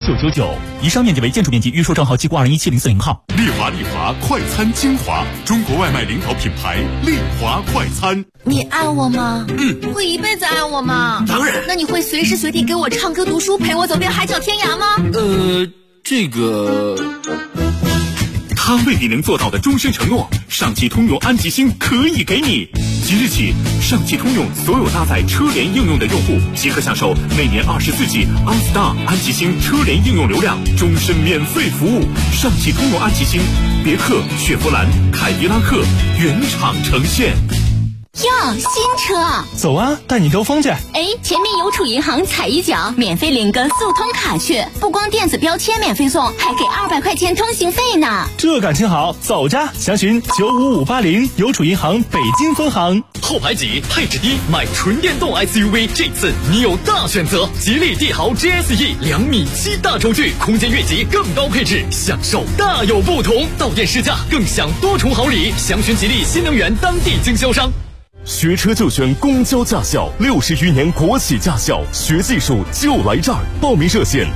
9999，以上面积为建筑面积，预售账号记过217040号。 丽华快餐精华，中国外卖领导品牌，丽华快餐。 你爱我吗？会一辈子爱我吗？ 当然。 那你会随时随地给我唱歌读书，陪我走遍海角天涯吗？ 这个他未必能做到的终身承诺，上汽通用安吉星可以给你。即日起，上汽通用所有搭载车联应用的用户即可享受每年24G OnStar 安吉星车联应用流量，终身免费服务。上汽通用安吉星，别克、雪佛兰、凯迪拉克原厂呈现。 哟，新车， 走啊，带你兜风去。 前面邮储银行踩一脚，免费领个速通卡去，不光电子标签免费送，还给200块钱通行费呢。 这感情好，走着，详询95580邮储银行北京分行。 后排挤，配置低，买纯电动 SUV， 这次你有大选择。吉利帝豪 GSE 2.7米大轴距，空间越级，更高配置，享受大有不同。到店试驾，更享多重好礼。详询吉利新能源当地经销商。 学车就选公交驾校，60余年国企驾校，学技术就来这儿。报名热线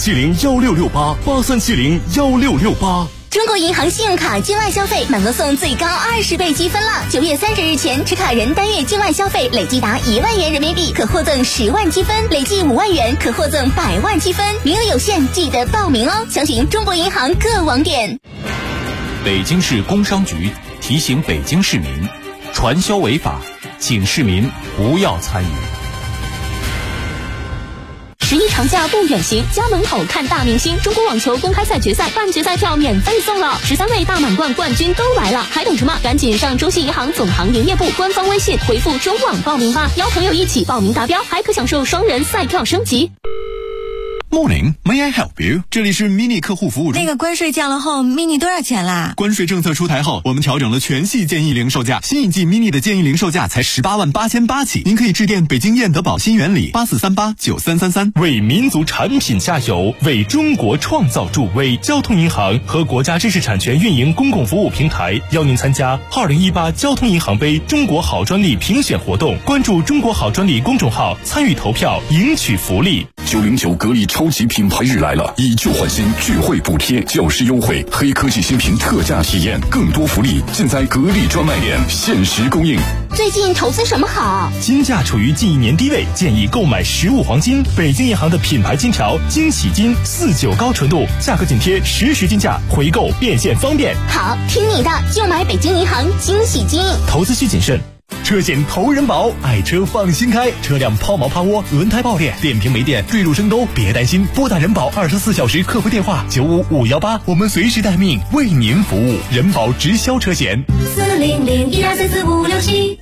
83701668，83701668。 中国银行信用卡境外消费满额送最高20倍积分了。9月30日前，持卡人单月境外消费累计达1万元人民币，可获赠10万积分；累计5万元，可获赠100万积分。名额有限，记得报名哦！详询中国银行各网点。 北京市工商局提醒北京市民，传销违法，请市民不要参与。 11长假不远行，家门口看大明星。中国网球公开赛决赛半决赛票免费送了，13位大满贯冠军都来了，还等什么？赶紧上中信银行总行营业部官方微信回复中网报名吧，邀朋友一起报名达标，还可享受双人赛票升级。 Morning, may I help you? 这里是 mini 客户服务中。 那个关税降了后 ，mini 多少钱啦？ 关税政策出台后，我们调整了全系建议零售价，新一季 mini 的建议零售价才18.888起。您可以致电北京燕德宝新源里84389333。 为民族产品加油，为中国创造助威。交通银行和国家知识产权运营公共服务平台邀您参加2018交通银行杯中国好专利评选活动，关注中国好专利公众号，参与投票，赢取福利。 909格力超级品牌日来了，以旧换新，聚会补贴，教师优惠，黑科技新品特价体验，更多福利尽在格力专卖店，限时供应。 最近投资什么好？ 金价处于近1年低位，建议购买实物黄金。北京银行的品牌金条惊喜金49高纯度，价格紧贴实时金价，回购变现方便。 好，听你的，就买北京银行惊喜金。 投资需谨慎。车险投人保，爱车放心开，车辆抛锚趴窝，轮胎爆裂，电瓶没电，坠入深沟，别担心，拨打人保24小时客服电话95518，我们随时待命，为您服务。人保直销车险 40012344567。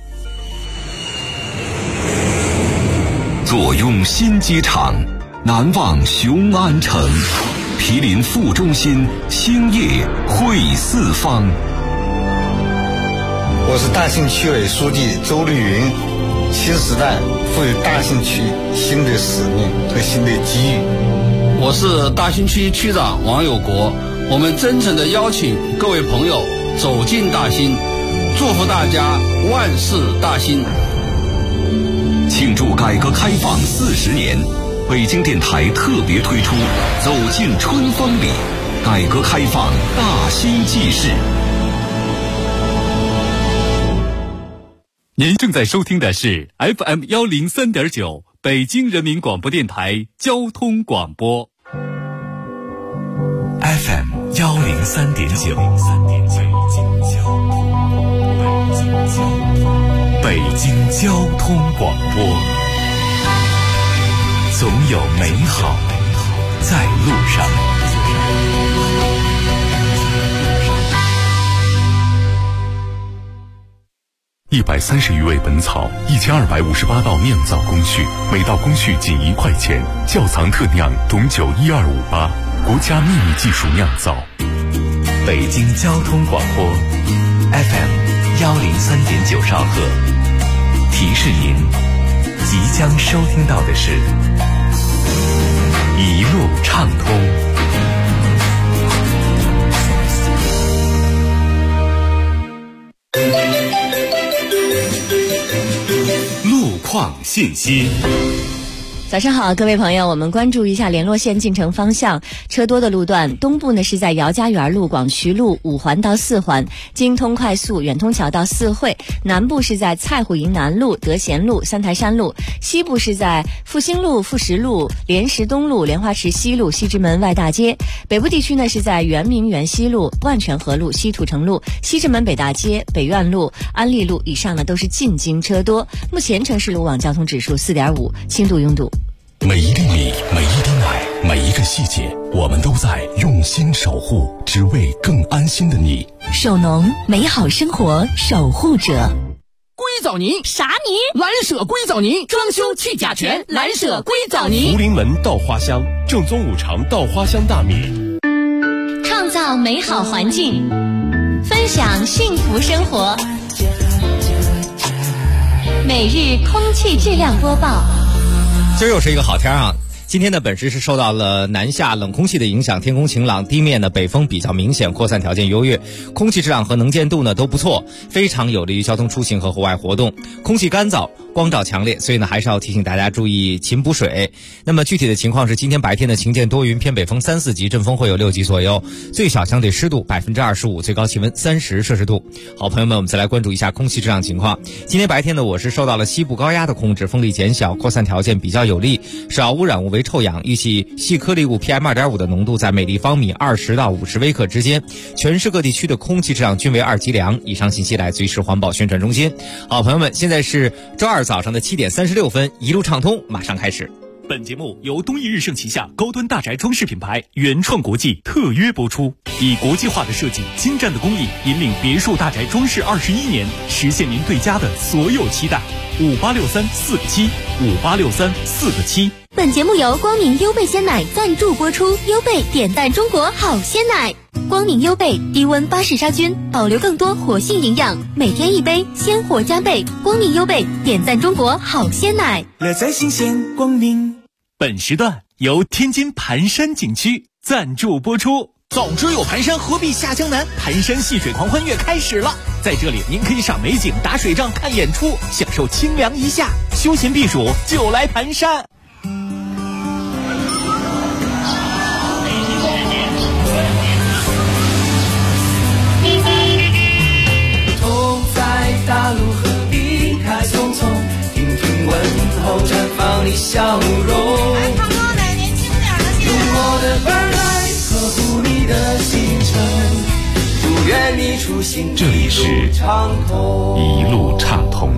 坐拥新机场，难忘雄安城，毗邻副中心，兴业汇四方。 我是大兴区委书记周绿云。新时代赋予大兴区新的使命和新的机遇。 我是大兴区区长王有国。我们真诚地邀请各位朋友走进大兴，祝福大家万事大兴。 庆祝改革开放40年，北京电台特别推出走进春风里，改革开放大兴纪事。 您正在收听的是 FM 103.9北京人民广播电台交通广播。 FM 103.9北京交通广播，总有美好在路上。130余味本草，1258道酿造工序，每道工序仅1块钱。窖藏特酿董酒12588，国家秘密技术酿造。北京交通广播 FM 103.9兆赫，提示您即将收听到的是一路畅通。路况信息。 早上好，各位朋友，我们关注一下联络线进城方向。车多的路段，东部呢是在姚家园路、广渠路、五环到四环、京通快速、远通桥到四惠；南部是在蔡虎营南路、德贤路、三台山路；西部是在复兴路、富石路、莲石东路、莲花池西路、西直门外大街；北部地区呢是在圆明园西路、万泉河路、西土城路、西直门北大街、北苑路、安利路以上呢都是进京车多。目前城市路网交通指数4.5，轻度拥堵。 每一粒米，每一滴奶，每一个细节，我们都在用心守护，只为更安心的你。 手农，美好生活守护者。 硅藻泥啥泥？ 蓝舍硅藻泥，装修去甲醛，蓝舍硅藻泥。 福临门稻花香，正宗5常稻花香大米。 创造美好环境，分享幸福生活。每日空气质量播报。 今儿又是一个好天啊！今天呢，本市是受到了南下冷空气的影响，天空晴朗，地面呢北风比较明显，扩散条件优越，空气质量和能见度呢都不错，非常有利于交通出行和户外活动。空气干燥，光照强烈，所以呢还是要提醒大家注意勤补水。那么具体的情况是，今天白天的晴间多云，偏北风3、4级，阵风会有6级左右，最小相对湿度25%，最高气温30摄氏度。好，朋友们，我们再来关注一下空气质量情况。今天白天呢，我是受到了西部高压的控制，风力减小，扩散条件比较有利，少污染物为臭氧，预计细颗粒物 PM2.5 的浓度在每立方米20到50微克之间，全市各地区的空气质量均为2级良。以上信息来自于市环保宣传中心。好，朋友们，现在是周二早上的7点36分，一路畅通马上开始。 本节目由东益日盛旗下高端大宅装饰品牌原创国际特约播出，以国际化的设计、精湛的工艺，引领别墅大宅装饰21年，实现您对家的所有期待。586347，586347。 本节目由光明优贝鲜奶赞助播出，优贝点赞中国好鲜奶。光明优贝低温巴氏杀菌，保留更多活性营养，每天1杯，鲜活加倍。光明优贝点赞中国好鲜奶， 乐在新鲜光明。 本时段由天津盘山景区赞助播出。 早知有盘山，何必下江南？盘山戏水狂欢月开始了，在这里您可以赏美景、打水仗、看演出，享受清凉一夏，休闲避暑就来盘山。 同在大陆何必太匆匆，听听问候绽放你笑容。来，胖哥来年轻点的戏。用我的耳来呵护你的行程，祝愿你出行一路畅通。 一路畅通。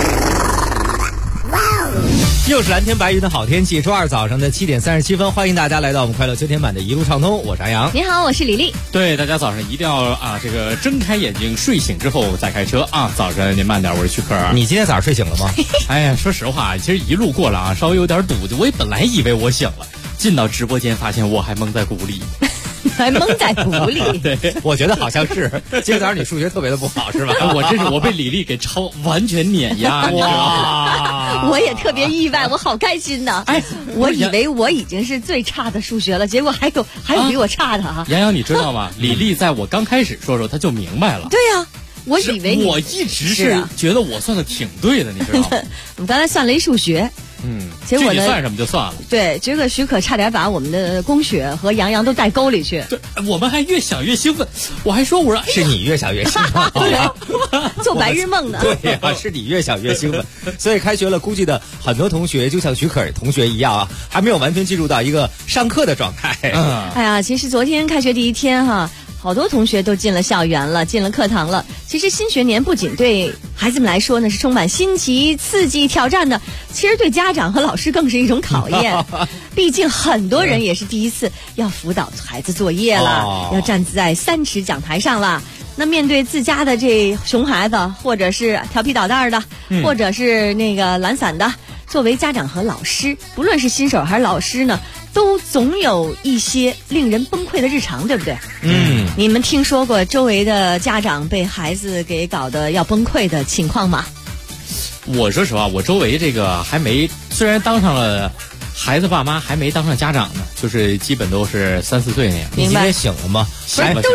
又是蓝天白云的好天气，周二早上的7点37分，欢迎大家来到我们快乐秋天版的一路畅通，我是安阳。 你好，我是李丽。 对，大家早上一定要这个睁开眼睛，睡醒之后再开车啊！早上您慢点，我是曲科。 你今天早上睡醒了吗？ 哎呀，说实话，其实一路过了稍微有点堵，我也本来以为我醒了，进到直播间发现我还蒙在鼓里。 还蒙在鼓里。 对，我觉得好像是。今天早上你数学特别的不好是吧？ 我被李丽给完全碾压。 哇！我也特别意外，我好开心呢。哎，我以为我已经是最差的数学了，结果还有比我差的啊。 洋洋，你知道吗？李丽在我刚开始说她就明白了。 对呀。我以为我一直是觉得我算的挺对的，你知道吗？ 我们刚才算了一数学，结果呢， 算什么就算了。 对，结果许可差点把我们的龚雪和杨洋都带沟里去。 对，我们还越想越兴奋，我还说是你越想越兴奋， 对呀，做白日梦呢。 对呀，是你越想越兴奋。所以开学了，估计的很多同学就像许可同学一样还没有完全进入到一个上课的状态。 哎呀，其实昨天开学第一天好多同学都进了校园了，进了课堂了。其实新学年不仅对孩子们来说呢是充满新奇、刺激、挑战的，其实对家长和老师更是一种考验。毕竟很多人也是第一次要辅导孩子作业了，要站在3尺讲台上了。那面对自家的这熊孩子，或者是调皮捣蛋的，或者是那个懒散的，作为家长和老师，不论是新手还是老师呢，都总有一些令人崩溃的日常，对不对？你们听说过周围的家长被孩子给搞得要崩溃的情况吗？ 我说实话，我周围这个还没，虽然当上了孩子爸妈，还没当上家长呢，就是基本都是3、4岁那样。 你今天醒了吗？ 不是，都当上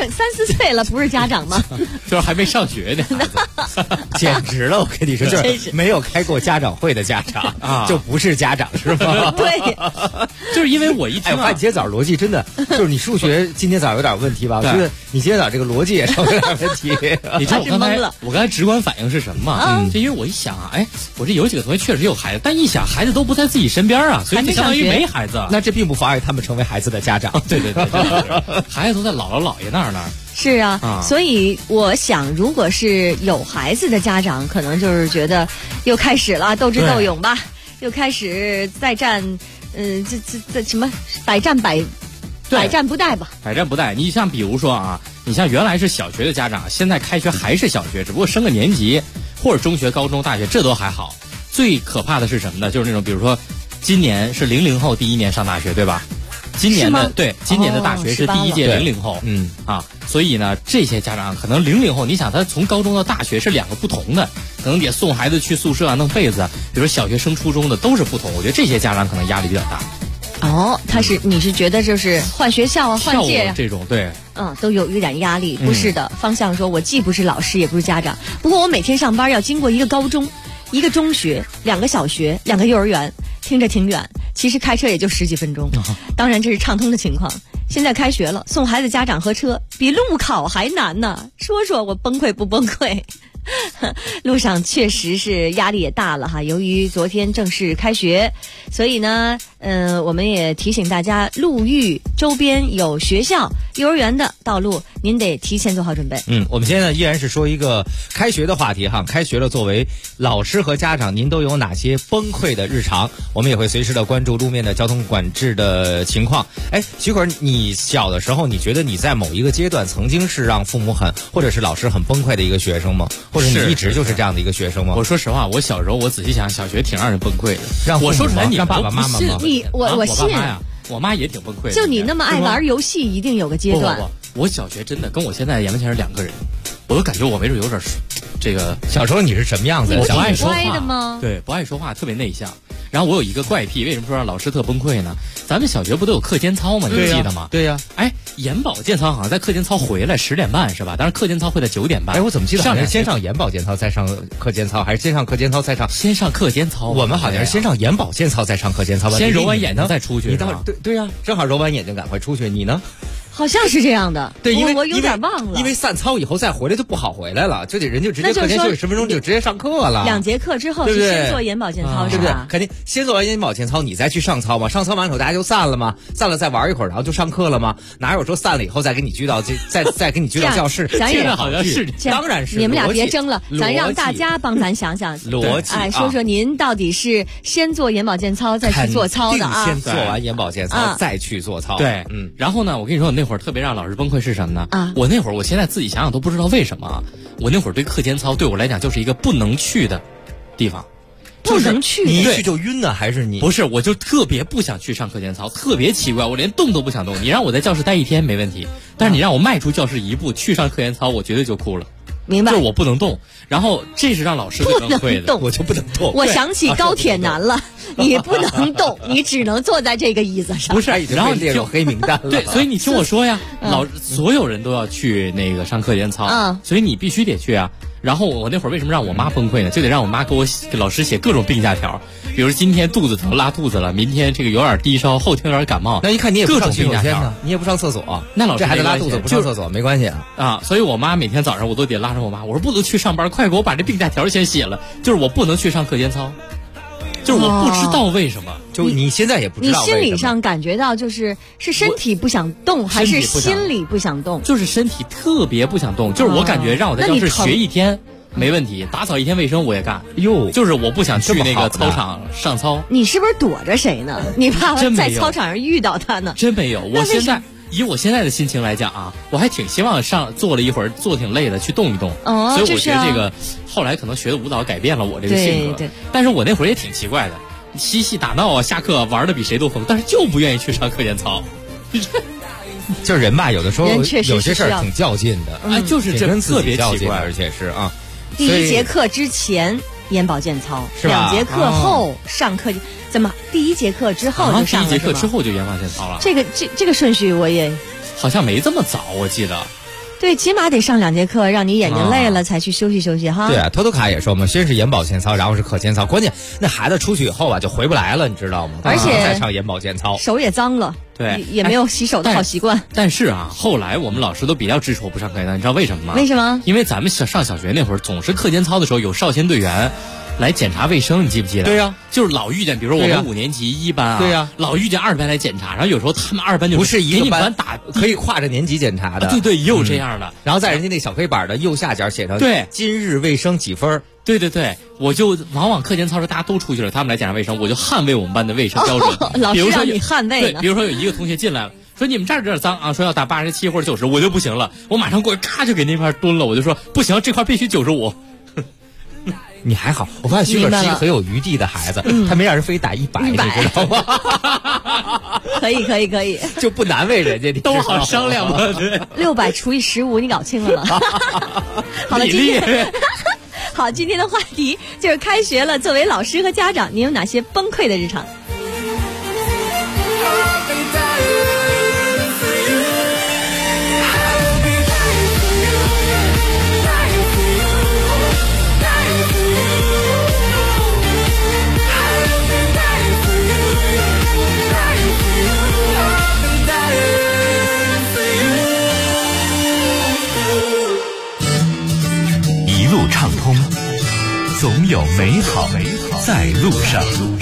3、4岁了，不是家长吗？ 就是还没上学呢， 简直了！我跟你说，就是没有开过家长会的家长啊，就不是家长是吗？ 对， 就是因为我一听， 我发现你今天早上逻辑真的就是你数学今天早上有点问题吧？我觉得你今天早上这个逻辑也稍微有点问题。 你知道我刚才直观反应是什么吗？就因为我一想啊，我这有几个同学确实有孩子，但一想孩子都不在自己身边啊，所以就相当于没孩子。 那这并不妨碍他们成为孩子的家长。 对，孩子都在姥姥姥爷那儿呢。 是啊，所以我想，如果是有孩子的家长，可能就是觉得又开始了斗智斗勇吧，又开始再战，这什么百战不殆吧？ 百战不殆。你像比如说啊，你像原来是小学的家长，现在开学还是小学，只不过升个年级或者中学、高中、大学，这都还好。最可怕的是什么呢？就是那种比如说，今年是00后第一年上大学，对吧？今年的今年的大学是第一届00后，所以呢，这些家长可能00后，你想他从高中到大学是两个不同的，可能得送孩子去宿舍啊，弄被子，比如说小学升初中的都是不同。我觉得这些家长可能压力比较大。 你是觉得就是换学校啊、换届啊这种对， 都有一点压力。不是的，方向说我既不是老师也不是家长，不过我每天上班要经过一个高中、一个中学、2个小学、2个幼儿园，听着挺远。其实开车也就10几分钟，当然这是畅通的情况。现在开学了，送孩子家长和车比路考还难呢。说我崩溃不崩溃？路上确实是压力也大了哈。由于昨天正式开学，所以呢，我们也提醒大家，路遇周边有学校、幼儿园的道路，您得提前做好准备。 我们现在依然是说一个开学的话题哈。开学了，作为老师和家长，您都有哪些崩溃的日常？我们也会随时的关注路面的交通管制的情况。徐可，你小的时候，你觉得你在某一个阶段曾经是让父母或者是老师很崩溃的一个学生吗？或者你一直就是这样的一个学生吗？ 我说实话，我小时候我仔细想，小学挺让人崩溃的。 让我说出来你让爸爸妈妈吗？ 我信呀，我妈也挺崩溃的。 就你那么爱玩游戏，一定有个阶段。 我小学真的跟我现在眼门前是两个人，我都感觉我没准有点这个。 小时候你是什么样子？ 我不爱说话的吗？ 对，不爱说话，特别内向。然后我有一个怪癖，为什么说让老师特崩溃呢？咱们小学不都有课间操吗？你记得吗？ 对呀。 眼保健操好像在课间操回来10点半是吧？但是课间操会在9点半。 我怎么记得好像是先上眼保健操再上课间操，还是先上课间操再上？ 先上课间操。 我们好像是先上眼保健操再上课间操吧？ 先揉完眼睛再出去。 你对呀，正好揉完眼睛赶快出去。你呢？ 好像是这样的， 对，因为我有点忘了， 因为散操以后再回来就不好回来了，就得人就直接课间休息10分钟就直接上课了。 2节课之后是先做眼保健操， 对不对？肯定先做完眼保健操，你再去上操嘛。上操完以后大家就散了嘛，散了再玩一会儿，然后就上课了吗？哪有说散了以后再给你拘到再给你拘到教室？ 咱也好像是， 当然是。 你们俩别争了，咱让大家帮咱想想逻辑。 说说您到底是先做眼保健操再去做操的啊？ 先做完眼保健操再去做操。 对，然后呢，我跟你说，我那会儿特别让老师崩溃是什么呢？我那会儿，我现在自己想想都不知道为什么，我那会儿对课间操对我来讲就是一个不能去的地方。 不能去， 你一去就晕呢，还是你？ 不是，我就特别不想去上课间操，特别奇怪，我连动都不想动。你让我在教室待1天没问题，但是你让我迈出教室1步去上课间操，我绝对就哭了。 明白， 就是我不能动，然后这是让老师最崩溃的， 我就不能动。 我想起高铁难了，你不能动，你只能坐在这个椅子上。 不是，然后列入黑名单了。 对，所以你听我说呀，所有人都要去那个上课间操，所以你必须得去啊。然后我那会儿为什么让我妈崩溃呢？就得让我妈给老师写各种病假条，比如今天肚子疼拉肚子了，明天这个有点低烧，后天有点感冒。 那一看你也不上洗手间呢，你也不上厕所， 那老师这孩子拉肚子不上厕所没关系啊。所以我妈每天早上我都得拉着我妈，我说不能去上班，快给我把这病假条先写了，就是我不能去上课间操。就是我不知道为什么， 就你现在也不知道为什么。 你心理上感觉到是身体不想动，还是心理不想动？ 就是身体特别不想动，就是我感觉让我在教室学1天没问题，打扫1天卫生我也干。就是我不想去那个操场上操。 你是不是躲着谁呢？你怕在操场上遇到他呢？ 真没有，我现在。以我现在的心情来讲啊，我还挺希望做了一会儿，做挺累的，去动一动。所以我觉得这个后来可能学的舞蹈改变了我这个性格。 对。 但是我那会儿也挺奇怪的，嬉戏打闹啊，下课玩的比谁都疯，但是就不愿意去上课间操。 就是人吧，有的时候有些事儿挺较劲的， 就是这特别奇怪，而且是啊。 第1节课之前眼保健操是吧？ 2节课后上课怎么？第1节课之后就上了？ 第1节课之后就眼保健操了？ 这个顺序我也好像没这么早，我记得。 对，起码得上2节课，让你眼睛累了才去休息休息哈。 对啊，托托卡也说嘛，先是眼保健操，然后是课间操，关键那孩子出去以后啊就回不来了，你知道吗？ 而且再上眼保健操， 手也脏了。 对， 也没有洗手的好习惯。 但是啊，后来我们老师都比较支持我不上课间操，你知道为什么吗？ 为什么？ 因为咱们上小学那会儿，总是课间操的时候有少先队员来检查卫生，你记不记得？ 对呀， 就是老遇见，比如说我们5年级1班啊， 对呀， 老遇见2班来检查，然后有时候他们2班就不是一个班打， 可以跨着年级检查的。 对对，也有这样的。 然后在人家那小黑板的右下角写上对今日卫生几分。 对对对，我就往往课间操时大家都出去了，他们来检查卫生，我就捍卫我们班的卫生标准。 老师让你捍卫呢。对，比如说有一个同学进来了，说你们这儿有点脏啊，说要打87或者90，我就不行了，我马上过去咔就给那块蹲了，我就说不行，这块必须95。 你还好，我发现徐可是一个很有余地的孩子，他没让人非打100，你知道吗？ 可以， 就不难为人家，你都好商量嘛。对 ，600除以15，你搞清了吗？好了，今天的话题就是开学了，作为老师和家长，你有哪些崩溃的日常？ 一路畅通，总有美好在路上。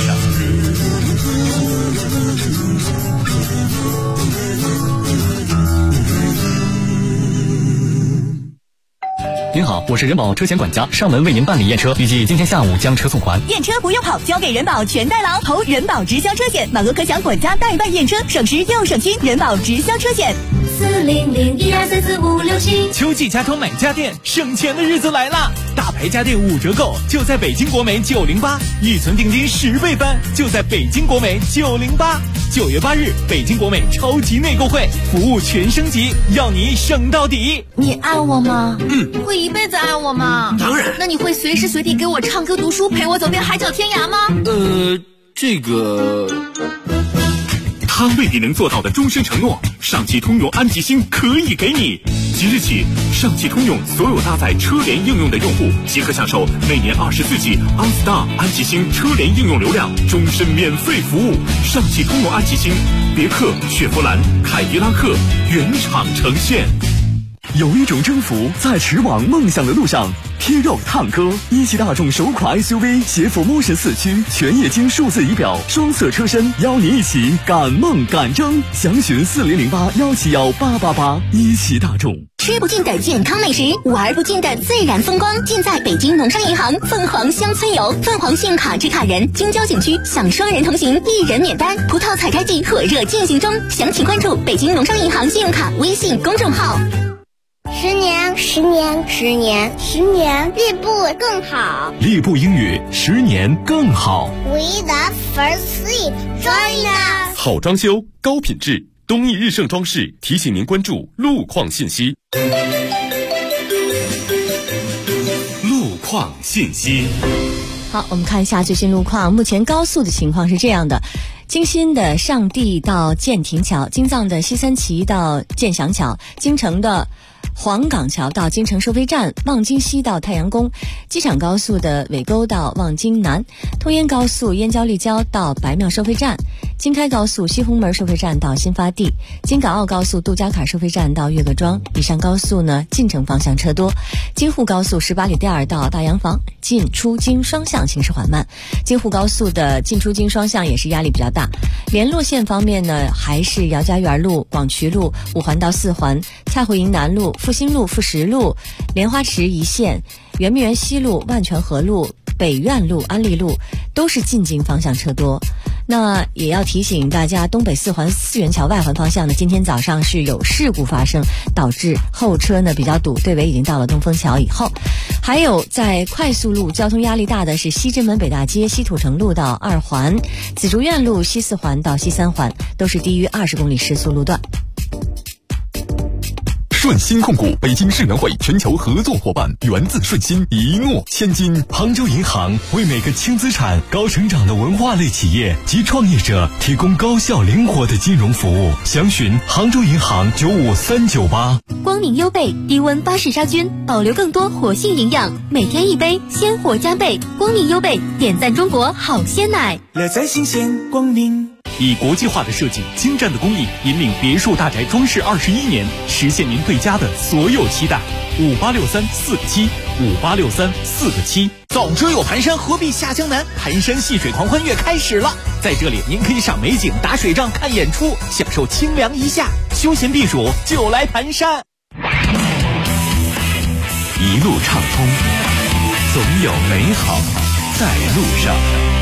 您好，我是人保车险管家，上门为您办理验车，预计今天下午将车送还。 验车不用跑，交给人保全代劳，投人保直销车险，满额可享管家代办验车，省时又省心。人保直销车险，40012344567。 秋季家装买家电，省钱的日子来啦！大牌家电5折购，就在北京国美908，预存定金10倍翻，就在北京国美908。9月8日，北京国美超级内购会，服务全升级，要你省到底。 你爱我吗？会一辈子爱我吗？ 当然。 那你会随时随地给我唱歌读书，陪我走遍海角天涯吗？ 这个他未必能做到的终身承诺，上汽通用安吉星可以给你。即日起，上汽通用所有搭载车联应用的用户即可享受每年24G OnStar 安吉星车联应用流量，终身免费服务。上汽通用安吉星，别克、雪佛兰、凯迪拉克原厂呈现。 有一种征服在驰往梦想的路上。贴肉探歌，一汽大众首款 SUV 携辅 Motion 4驱，全液晶数字仪表，双色车身，邀你一起赶梦赶征。详询4008171888。一汽大众。 吃不尽的健康美食，玩不尽的自然风光，尽在北京农商银行凤凰乡村游。凤凰信用卡持卡人京郊景区享双人同行，1人免单。葡萄采摘季火热进行中，详情关注北京农商银行信用卡微信公众号。 10年，立步更好。 立步英语10年更好。 We the first three, join us。 好装修，高品质，东益日盛装饰提醒您关注路况信息。 路况信息。 好，我们看一下最新路况。目前高速的情况是这样的：京新的上地到建亭桥，京藏的西三旗到建祥桥，京城的黄岗桥到京城收费站，望京西到太阳宫，机场高速的尾沟到望京南，通燕高速燕郊立交到白庙收费站，京开高速西红门收费站到新发地，京港澳高速杜家坎收费站到岳各庄。以上高速呢，进城方向车多。京沪高速18里店儿到大洋房进出京双向行驶缓慢，京沪高速的进出京双向也是压力比较大。联络线方面呢，还是姚家园路、广渠路、5环到4环、蔡慧营南路、复兴路、富实路、莲花池一线、圆明园西路、万泉河路、北苑路、安利路都是进京方向车多。那也要提醒大家，东北4环4元桥外环方向呢，今天早上是有事故发生，导致后车呢比较堵，队尾已经到了东风桥以后。还有在快速路交通压力大的是西直门北大街西土城路到2环，紫竹院路西4环到西3环，都是低于20公里时速路段。 顺心控股，北京世园会全球合作伙伴，源自顺心，一诺千金。 杭州银行为每个轻资产、高成长的文化类企业及创业者提供高效灵活的金融服务。详询杭州银行95398。 光明优贝低温巴氏杀菌，保留更多活性营养，每天一杯，鲜活加倍。光明优贝点赞中国好鲜奶， 乐在新鲜光明。 以国际化的设计、精湛的工艺，引领别墅大宅装饰21年，实现您对家的所有期待。586347，586347。 早知有盘山，何必下江南？盘山戏水狂欢月开始了，在这里您可以赏美景、打水仗、看演出，享受清凉一夏，休闲避暑就来盘山。 一路畅通，总有美好在路上。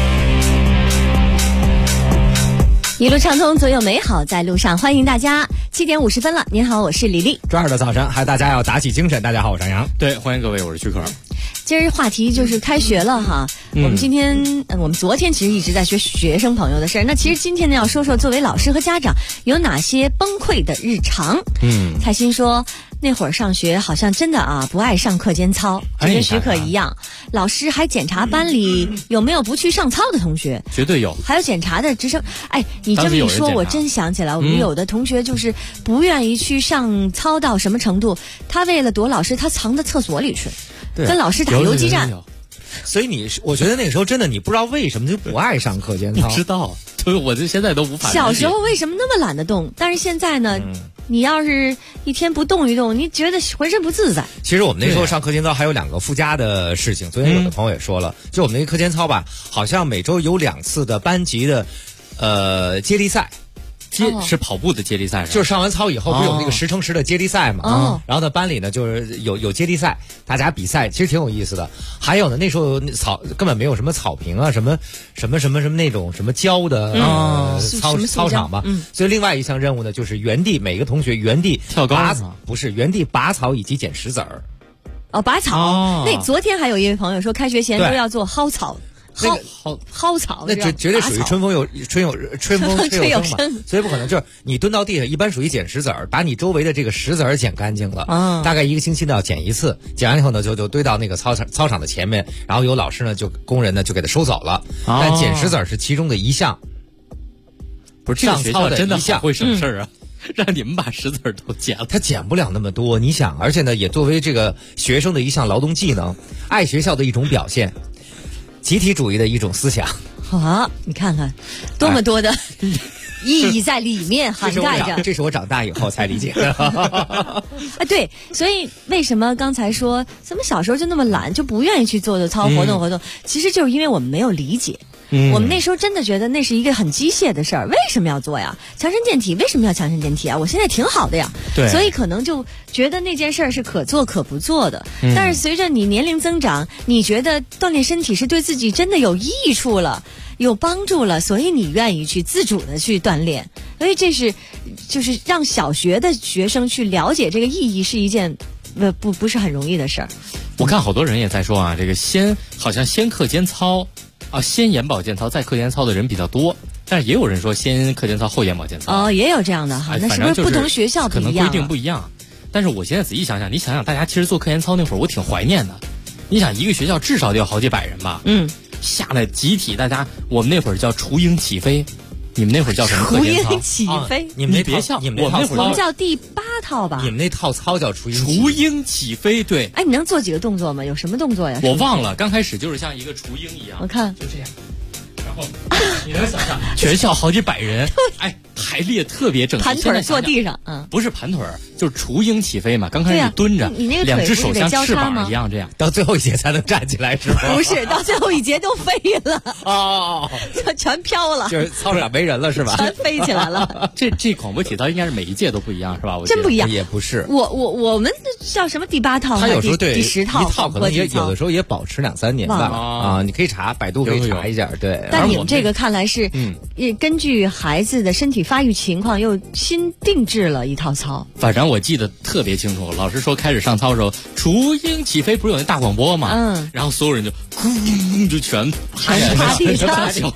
一路畅通，总有美好在路上。欢迎大家，7点50分了。您好，我是李丽。 周二的早晨，还大家要打起精神。大家好，我是张扬。 对，欢迎各位，我是徐可。 今儿话题就是开学了哈。我们昨天其实一直在学学生朋友的事儿。那其实今天呢，要说说作为老师和家长有哪些崩溃的日常。开心说，那会儿上学好像真的不爱上课间操，就跟徐可一样。老师还检查班里有没有不去上操的同学， 绝对有。 还有检查的直升。你这么一说，我真想起来，我们有的同学就是不愿意去上操到什么程度，他为了躲老师，他藏到厕所里去，跟老师打游击战。 所以我觉得那个时候真的你不知道为什么就不爱上课间操。 不知道，对，我就现在都无法理解。 小时候为什么那么懒得动？但是现在呢，你要是一天不动一动，你觉得浑身不自在。 其实我们那时候上课间操还有2个附加的事情，昨天有的朋友也说了，就我们那个课间操吧，好像每周有2次的班级的接力赛。 是跑步的接力赛， 就是上完操以后不是有那个10乘10的接力赛嘛？然后呢，班里呢就是有接力赛，大家比赛，其实挺有意思的。还有呢，那时候根本没有什么草坪啊，什么那种什么胶的操场嘛。所以另外一项任务呢，就是每个同学原地跳高， 原地拔草以及捡石子儿。 拔草。那昨天还有一位朋友说，开学前都要做薅草。薅草， 那绝对属于春风吹有声嘛，所以不可能。就是你蹲到地上，一般属于捡石子儿，把你周围的这个石子儿捡干净了。大概1个星期呢要捡1次，捡完以后呢就堆到那个操场的前面，然后有老师呢工人呢就给他收走了。但捡石子儿是其中的一项， 不是上操的真的好会省事儿啊。让你们把石子儿都捡了， 他捡不了那么多。你想，而且呢，也作为这个学生的一项劳动技能，爱学校的一种表现。集体主义的一种思想你看看，多么多的意义在里面涵盖着。 这是我长大以后才理解的。 对，所以为什么刚才说咱们小时候就那么懒，就不愿意去做操活动，其实就是因为我们没有理解。我们那时候真的觉得那是一个很机械的事儿，为什么要做呀？强身健体为什么要强身健体啊？我现在挺好的呀。 对， 所以可能就觉得那件事儿是可做可不做的。但是随着你年龄增长，你觉得锻炼身体是对自己真的有益处了，有帮助了，所以你愿意去自主的去锻炼。所以这是就是让小学的学生去了解这个意义是一件不是很容易的事儿。 我看好多人也在说啊，这个好像先课间操先眼保健操再课间操的人比较多，但是也有人说先课间操后眼保健操。 也有这样的哈。那是不是不同学校不一样？ 可能规定不一样。但是我现在仔细想想，你想想，大家其实做课间操那会儿，我挺怀念的。你想一个学校至少得有好几百人吧？下来集体大家，我们那会儿叫雏鹰起飞。你们那会儿叫什么课间操？ 雏鹰起飞。 你们别笑， 我们那会儿叫第8套吧。 你们那套操叫雏鹰起飞，对。 你能做几个动作吗？有什么动作呀？ 我忘了，刚开始就是像一个雏鹰一样。 我看就这样。然后你能想象，全校好几百人，排列特别整齐， 盘腿坐地上， 不是盘腿，就是雏鹰起飞嘛。刚开始蹲着， 你那个 2只手像翅膀一样这样， 到最后一节才能站起来是吗？ 不是，到最后一节都飞了，全飘了， 就是操场没人了是吧？ 全飞起来了。 这广播体操应该是每一届都不一样是吧？ 真不一样， 也不是。 我们叫什么第8套？ 他有时候对第10套， 一套可能也有的时候也保持2-3年吧。你可以查，百度可以查一下。对， 但你们这个看来是根据孩子的身体发育情况又新定制了一套操。 反正我记得特别清楚，老师说开始上操的时候，雏鹰起飞不是有那大广播吗？然后所有人就咕就全趴地上。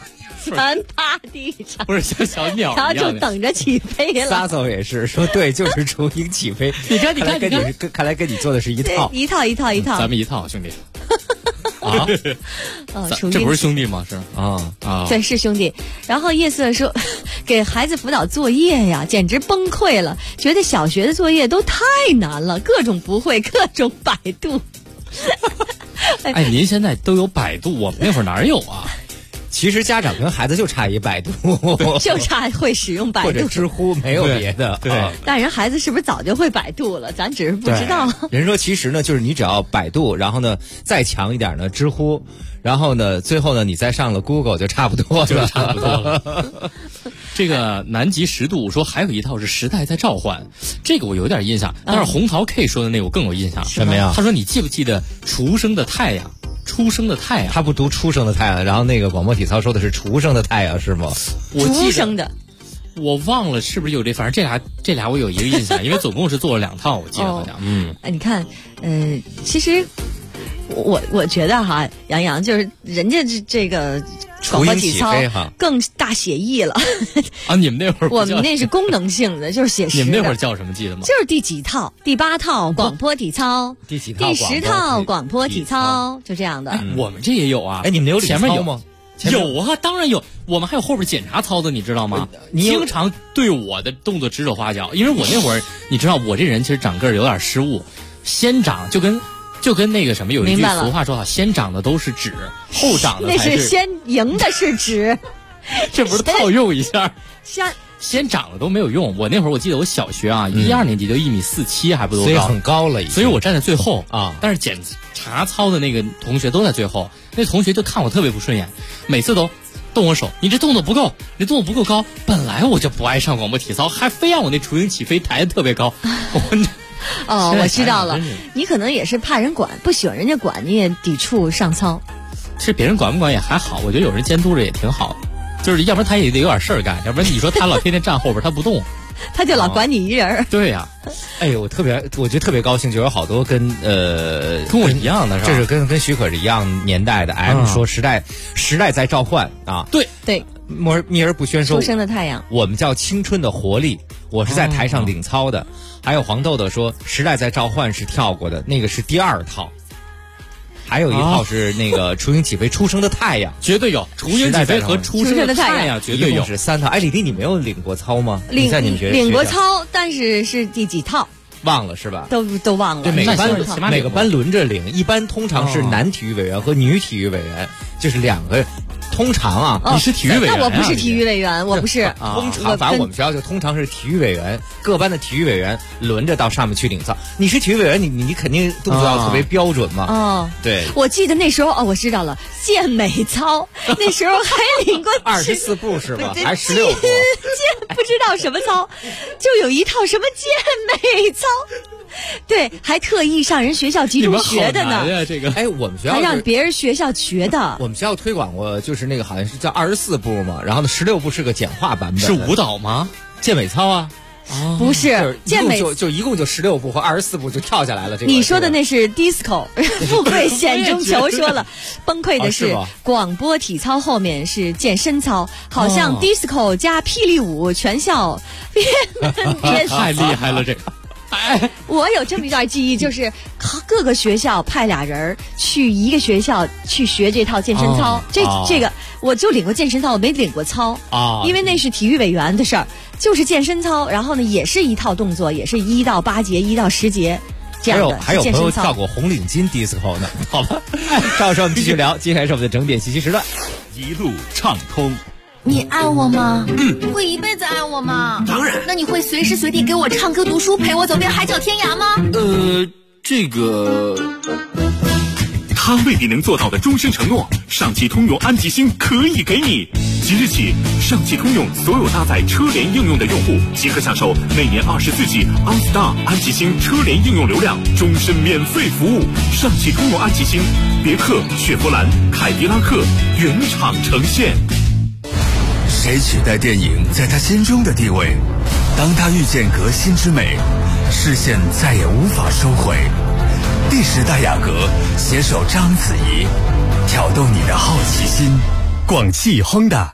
全趴地上， 不是像小鸟然后一样的， 就等着起飞了。 撒手也是说对，就是雏鹰起飞。 你看， 看来跟你做的是一套， 一套。 咱们一套，兄弟。啊，这不是兄弟吗？是啊， 对，是兄弟。然后叶色说，给孩子辅导作业呀，简直崩溃了，觉得小学的作业都太难了，各种不会，各种百度。 哎，您现在都有百度，我们那会儿哪有啊？ 其实家长跟孩子就差一百度， 就差会使用百度或者知乎，没有别的。 对， 但人孩子是不是早就会百度了？咱只是不知道。 人说其实呢，就是你只要百度，然后呢再强一点呢知乎，然后呢最后呢你再上了 Google 就差不多了。这个南极10度说还有一套是时代在召唤，这个我有点印象，但是红桃 K 说的那个我更有印象。 什么呀？ 他说你记不记得出生的太阳？出生的太阳， 他不读出生的太阳，然后那个广播体操说的是出生的太阳是吗？ 出生的， 我忘了是不是有这，反正这俩我有一个印象，因为总共是做了2套，我记得好像。 你看，其实我觉得哈，杨洋就是人家这个广播体操更大写意了啊！你们那会儿我们那是功能性的，就是写实的。 你们那会儿叫什么记得吗？ 就是第几套，第8套广播体操， 第几套？ 第10套广播体操，就这样的。 我们这也有啊！ 哎，你们有前面有吗？ 有啊，当然有。我们还有后边检查操的，你知道吗？你经常对我的动作指手画脚，因为我那会儿你知道，我这人其实长个儿有点失误，先长就跟那个什么有一句俗话说好，先长的都是纸，后长的才是。 那是先赢的是纸， 这不是套用一下？ 先长的都没有用。我那会儿我记得我小学啊，1、2年级就1.47米还不多高， 所以很高了已经。 所以我站在最后啊，但是检查操的那个同学都在最后，那同学就看我特别不顺眼，每次都动我手，你这动作不够，你动作不够高。本来我就不爱上广播体操，还非让我那雏鹰起飞抬得特别高。 我知道了，你可能也是怕人管，不喜欢人家管，你也抵触上操。 其实别人管不管也还好，我觉得有人监督着也挺好，就是要不然他也得有点事儿干，要不然你说他老天天站后边他不动， 他就老管你一人。 对呀， 哎呦，我觉得特别高兴，就有好多跟我一样的，是吧？ 这是跟许可是一样年代的。M 说时代在召唤啊， 对， 秘而不宣说， 出生的太阳， 我们叫青春的活力。我是在台上领操的。还有黄豆豆说时代在召唤是跳过的，那个是第2套。还有一套是那个雏鹰起飞出生的太阳， 绝对有雏鹰起飞和出生的太阳，绝对有， 是3套。哎，李丽，你没有领过操吗？你在你们领过操，但是第几套？ 忘了是吧？ 都忘了。 对，每个班轮着领，一般通常是男体育委员和女体育委员，就是2个。通常啊， 你是体育委员？ 那我不是体育委员，我不是。 通常，反正我们学校就通常是体育委员，各班的体育委员轮着到上面去领操。你是体育委员，你肯定动作要特别标准嘛。 哦， 对。 我记得那时候我知道了，健美操，那时候还领过 24步是吧？还16步？ 不知道什么操，就有一套什么健美操。对，还特意上人学校集中学的呢。 这个， 哎，我们学校还让别人学校学的。 我们学校推广过，就是那个好像是叫24步嘛，然后呢16步是个简化版本。 是舞蹈吗？ 健美操啊？ 不是，健美就一共就16步和24步就跳下来了。这个你说的那是 disco， 富贵险中求说了，崩溃的是广播体操后面是健身操，好像 disco 加霹雳舞全校太厉害了这个。 我有这么一段记忆，就是各个学校派俩人去一个学校去学这套健身操。这个我就领过健身操，我没领过操啊，因为那是体育委员的事儿，就是健身操。然后呢，也是一套动作，也是1到8节，1到10节这样的。 还有朋友跳过红领巾 disco 呢，好吧？到时候我们继续聊，接下来是我们的整点信息时段， 一路畅通。 你爱我吗？会一辈子爱我吗？ 当然。 那你会随时随地给我唱歌读书，陪我走遍海角天涯吗？ 这个他未必能做到的终身承诺，上汽通用安吉星可以给你。即日起，上汽通用所有搭载车联应用的用户即可享受每年24G OnStar 安吉星车联应用流量，终身免费服务。上汽通用安吉星，别克、雪佛兰、凯迪拉克原厂呈现。 谁取代电影在他心中的地位？当他遇见革新之美，视线再也无法收回。第10代雅阁携手章子怡，挑动你的好奇心。 广汽 Honda。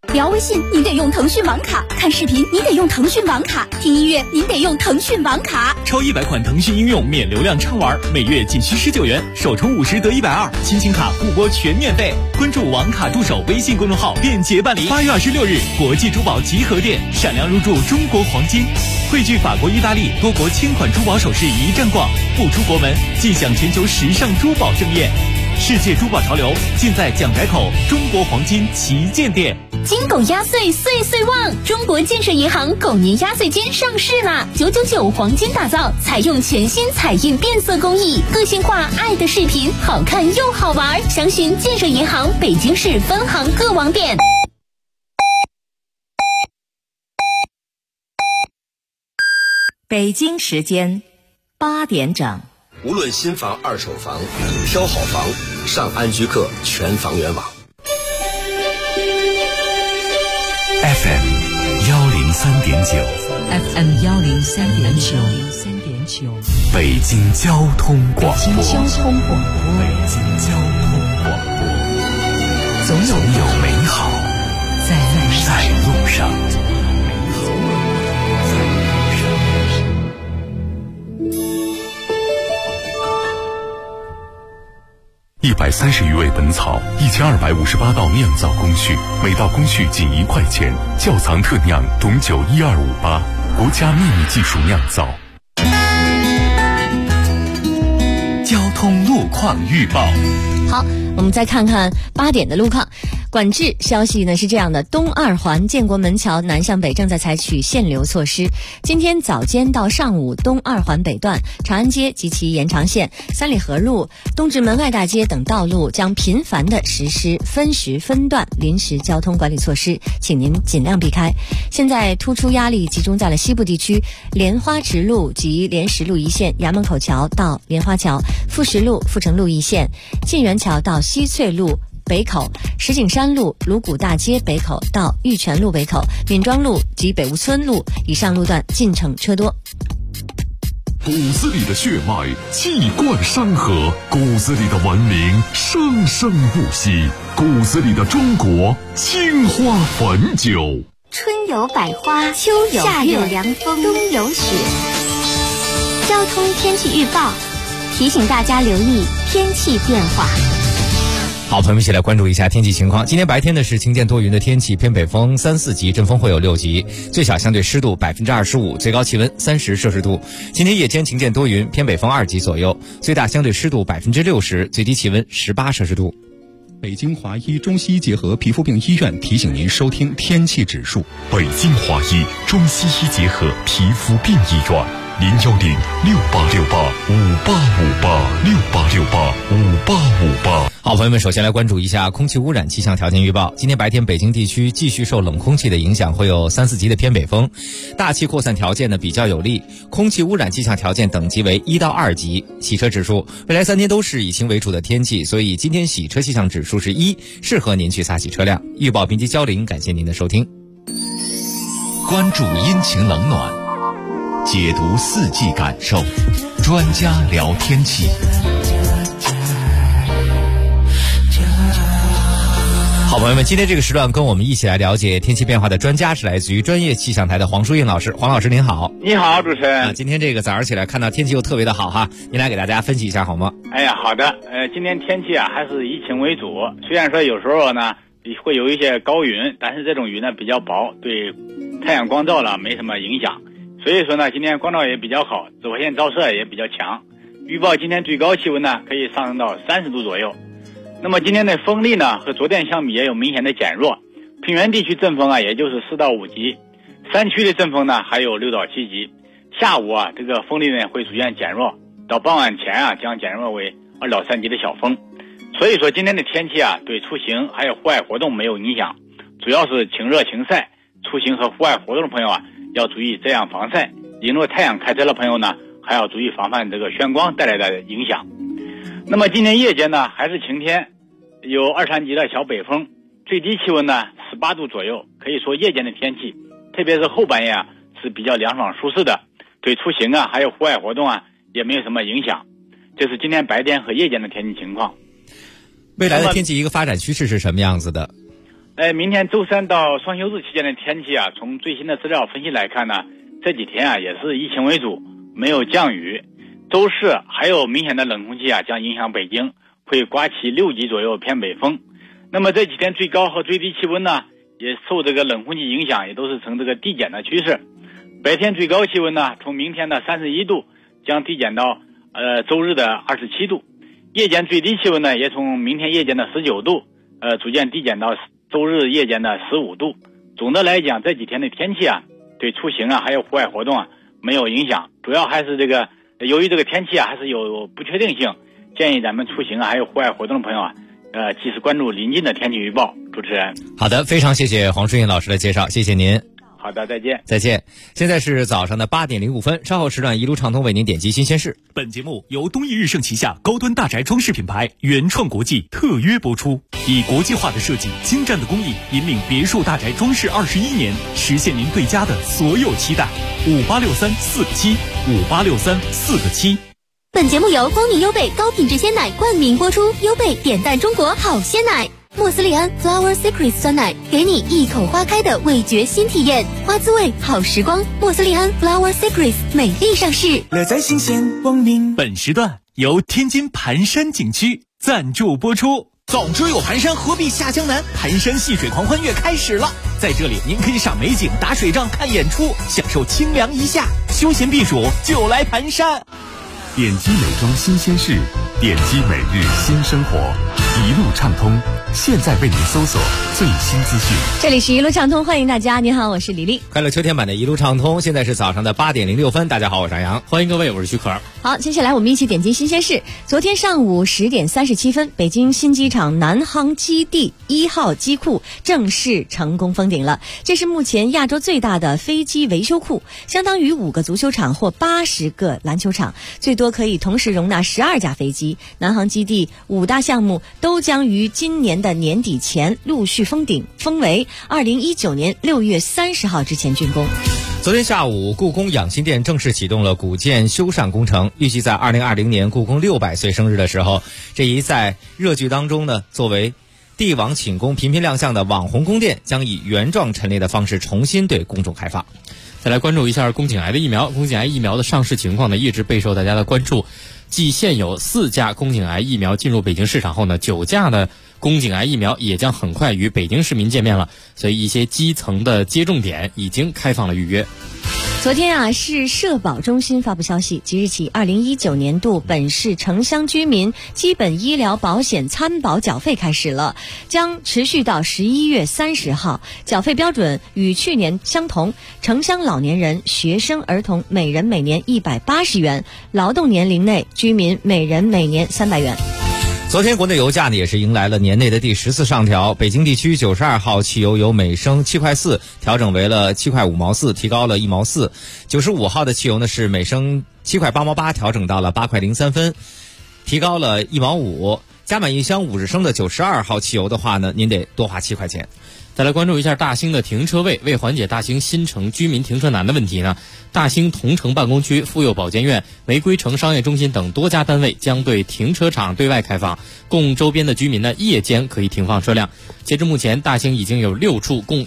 聊微信您得用腾讯网卡，看视频您得用腾讯网卡，听音乐您得用腾讯网卡。 超100款腾讯应用免流量畅玩，每月仅需19元，首充50得120，亲情卡互拨全免费。关注网卡助手微信公众号，便捷办理。8月26日，国际珠宝集合店闪亮入驻中国黄金，汇聚法国、意大利多国千款珠宝首饰一站逛，不出国门尽享全球时尚珠宝盛宴。世界珠宝潮流尽在蒋宅口中国黄金旗舰店。 金狗压岁岁岁旺！中国建设银行狗年压岁金上市啦！999黄金打造，采用全新彩印变色工艺，个性化爱的视频，好看又好玩。详询建设银行北京市分行各网点。 北京时间8点整。 无论新房、二手房，挑好房，上安居客全房源网。 FM 103.9 FM 103.9 北京交通广播。 北京交通广播，总有美好在路上。 130余味本草，1258道酿造工序，每道工序仅1块钱。窖藏特酿董酒12588，国家秘密技术酿造。 交通路况预报。 好，我们再看看8点的路况。管制消息呢是这样的：东2环建国门桥南向北正在采取限流措施。今天早间到上午，东2环北段、长安街及其延长线、三里河路、东直门外大街等道路将频繁地实施分时分段临时交通管理措施，请您尽量避开。现在突出压力集中在了西部地区，莲花池路及莲石路一线、衙门口桥到莲花桥、富石路、富城路一线、晋源桥到西翠路北口、石景山路鲁谷大街北口到玉泉路北口、闵庄路及北坞村路以上路段进城车多。 骨子里的血脉气贯山河，骨子里的文明生生不息，骨子里的中国青花汾酒。 春有百花，秋有夏有凉风，冬有雪。交通天气预报提醒大家留意天气变化。 好，朋友们一起来关注一下天气情况。今天白天呢是晴间多云的天气，偏北风3、4级，阵风会有6级，最小相对湿度25%，最高气温30摄氏度。今天夜间晴间多云，偏北风2级左右，最大相对湿度60%，最低气温18摄氏度。 北京华医中西医结合皮肤病医院提醒您收听天气指数。 北京华医中西医结合皮肤病医院，010-6868-5858，6868-5858。 好，朋友们，首先来关注一下空气污染气象条件预报。今天白天北京地区继续受冷空气的影响，会有3、4级的偏北风，大气扩散条件呢比较有利，空气污染气象条件等级为1到2级。洗车指数，未来3天都是以晴为主的天气，所以今天洗车气象指数是1，适合您去擦洗车辆。预报编辑焦玲，感谢您的收听。 关注阴晴冷暖，解读四季感受，专家聊天气。 好，朋友们，今天这个时段跟我们一起来了解天气变化的专家是来自于专业气象台的黄淑印老师。黄老师您好。 你好，主持人。 今天这个早上起来看到天气又特别的好哈，您来给大家分析一下好吗？ 哎呀，好的。今天天气还是以晴为主，虽然说有时候呢会有一些高云，但是这种云呢比较薄，对太阳光照了没什么影响。所以说呢，今天光照也比较好，紫外线照射也比较强。预报今天最高气温呢可以上升到30度左右。那么今天的风力呢和昨天相比也有明显的减弱，平原地区阵风也就是4到5级，山区的阵风呢还有6到7级。下午这个风力呢会逐渐减弱，到傍晚前将减弱为2到3级的小风。所以说今天的天气对出行还有户外活动没有影响，主要是晴热晴晒，出行和户外活动的朋友要注意遮阳防晒，迎着太阳开车的朋友呢还要注意防范这个眩光带来的影响。那么今天夜间呢还是晴天，有2、3级的小北风，最低气温呢18度左右，可以说夜间的天气特别是后半夜是比较凉爽舒适的，对出行还有户外活动也没有什么影响。这是今天白天和夜间的天气情况。 未来的天气一个发展趋势是什么样子的？ 明天周三到双休日期间的天气啊，从最新的资料分析来看呢，这几天啊也是以晴为主，没有降雨。周四还有明显的冷空气啊将影响北京，会刮起6级左右偏北风。那么这几天最高和最低气温呢，也受这个冷空气影响，也都是呈这个递减的趋势。白天最高气温呢，从明天的31度将递减到周日的27度。夜间最低气温呢，也从明天夜间的19度逐渐递减到周日夜间的15度。总的来讲，这几天的天气啊，对出行啊还有户外活动啊没有影响，主要还是这个由于这个天气啊还是有不确定性，建议咱们出行啊还有户外活动的朋友啊及时关注临近的天气预报。主持人， 好的，非常谢谢黄顺英老师的介绍，谢谢您。 好的，再见。 再见。现在是早上的8点05分，稍后时段一路畅通为您点击新鲜事。 本节目由东益日盛旗下高端大宅装饰品牌原创国际特约播出，以国际化的设计、精湛的工艺，引领别墅大宅装饰21年，实现您对家的所有期待。586347，586347。 本节目由光明优贝高品质鲜奶冠名播出，优贝点赞中国好鲜奶。莫斯利安 Flower Secrets 酸奶，给你一口花开的味觉新体验，花滋味好时光。莫斯利安 Flower Secrets 美丽上市， 乐在新鲜光明。 本时段由天津盘山景区赞助播出。 早知有盘山，何必下江南？盘山戏水狂欢月开始了，在这里您可以赏美景、打水仗、看演出，享受清凉一夏，休闲避暑就来盘山。 点击美妆新鲜事，点击每日新生活，一路畅通。现在为您搜索最新资讯。 这里是一路畅通，欢迎大家。你好，我是李丽。 快乐秋天版的一路畅通，现在是早上的8点06分。大家好，我是杨洋， 欢迎各位，我是徐可。 好，接下来我们一起点击新鲜事。昨天上午10点37分，北京新机场南航基地1号机库正式成功封顶了。这是目前亚洲最大的飞机维修库，相当于5个足球场或80个篮球场，最多可以同时容纳12架飞机。南航基地5大项目都将于今年的年底前陆续封顶，封为2019年6月30号之前竣工。 昨天下午，故宫养心殿正式启动了古建修缮工程，预计在2020年故宫600岁生日的时候，这一在热剧当中呢，作为帝王寝宫频频亮相的网红宫殿，将以原状陈列的方式重新对公众开放。 再来关注一下宫颈癌的疫苗，宫颈癌疫苗的上市情况呢，一直备受大家的关注。继现有4价宫颈癌疫苗进入北京市场后呢，9价的宫颈癌疫苗也将很快与北京市民见面了，所以一些基层的接种点已经开放了预约。 昨天啊，市社保中心发布消息，即日起2019年度本市城乡居民基本医疗保险参保缴费开始了，将持续到11月30号。缴费标准与去年相同，城乡老年人、学生、儿童每人每年180元，劳动年龄内居民每人每年300元。 昨天国内油价呢也是迎来了年内的第10次上调，北京地区92号汽油由每升7块4调整为了7块5毛4，提高了1毛4。95号的汽油呢是每升7块8毛8，调整到了8块03分，提高了1毛5。加满一箱50升的92号汽油的话呢，您得多花7块钱。 再来关注一下大兴的停车位，为缓解大兴新城居民停车难的问题呢，大兴同城办公区、妇幼保健院、玫瑰城商业中心等多家单位将对停车场对外开放，供周边的居民呢夜间可以停放车辆。截至目前，大兴已经有6处共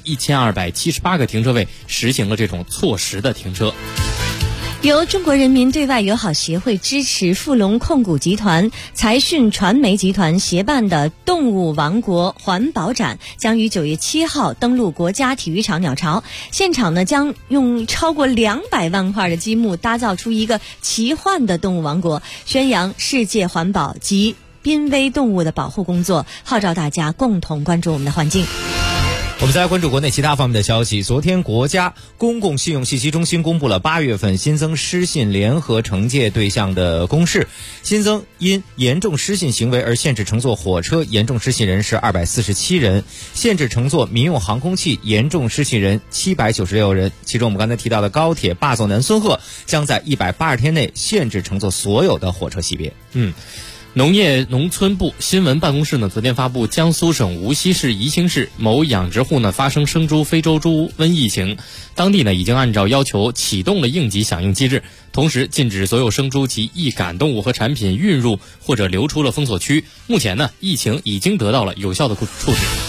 1278个停车位实行了这种错时的停车。 由中国人民对外友好协会支持，富隆控股集团、财讯传媒集团协办的动物王国环保展将于9月7号登陆国家体育场鸟巢。现场呢将用超过200万块的积木打造出一个奇幻的动物王国，宣扬世界环保及濒危动物的保护工作，号召大家共同关注我们的环境。 我们再来关注国内其他方面的消息。昨天，国家公共信用信息中心公布了8月份新增失信联合惩戒对象的公示，新增因严重失信行为而限制乘坐火车严重失信人是247人，限制乘坐民用航空器严重失信人796人。其中我们刚才提到的高铁霸座南孙鹤将在180天内限制乘坐所有的火车系别。 农业农村部新闻办公室呢，昨天发布江苏省无锡市宜兴市某养殖户呢发生生猪非洲猪瘟疫情，当地呢已经按照要求启动了应急响应机制，同时禁止所有生猪及易感动物和产品运入或者流出了封锁区。目前呢，疫情已经得到了有效的处置。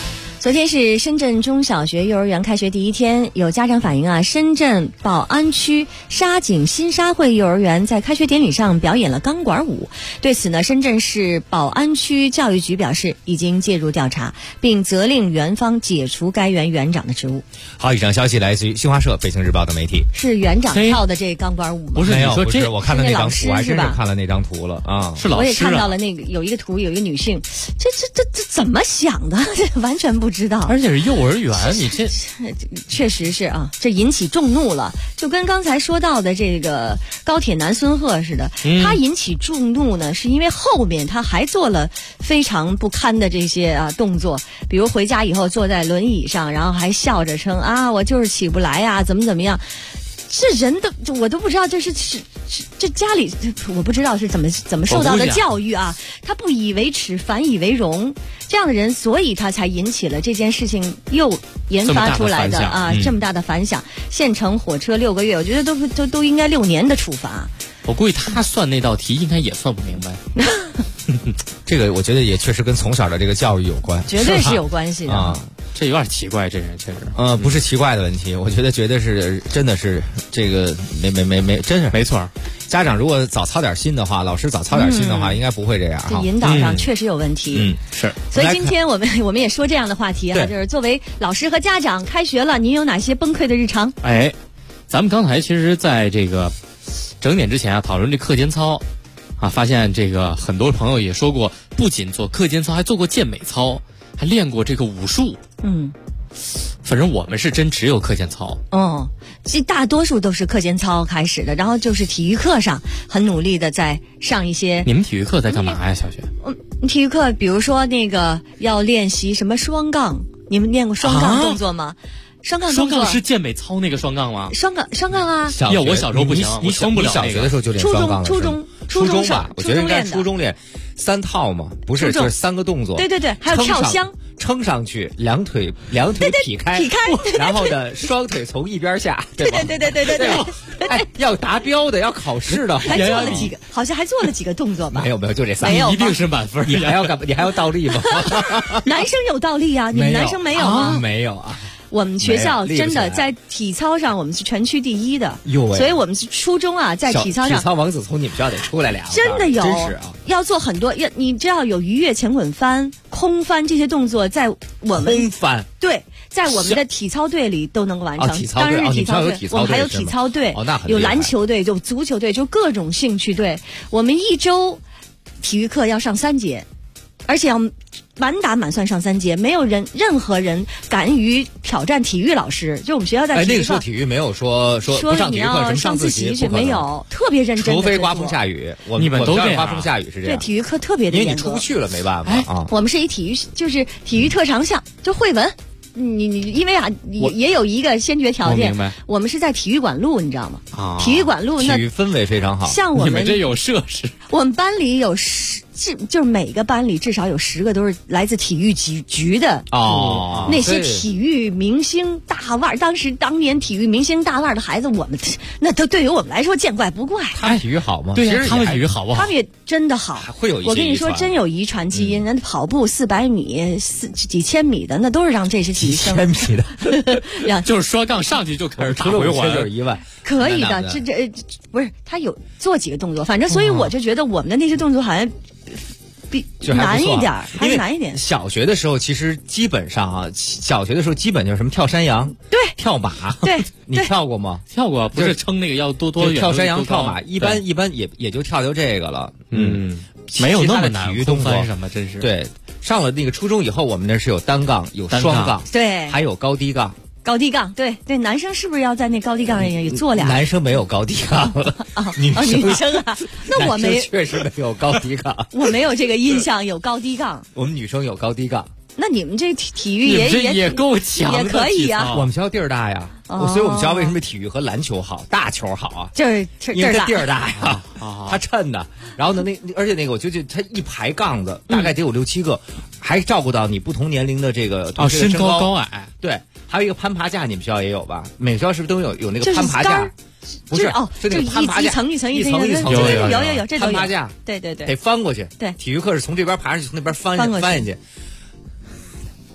昨天是深圳中小学幼儿园开学第一天，有家长反映啊，深圳宝安区沙井新沙汇幼儿园在开学典礼上表演了钢管舞。对此呢，深圳市宝安区教育局表示已经介入调查，并责令园方解除该园园长的职务。 好，以上消息来自于新华社、北京日报的媒体。 是园长跳的这钢管舞吗？ 不是，你说这我看到那张图， 我还真是看了那张图了啊！ 是老师啊， 我也看到了那个有一个图，有一个女性，这怎么想的？这完全不知道。 而且是幼儿园，你这确实是啊，这引起众怒了。就跟刚才说到的这个高铁男孙鹤似的，他引起众怒呢，是因为后面他还做了非常不堪的这些动作，比如回家以后坐在轮椅上，然后还笑着称啊，我就是起不来呀，怎么样。这人的我都不知道这家里我不知道是怎么受到的教育啊，他不以为耻反以为荣，这样的人，所以他才引起了这件事情又研发出来的这么大的反响。限乘火车6个月，我觉得都应该6年的处罚。 我估计他算那道题应该也算不明白。 这个我觉得也确实跟从小的这个教育有关， 绝对是有关系的啊。 这有点奇怪，这人确实不是奇怪的问题，我觉得是真的是这个没真是没错。 家长如果早操点心的话，老师早操点心的话，应该不会这样。 这引导上确实有问题。 是。 所以今天我们也说这样的话题啊，就是作为老师和家长，开学了，您有哪些崩溃的日常？ 哎，咱们刚才其实在这个整点之前讨论这课间操啊，发现这个很多朋友也说过，不仅做课间操，还做过健美操，还练过这个武术。反正我们是真只有课间操。 其实大多数都是课间操开始的，然后就是体育课上很努力的在上一些。 你们体育课在干嘛呀，小学？ 体育课比如说那个要练习什么双杠，你们练过双杠动作吗？双杠是健美操那个双杠吗？ 双杠啊！ 要我小时候不行，我撑不了。 你小学的时候就练双杠了。初中吧，我觉得应该初中练3套嘛，不是就是3个动作。 对，还有跳箱， 撑上去，两腿劈开，然后呢双腿从一边下，对吧？ 对。 哎，要达标的，要考试的， 还做了几个，好像还做了几个动作吧？ 没有，就这3个， 一定是满分。 你还要倒立吗？ 男生有倒立啊，你们男生没有吗？ 没有啊。 我们学校真的在体操上，我们是全区第1的，所以我们是初中啊，在体操上， 体操王子从你们学校得出来俩， 真的有， 真是啊， 要做很多，你知道有鱼跃、前滚翻、空翻这些动作，在我们空翻对，在我们的体操队里都能完成。当然是体操队，我们还有体操队，有篮球队，有足球队，就各种兴趣队。我们1周体育课要上3节，而且要满打满算上3节，没有任何人敢于挑战体育老师。就我们学校在体育课， 那个时候体育没有说不上体育课什么上自习去，没有，特别认真。 除非刮风下雨， 你们都这样。 刮风下雨是这样。 对，体育课特别的严格， 因为你出不去了，没办法啊。 我们是以体育特长项，就绘文。你因为也有一个先决条件，我们是在体育馆路，你知道吗？体育馆路那体育氛围非常好。 像我们这有设施， 我们班里有就是每个班里至少有10个都是来自体育局的那些体育明星大腕，当年体育明星大腕的孩子，我们那都对于我们来说见怪不怪。 他们体育好吗？ 对呀，他们体育好不好？ 他们也真的好， 会有一些我跟你说，真有遗传基因。那跑步400米、几千米的，那都是让这些体育生。 几千米的， 就是双杠上去就开始打回环， 就是1万。 可以的，这不是他有做几个动作，反正所以我就觉得我们的那些动作好像难一点，还是难一点。 小学的时候其实基本上基本就是什么跳山羊， 对， 跳马， 对， 你跳过吗？ 跳过，不是称那个要多远？ 跳山羊、跳马，一般也就跳这个了。 没有那么难。 体育动作什么真是对。上了那个初中以后，我们那是有单杠、有双杠， 对， 还有高低杠。 高低杠，对，男生是不是要在那高低杠上也做俩？ 男生没有高低杠女生啊，那我没确实没有高低杠， 我没有这个印象有高低杠。 我们女生有高低杠。 那你们这体育也够强的， 也可以呀。 我们学校地儿大呀，所以我们学校为什么体育和篮球好，大球好啊？ 就是因为它地儿大呀，它衬的。然后呢，而且那个我觉得它一排杠子大概得有6、7个，还照顾到你不同年龄的这个身高高矮。 对，还有一个攀爬架，你们学校也有吧？每个学校是不是都有那个攀爬架？不是就那个攀爬架， 一层一层有，这攀爬架， 对， 得翻过去。 对， 体育课是从这边爬上去，从那边翻下去。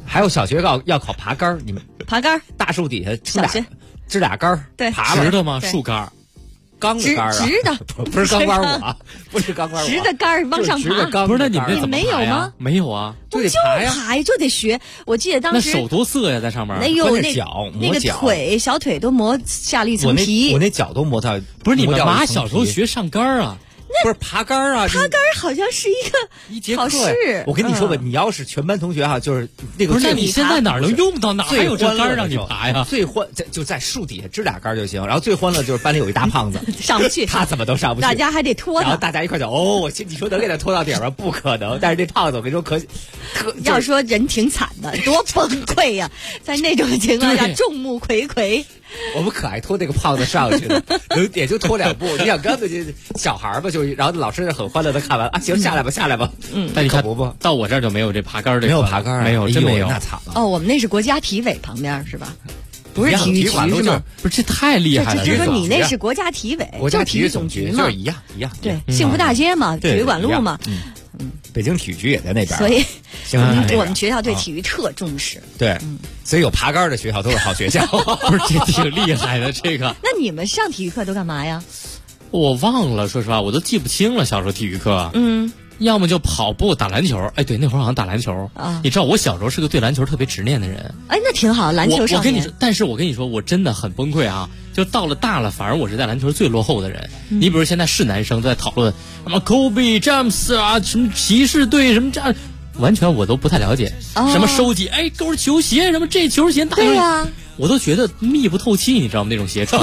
还有小学要考爬杆儿，你们爬杆儿， 大树底下小学支俩杆儿， 对， 爬直的吗？树杆儿。 钢的杆儿啊， 直的不是钢管舞，不是钢管舞， 直的杆儿往上爬。 不是，那你们没有吗？ 没有啊， 就得爬呀， 就得学。我记得当时那手多涩呀，在上面。 那有那个腿小腿都磨下了一层皮。 我那脚都磨到。 不是你们妈小时候学上杆儿啊？ 不是爬杆儿啊， 爬杆儿好像是一个考试。 我跟你说吧，你要是全班同学哈，就是那个。 不是，那你现在哪能用到？哪还有这杆儿让你爬呀？ 最欢就在树底下支俩杆儿就行。然后最欢乐就是班里有一大胖子上不去， 他怎么都上不去， 大家还得拖他。 然后大家一块走，你说能给他拖到底儿吗？不可能。但是这胖子我跟你说要说人挺惨的，多崩溃呀！在那种情况下，众目睽睽。 我们可爱拖那个胖子上去了，也就拖2步。你想根本就小孩吧，就然后老师很欢乐的看完啊，行，下来吧，下来吧。 但你看到我这儿就没有这爬杆儿， 没有爬杆儿， 没有，真没有， 那惨了。 哦，我们那是国家体委旁边是吧？不是体育局是吗？ 不是，这太厉害了。 就是说你那是国家体委， 国家体育总局嘛，就是一样。 对，幸福大街嘛，体育馆路嘛。 北京体育局也在那边， 所以我们学校对体育特重视。 对，所以有爬杆的学校都是好学校。 不是，这挺厉害的这个。 那你们上体育课都干嘛呀？ 我忘了，说实话，我都记不清了。小时候体育课，要么就跑步、打篮球。哎，对，那会儿好像打篮球啊。你知道我小时候是个对篮球特别执念的人。 哎，那挺好，篮球少年。 我跟你说，但是我跟你说，我真的很崩溃啊！就到了大了，反而我是在篮球最落后的人。你比如现在是男生都在讨论什么 Kobe、詹姆斯啊，什么骑士队什么这样，完全我都不太了解。什么收集勾球鞋，什么这球鞋大， 对呀， 我都觉得密不透气，你知道吗？那种鞋穿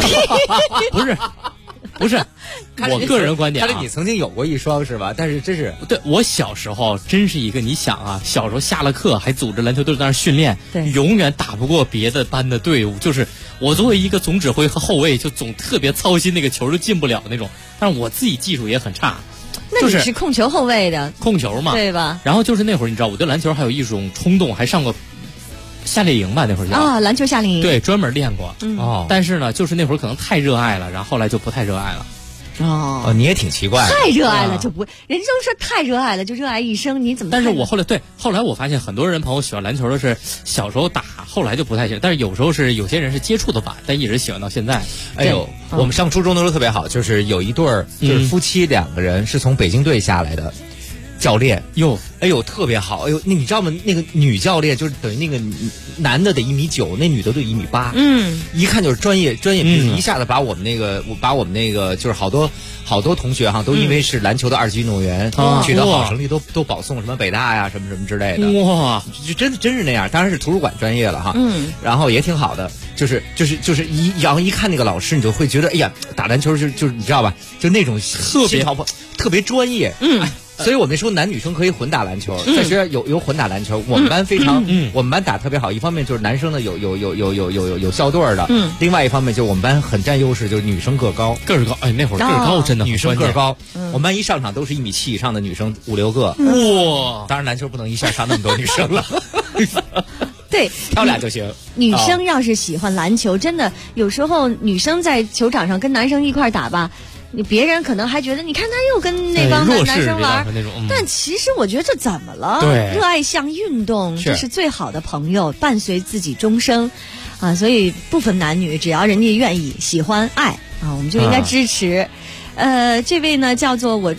不是，我个人观点啊， 看来你曾经有过一双是吧？但是真是对我小时候真是一个，你想啊，小时候下了课还组织篮球队在那儿训练， 对， 永远打不过别的班的队伍。就是我作为一个总指挥和后卫，就总特别操心那个球就进不了那种。但是我自己技术也很差。 那你是控球后卫的， 控球嘛， 对吧？ 然后就是那会儿，你知道我对篮球还有一种冲动，还上过夏令营吧，那会儿叫啊，篮球夏令营， 对，专门练过。但是呢，就是那会儿可能太热爱了，然后后来就不太热爱了。 哦， 你也挺奇怪的， 太热爱了就不，人家都说太热爱了就热爱一生，你怎么？ 但是我后来我发现很多人朋友喜欢篮球的是小时候打，后来就不太喜欢。但是有时候是有些人是接触的晚，但一直喜欢到现在。 哎呦，我们上初中的时候特别好，就是有一对儿就是夫妻2个人是从北京队下来的。教练哎呦特别好，哎呦，那你知道吗？那个女教练就是等于那个男的得1.9米，那女的得1.8米，一看就是专业，一下子把我们那个就是好多同学哈，都因为是篮球的2级运动员，取得好成绩都保送什么北大呀什么之类的， 哇， 就真是那样，当然是图书馆专业了哈，然后也挺好的，就是然后一看那个老师，你就会觉得哎呀，打篮球就是你知道吧，就那种特别专业，所以我们那时候男女生可以混打篮球，在学校有混打篮球。我们班我们班打特别好，一方面就是男生的有校队的，另外一方面就是我们班很占优势，就是女生个儿高。 哎，那会儿个儿高真的女生个儿高，我们班一上场都是1.7米以上的女生5-6个。 哇！ 当然篮球不能一下上那么多女生了。 对， 挑俩就行。 女生要是喜欢篮球，真的有时候女生在球场上跟男生一块打吧。别人可能还觉得，你看他又跟那帮男生玩，但其实我觉得这怎么了？ 对， 热爱项运动，这是最好的朋友，伴随自己终生，啊，所以不分男女，只要人家愿意、喜欢、爱啊，我们就应该支持。这位呢叫做我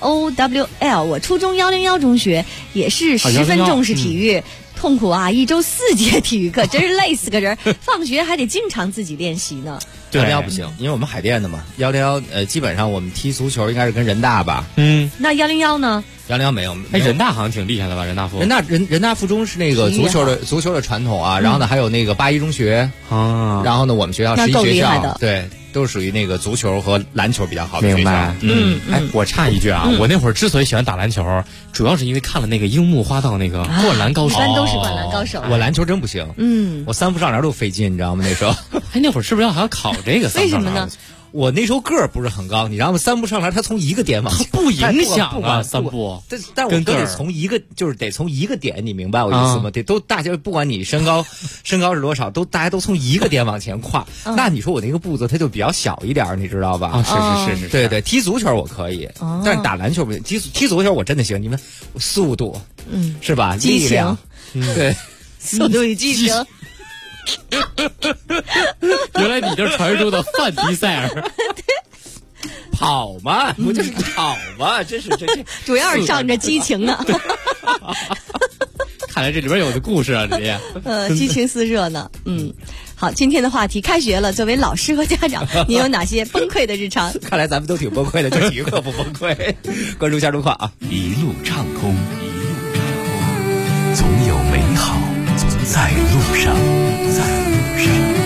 OWL， 我初中101中学也是十分重视体育。痛苦啊！一周4节体育课，真是累死个人。放学还得经常自己练习呢。 101不行，因为我们海淀的嘛。101基本上我们踢足球应该是跟人大吧。 那101呢 ？101没有。 哎，人大好像挺厉害的吧？人大附中是那个足球的传统啊。然后呢，还有那个81中学啊。然后呢，我们学校11学校，对，都是属于那个足球和篮球比较好的学校。 哎，我插一句啊，我那会儿之所以喜欢打篮球，主要是因为看了那个樱木花道那个《灌篮高手》， 一般都是灌篮高手。 我篮球真不行，我3步上篮都费劲，你知道吗？那时候， 哎，那会儿是不是还要考这个？ 为什么呢？ 我那时候个儿不是很高，你知道吗？3步上篮，他从一个点往前， 不影响啊，3步。 但我都得从一个，就是得从一个点，你明白我意思吗？都大家不管你身高是多少，大家都从一个点往前跨。那你说我那个步子，它就比较小一点，你知道吧？ 是， 对，踢足球我可以，但是打篮球不行。踢足球我真的行，你们速度，是吧？ 力量，对。 速度与激情。 原来你就是传说中的范迪塞尔。 跑嘛，不就是跑嘛？这主要是仗着激情呢。 看来这里边有个故事啊，这里。 激情四射呢。好，今天的话题开学了，作为老师和家长，你有哪些崩溃的日常？ 看来咱们都挺崩溃的，就体育课不崩溃。关注一下路况啊， 一路畅通，一路畅通，总有美好在路上，在路上。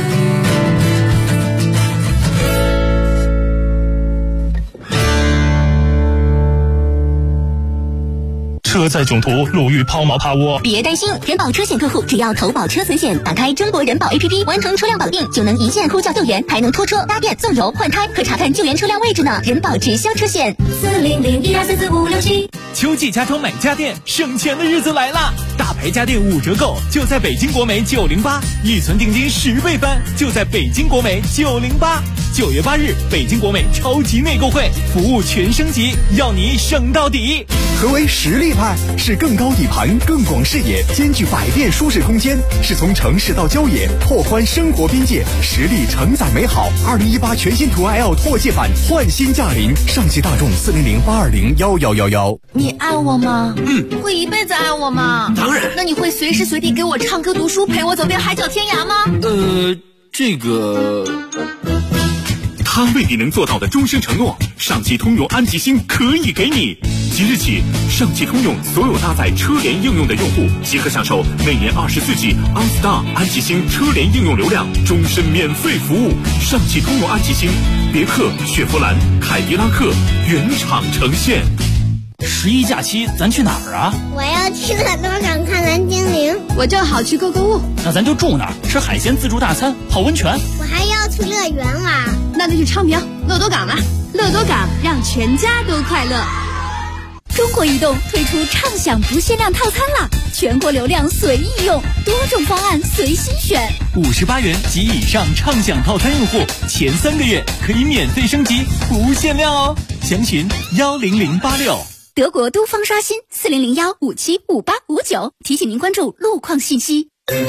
车载囧途，路遇抛锚趴窝。 别担心，人保车险客户只要投保车损险，打开中国人保 APP， 完成车辆保定，就能一键呼叫救援，还能拖车、搭电、送油、换胎，可查看救援车辆位置呢。人保直销车险，40012445567。 秋季家装买家电，省钱的日子来啦！大牌家电5折购，就在北京国美908，预存定金10倍翻，就在北京国美908。9月8日，北京国美超级内购会，服务全升级，要你省到底。 何为实力派？是更高底盘、更广视野，兼具百变舒适空间，是从城市到郊野，拓宽生活边界，实力承载美好。2018全新途安 L 拓界版焕新驾临，上汽大众40082011111。 你爱我吗？会一辈子爱我吗？ 当然。 那你会随时随地给我唱歌、读书，陪我走遍海角天涯吗？ 这个。他未必能做到的终身承诺，上汽通用安吉星可以给你。即日起，上汽通用所有搭载车联应用的用户即可享受每年24G OnStar 安吉星车联应用流量，终身免费服务。上汽通用安吉星，别克、雪佛兰、凯迪拉克原厂呈现。 11假期咱去哪儿啊？ 我要去乐多港看蓝精灵。 我正好去购物。 那咱就住那儿，吃海鲜自助大餐，泡温泉。 我还要去乐园玩。 那就去昌平乐多港吧。乐多港让全家都快乐。 中国移动推出畅享不限量套餐啦，全国流量随意用，多种方案随心选。 58元及以上畅享套餐用户，前3个月可以免费升级，不限量哦。详询10086。 德国都方刷新40015755859，提醒您关注路况信息。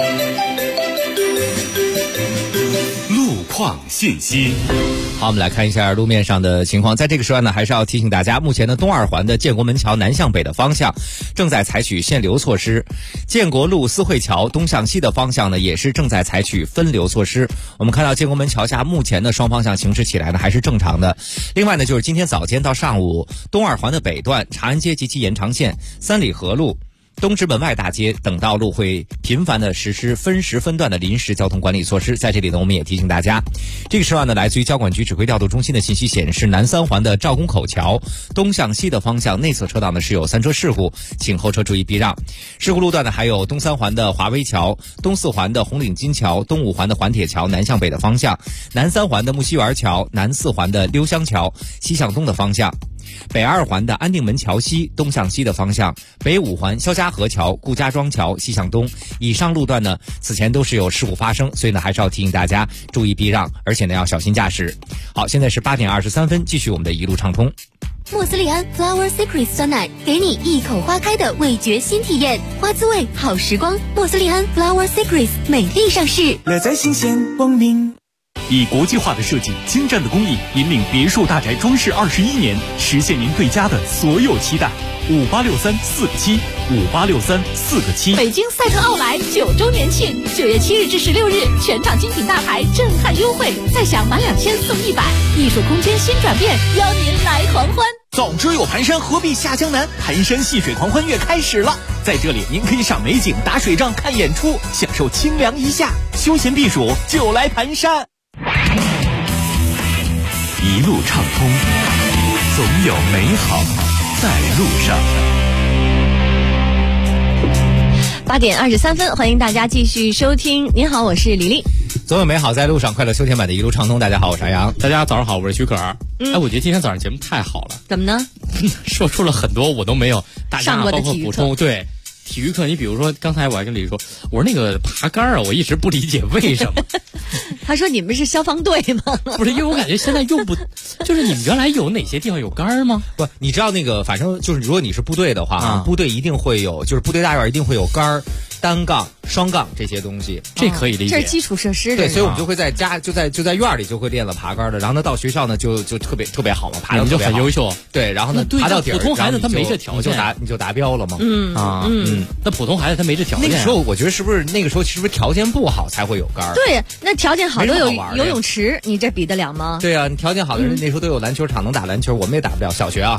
路况信息。 好，我们来看一下路面上的情况。在这个时段呢，还是要提醒大家，目前的东二环的建国门桥南向北的方向正在采取限流措施，建国路思汇桥东向西的方向呢，也是正在采取分流措施。我们看到建国门桥下目前的双方向行驶起来呢还是正常的。另外呢，就是今天早间到上午，东二环的北段长安街及其延长线、三里河路、东直门外大街等道路会频繁的实施分时分段的临时交通管理措施。在这里呢，我们也提醒大家，这个时段呢，来自于交管局指挥调度中心的信息显示，南三环的赵公口桥东向西的方向内侧车道呢是有3车事故，请后车注意避让。事故路段呢还有东三环的华威桥、东四环的红领巾桥、东五环的环铁桥南向北的方向、南三环的木樨园桥、南四环的溜香桥西向东的方向、北二环的安定门桥西东向西的方向、北五环肖家河桥、顾家庄桥西向东。以上路段呢，此前都是有事故发生，所以呢，还是要提醒大家注意避让，而且呢，要小心驾驶。好，现在是8点23分，继续我们的一路畅通。 莫斯利安 Flower Secret 酸奶，给你一口花开的味觉新体验，花滋味好时光。莫斯利安 Flower Secret 美丽上市， 乐在新鲜光明。以国际化的设计、精湛的工艺，引领别墅大宅装饰21年，实现您对家的所有期待。586347，586347。 北京赛特奥莱9周年庆，9月7日至16日，全场精品大牌震撼优惠，再享满2000送100，艺术空间新转变，邀您来狂欢。 早知有盘山，何必下江南？盘山戏水狂欢月开始了，在这里您可以赏美景、打水仗、看演出，享受清凉一夏，休闲避暑就来盘山。 一路畅通，总有美好在路上。 8点23分，欢迎大家继续收听。您好，我是李丽。 总有美好在路上，快乐秋天版的一路畅通。大家好，我是杨洋。 大家早上好，我是徐可儿。我觉得今天早上节目太好了。 怎么呢？ 说出了很多我都没有大家包括补充。对。体育课，你比如说，刚才我还跟李说，我说那个爬杆啊，我一直不理解为什么。 他说你们是消防队吗？ 不是，因为我感觉现在用不，就是你们原来有哪些地方有杆吗？ 不，你知道那个，反正就是如果你是部队的话，部队一定会有，就是部队大院一定会有杆。 单杠、双杠这些东西， 这可以理解。 这是基础设施。 对，所以我们就会在家就在院里就会练了爬杆的，然后呢到学校呢就特别好嘛，爬的就很优秀。 对，然后呢爬到底儿， 普通孩子他没这条件， 你就达标了嘛。 那普通孩子他没这条件。 那个时候我觉得是不是条件不好才会有杆？ 对，那条件好都有游泳池，你这比得了吗？ 对啊，你条件好的人那时候都有篮球场能打篮球，我们也打不了。小学啊。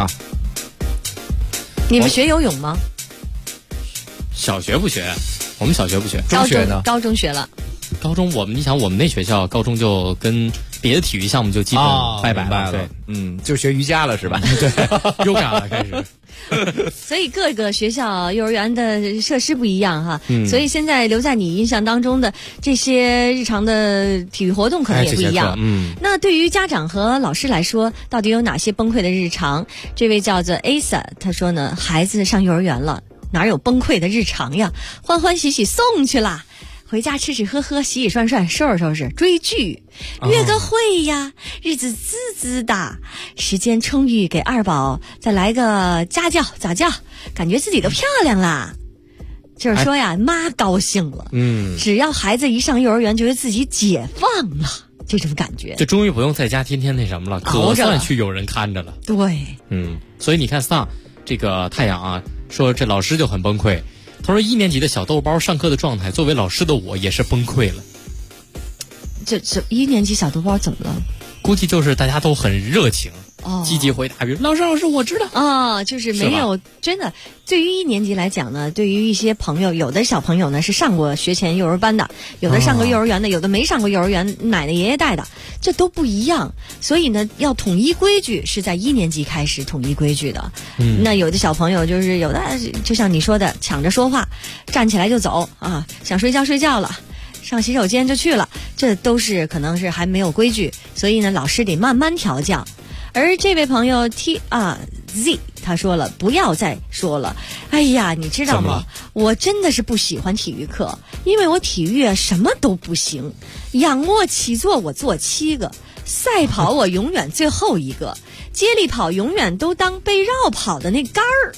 你们学游泳吗？ 小学不学，我们小学不学。 中学呢？ 高中学了。 高中你想我们那学校高中就跟别的体育项目就基本拜拜了。对， 就学瑜伽了是吧？ 对，yoga 了开始。 所以各个学校幼儿园的设施不一样哈，所以现在留在你印象当中的这些日常的体育活动可能也不一样。那对于家长和老师来说，到底有哪些崩溃的日常？这位叫做 Asa， 他说呢，孩子上幼儿园了，哪有崩溃的日常呀？欢欢喜喜送去啦。回家吃吃喝喝，洗洗涮涮，收拾收拾，追剧，约个会呀，日子滋滋的，时间充裕，给二宝再来个家教早教，感觉自己都漂亮啦。就是说呀，妈高兴了，只要孩子一上幼儿园，觉得自己解放了，这种感觉， 就终于不用在家天天那什么了，可算去有人看着了。 对， 所以你看桑这个太阳啊，说这老师就很崩溃。他说1年级的小豆包上课的状态，作为老师的我也是崩溃了。 这1年级小豆包怎么了？ 估计就是大家都很热情，积极回答，比如老师我知道就是没有真的。对于1年级来讲呢，对于一些朋友，有的小朋友呢是上过学前幼儿班的，有的上过幼儿园的，有的没上过幼儿园，奶奶爷爷带的，这都不一样。所以呢，要统一规矩是在1年级开始统一规矩的。那有的小朋友就是有的，就像你说的，抢着说话，站起来就走啊，想睡觉了。上洗手间就去了，这都是可能是还没有规矩，所以呢，老师得慢慢调教。而这位朋友 Z 他说了，不要再说了。哎呀，你知道吗？我真的是不喜欢体育课，因为我体育什么都不行。仰卧起坐我做7个，赛跑我永远最后一个，接力跑永远都当被绕跑的那杆儿。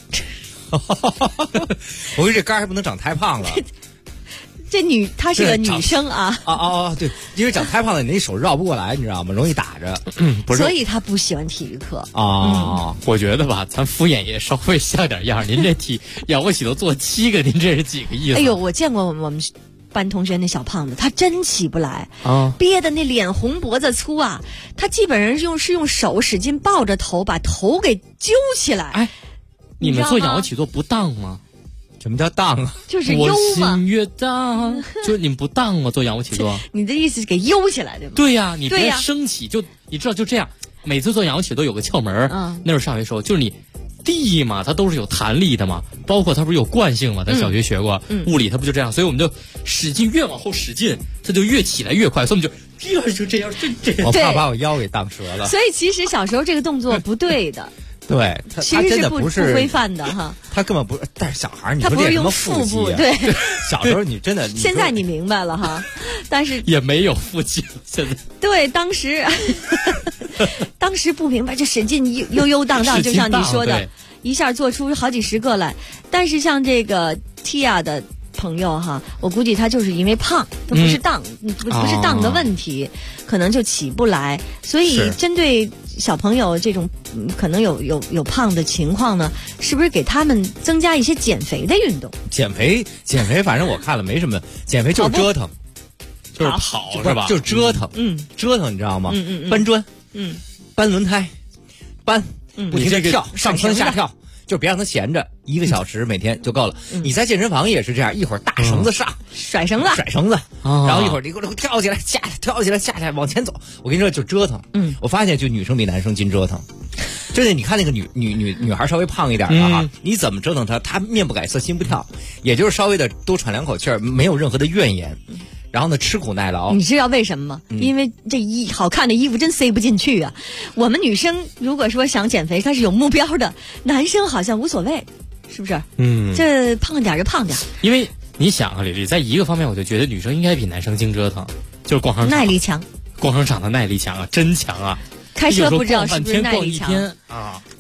我以为这杆儿还不能长太胖了。 她是个女生啊！ 对，因为长太胖了，你那手绕不过来，你知道吗？容易打着。 所以她不喜欢体育课我觉得吧，咱敷衍也稍微像点样。您这仰卧起坐做7个，您这是几个意思？ 哎呦，我见过我们班同学那小胖子，他真起不来憋得那脸红脖子粗啊！他基本上是用手使劲抱着头，把头给揪起来。 哎，你们做仰卧起坐不当吗？ 什么叫当啊？ 就是悠嘛。 我心越荡，就是你们不当吗？做仰卧起坐？ 你的意思是给悠起来对吗？ 对呀，你别升起，你知道就这样。每次做仰卧起坐有个窍门，那时候上学时候就是你地嘛，它都是有弹力的嘛，包括它不是有惯性嘛？咱小学学过，物理它不就这样？所以我们就使劲越往后使劲，它就越起来越快，所以我们就这样。 我怕把我腰给荡折了。 所以其实小时候这个动作不对的。 对， 其实是不规范的哈。 他根本不是，但是小孩你他不是用腹部，对。 小时候你真的， 现在你明白了哈，但是也没有腹肌，现在。 对，当时不明白，就使劲悠荡，就像你说的，一下做出好几10个来。但是像这个 Tia 的朋友哈，我估计他就是因为胖，他不是荡的问题，可能就起不来。所以针对小朋友这种可能有胖的情况呢，是不是给他们增加一些减肥的运动？ 减肥，反正我看了没什么，减肥就是折腾， 就是跑是吧？ 就是折腾，折腾你知道吗？搬砖，搬轮胎，搬，不停地跳，上蹿下跳。就别让他闲着，1个小时每天就够了。你在健身房也是这样，一会儿大绳子上， 甩绳子， 然后一会儿你给我跳起来，跳起来，下来往前走。我跟你说，就折腾。我发现就女生比男生经折腾。真的，你看那个女孩稍微胖一点的哈，你怎么折腾她面不改色心不跳，也就是稍微的多喘2口气儿，没有任何的怨言。然后呢，吃苦耐劳。 你知道为什么吗？因为这好看的衣服真塞不进去啊。我们女生如果说想减肥，她是有目标的，男生好像无所谓，是不是？这胖点就胖点。 因为你想啊，李丽，在一个方面，我就觉得女生应该比男生经折腾，就是逛商场耐力强， 逛商场的耐力强啊，真强啊。 开车不知道是不是耐力强啊？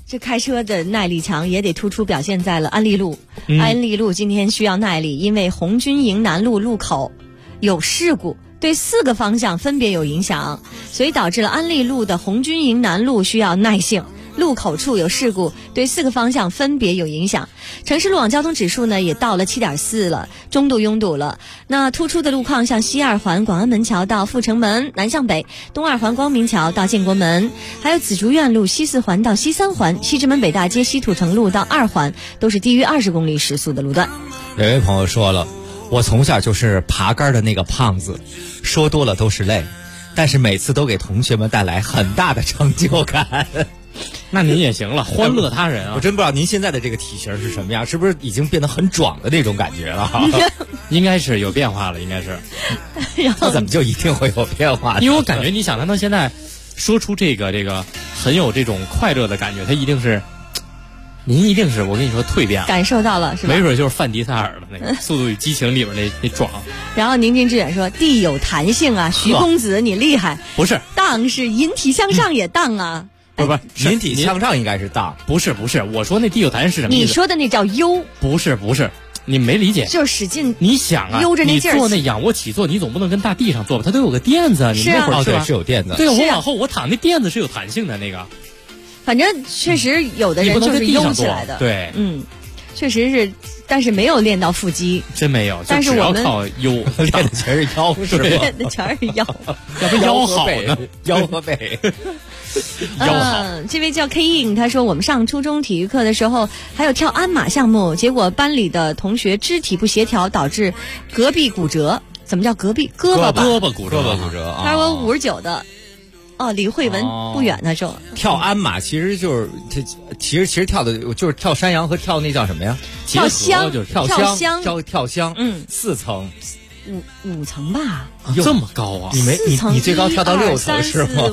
这开车的耐力强也得突出表现在了安利路。安利路今天需要耐力，因为红军营南路路口有事故，对4个方向分别有影响，所以导致了安利路的红军营南路需要耐性。路口处有事故，对4个方向分别有影响。城市路网交通指数呢也到了 7.4 了，中度拥堵了。那突出的路况像西2环广安门桥到阜成门南向北，东2环光明桥到建国门，还有紫竹院路西4环到西3环，西直门北大街西土城路到2环都是低于20公里时速的路段。 有位朋友说了，我从小就是爬杆的那个胖子，说多了都是泪，但是每次都给同学们带来很大的成就感。 那您也行了，欢乐他人啊！ 我真不知道您现在的这个体型是什么样，是不是已经变得很壮的那种感觉了？ 应该是有变化了，应该是。 那怎么就一定会有变化呢？ 因为我感觉，你想他现在说出这个很有这种快乐的感觉，他一定是，您一定是我跟你说蜕变了， 感受到了是吧？ 没准就是范迪塞尔的那个《速度与激情》里边那壮。 然后宁静致远说：“地有弹性啊，徐公子你厉害。” 不是， 荡是引体向上也荡啊。 不，引体向上应该是荡。 不是，我说那地有弹性是什么意思？ 你说的那叫悠。 不是，你没理解。 就是使劲。 你想啊， 悠着那劲儿。 你做那仰卧起坐，你总不能跟大地上做吧？它都有个垫子，你那会儿对是有垫子。 对，我往后我躺那垫子是有弹性的那个。 反正确实有的人就是悠起来的。 对， 确实是，但是没有练到腹肌， 真没有。 但是我们靠悠练的全是腰，是吧？ 练的全是腰， 要不腰好呢？ 腰和背。 腰好。 这位叫 K In， 他说我们上初中体育课的时候还有跳鞍马项目，结果班里的同学肢体不协调，导致胳臂骨折。怎么叫胳膊骨折？ 他说我59的。李慧文不远他说跳鞍马其实就是其实跳的就是跳山羊和跳那叫什么呀？ 跳箱就是跳箱，4层 ，5层吧？ 这么高啊？ 你最高跳到6层是吗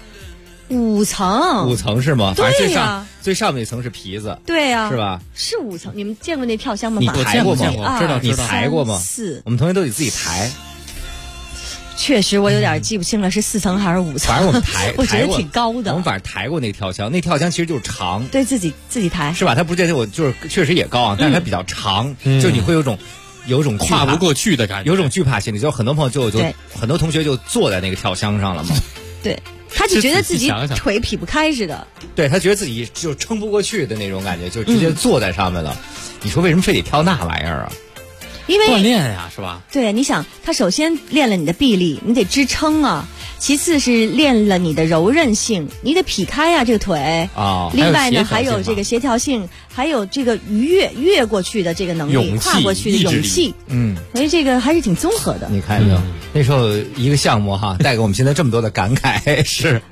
？5层 ，5层是吗？反正最上面一层是皮子， 对呀， 是吧？ 是5层，你们见过那跳箱吗？ 你抬过吗？ 知道， 你抬过吗 ？4， 我们同学都得自己抬。 确实，我有点记不清了，是4层还是5层？ 反正我们抬我觉得挺高的。 我们反正抬过那跳箱，那跳箱其实就是长， 对自己抬是吧？它不是我就是确实也高啊，但是它比较长，就你会有种跨不过去的感觉， 有种惧怕心理。就很多朋友就很多同学就坐在那个跳箱上了嘛。 对，他就觉得自己腿劈不开似的。 对他觉得自己就撑不过去的那种感觉，就直接坐在上面了。你说为什么非得跳那玩意儿啊？ 因为锻炼呀，是吧？ 对，你想，他首先练了你的臂力，你得支撑啊；其次是练了你的柔韧性，你得劈开呀这个腿啊。 另外呢，还有这个协调性，还有这个越过去的这个能力，跨过去的勇气。所以这个还是挺综合的。 你看着那时候一个项目哈，带给我们现在这么多的感慨是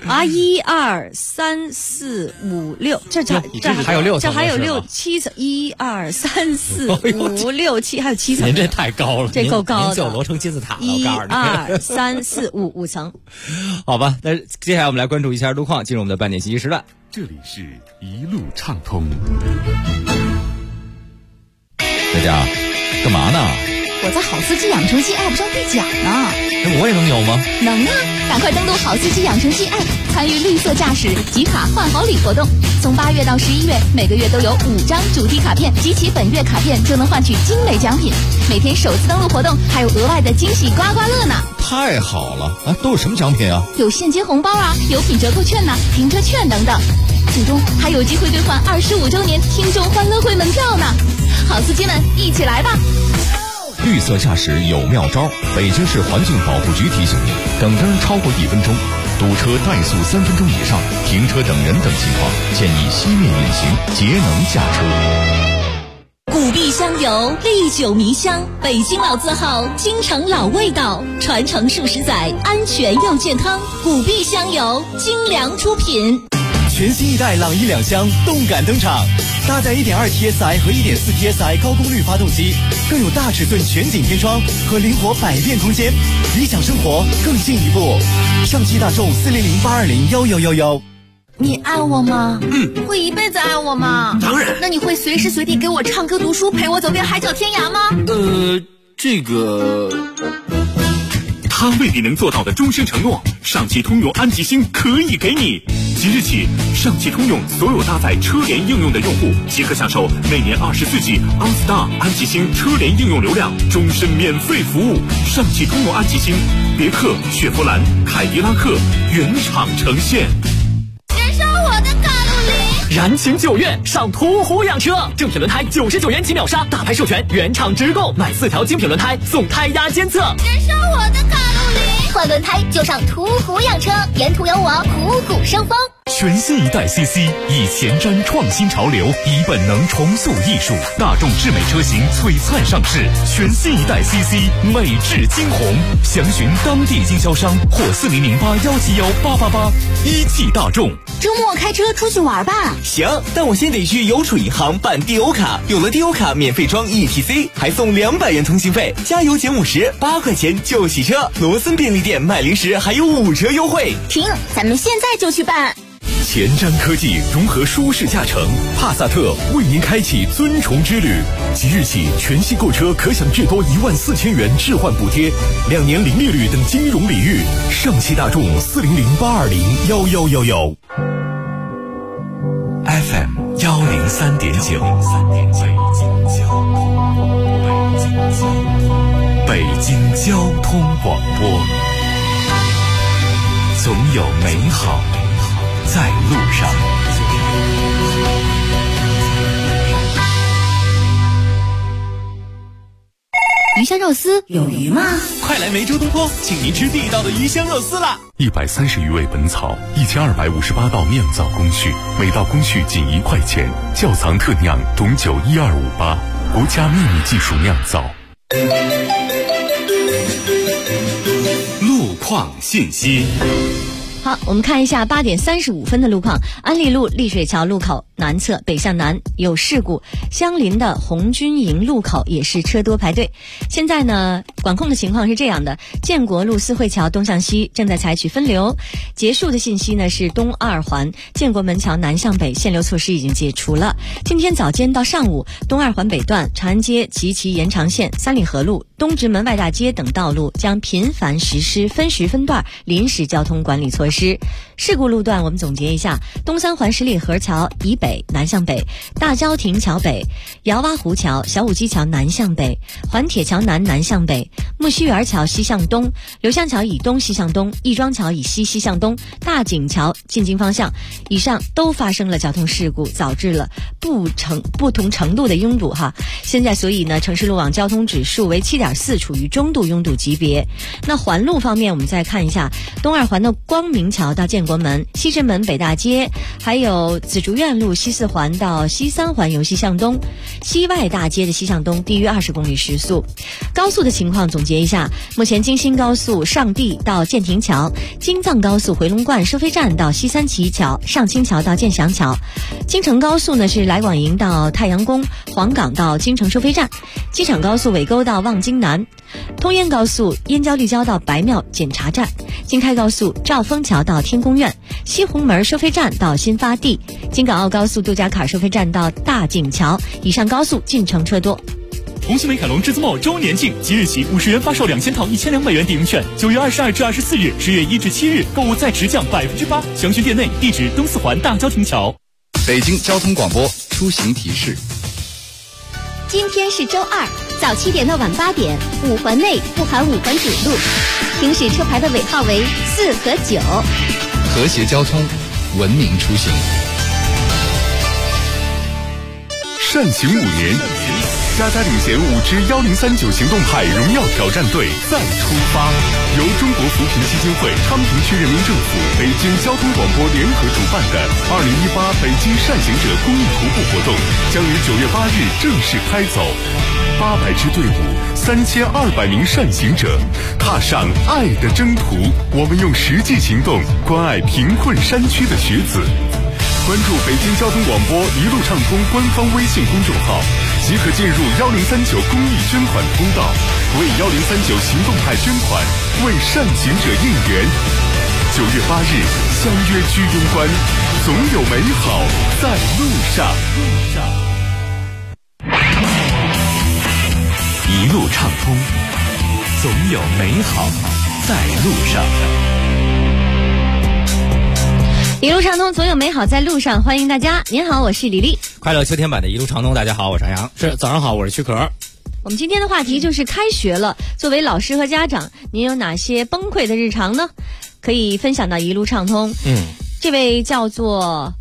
1、2、3、4、5、6，这还有6层， 这还有7层，1、2、3、4、5、6、7，还有7层。 您这太高了， 这够高的。 您就楼成金字塔了，我告诉你。1、2、3、4、5层。 好吧，那接下来我们来关注一下路况，进入我们的半点信息时段。 这里是一路畅通。 大家干嘛呢？ 我在好司机养成系 App 上兑奖呢。 我也能有吗？ 能啊！赶快登录好司机养成系 App， 参与绿色驾驶集卡换好礼活动。从8月到11月，每个月都有5张主题卡片，集齐本月卡片就能换取精美奖品。每天首次登录活动还有额外的惊喜刮刮乐呢！ 太好了！都有什么奖品啊？ 有现金红包啊，有品折扣券呐，停车券等等。最终还有机会兑换25周年听众欢乐会门票呢！好司机们，一起来吧！ 绿色驾驶有妙招，北京市环境保护局提醒您：等灯超过1分钟、堵车怠速3分钟以上、停车等人等情况，建议熄灭引擎，节能驾车。 古壁香油，历久弥香，北京老字号，京城老味道，传承数十载，安全又健康。古壁香油，精良出品。 全新一代朗逸2厢动感登场，搭载 1.2TSI 和 1.4TSI 高功率发动机，更有大尺寸全景天窗和灵活百变空间，理想生活更进一步。上汽大众400-820-1111。 你爱我吗？会一辈子爱我吗？ 当然。 那你会随时随地给我唱歌读书，陪我走遍海角天涯吗？ 这个。 他未必能做到的终身承诺，上汽通用安吉星可以给你。即日起，上汽通用所有搭载车联应用的用户即可享受每年24G OnStar 安吉星车联应用流量，终身免费服务。上汽通用安吉星，别克、雪佛兰、凯迪拉克原厂呈现。 燃烧我的卡路里！ 燃情9月上途虎养车，正品轮胎99元起秒杀，大牌授权原厂直购，买4条精品轮胎送胎压监测。 燃烧我的卡路里！ 换轮胎就上途虎养车，沿途有我虎虎生风。 全新一代 CC 以前瞻创新潮流，以本能重塑艺术，大众智美车型璀璨上市。全新一代 CC 美质惊鸿，详询当地经销商或4008171888。一汽大众。 周末开车出去玩吧？ 行，但我先得去邮储银行办 DO 卡，有了 DO 卡免费装 ETC， 还送200元通信费，加油减50，8块钱就洗车。罗森便利店卖零食还有5折优惠。 停，咱们现在就去办。 前瞻科技融合舒适驾乘，帕萨特为您开启尊崇之旅。即日起，全系购车可享至多14000元置换补贴，2年零利率等金融礼遇。上汽大众40082011111。FM 103.9，北京交通广播，总有美好在路上。 鱼香肉丝有鱼吗？ 快来梅州东坡，请您吃地道的鱼香肉丝啦 ！130余味本草，1258道酿造工序，每道工序仅1块钱，窖藏特酿董酒12588，国家秘密技术酿造。 路况信息。 好，我们看一下8点35分的路况。安利路丽水桥路口南侧北向南有事故，相邻的红军营路口也是车多排队。现在呢，管控的情况是这样的：建国路四惠桥东向西正在采取分流，结束的信息呢是东2环建国门桥南向北限流措施已经解除了。今天早间到上午，东2环北段、长安街及其延长线、三里河路、东直门外大街等道路将频繁实施分时分段临时交通管理措施。事故路段我们总结一下：东3环十里河桥以北南向北，大郊亭桥北、姚洼湖桥、小武基桥南向北，环铁桥南向北，木樨园桥西向东，刘巷桥以东西向东，亦庄桥以西向东，大井桥进京方向，以上都发生了交通事故，导致了不同程度的拥堵哈。现在所以呢，城市路网交通指数为7.4，处于中度拥堵级别。那环路方面，我们再看一下东2环的光明桥到建国门、西直门北大街，还有紫竹院路西4环到西3环由西向东，西外大街的西向东低于20公里时速。高速的情况总结一下：目前京新高速上地到建亭桥，京藏高速回龙观收费站到西三旗桥、上清桥到建祥桥，京承高速呢是来广营到太阳宫、黄岗到京承收费站，机场高速尾沟到望京南，通燕高速燕郊立交到白庙检查站，京开高速兆丰桥到天宫苑，西红门收费站到新发地，京港澳高速杜家坎收费站到大井桥，以上高速进城车多。 红星美凯龙至尊末周年庆，即日起50元发售2000套1200元抵用券，9月22至24日，10月1至7日购物再直降8%，详询店内，地址东4环大郊亭桥。 北京交通广播出行提示： 今天是周二，早7点到晚8点，5环内不含5环主路，行驶车牌的尾号为4和9。 和谐交通，文明出行。 善行5年，嘉嘉领衔5支1039行动派荣耀挑战队再出发。由中国扶贫基金会、昌平区人民政府、北京交通广播联合主办的2018北京善行者公益徒步活动将于9月8日正式开走。800支队伍，3200名善行者，踏上爱的征途。我们用实际行动关爱贫困山区的学子。关注北京交通广播一路畅通官方微信公众号，即可进入1039公益捐款通道，为1039行动派捐款，为善行者应援。9月8日相约居庸关，总有美好在路上。 一路畅通，总有美好在路上。 一路畅通，总有美好在路上。欢迎大家，您好，我是李丽。 快乐秋天版的一路畅通，大家好，我是杨洋。 是，早上好，我是躯壳。 我们今天的话题就是开学了，作为老师和家长，您有哪些崩溃的日常呢？可以分享到一路畅通。这位叫做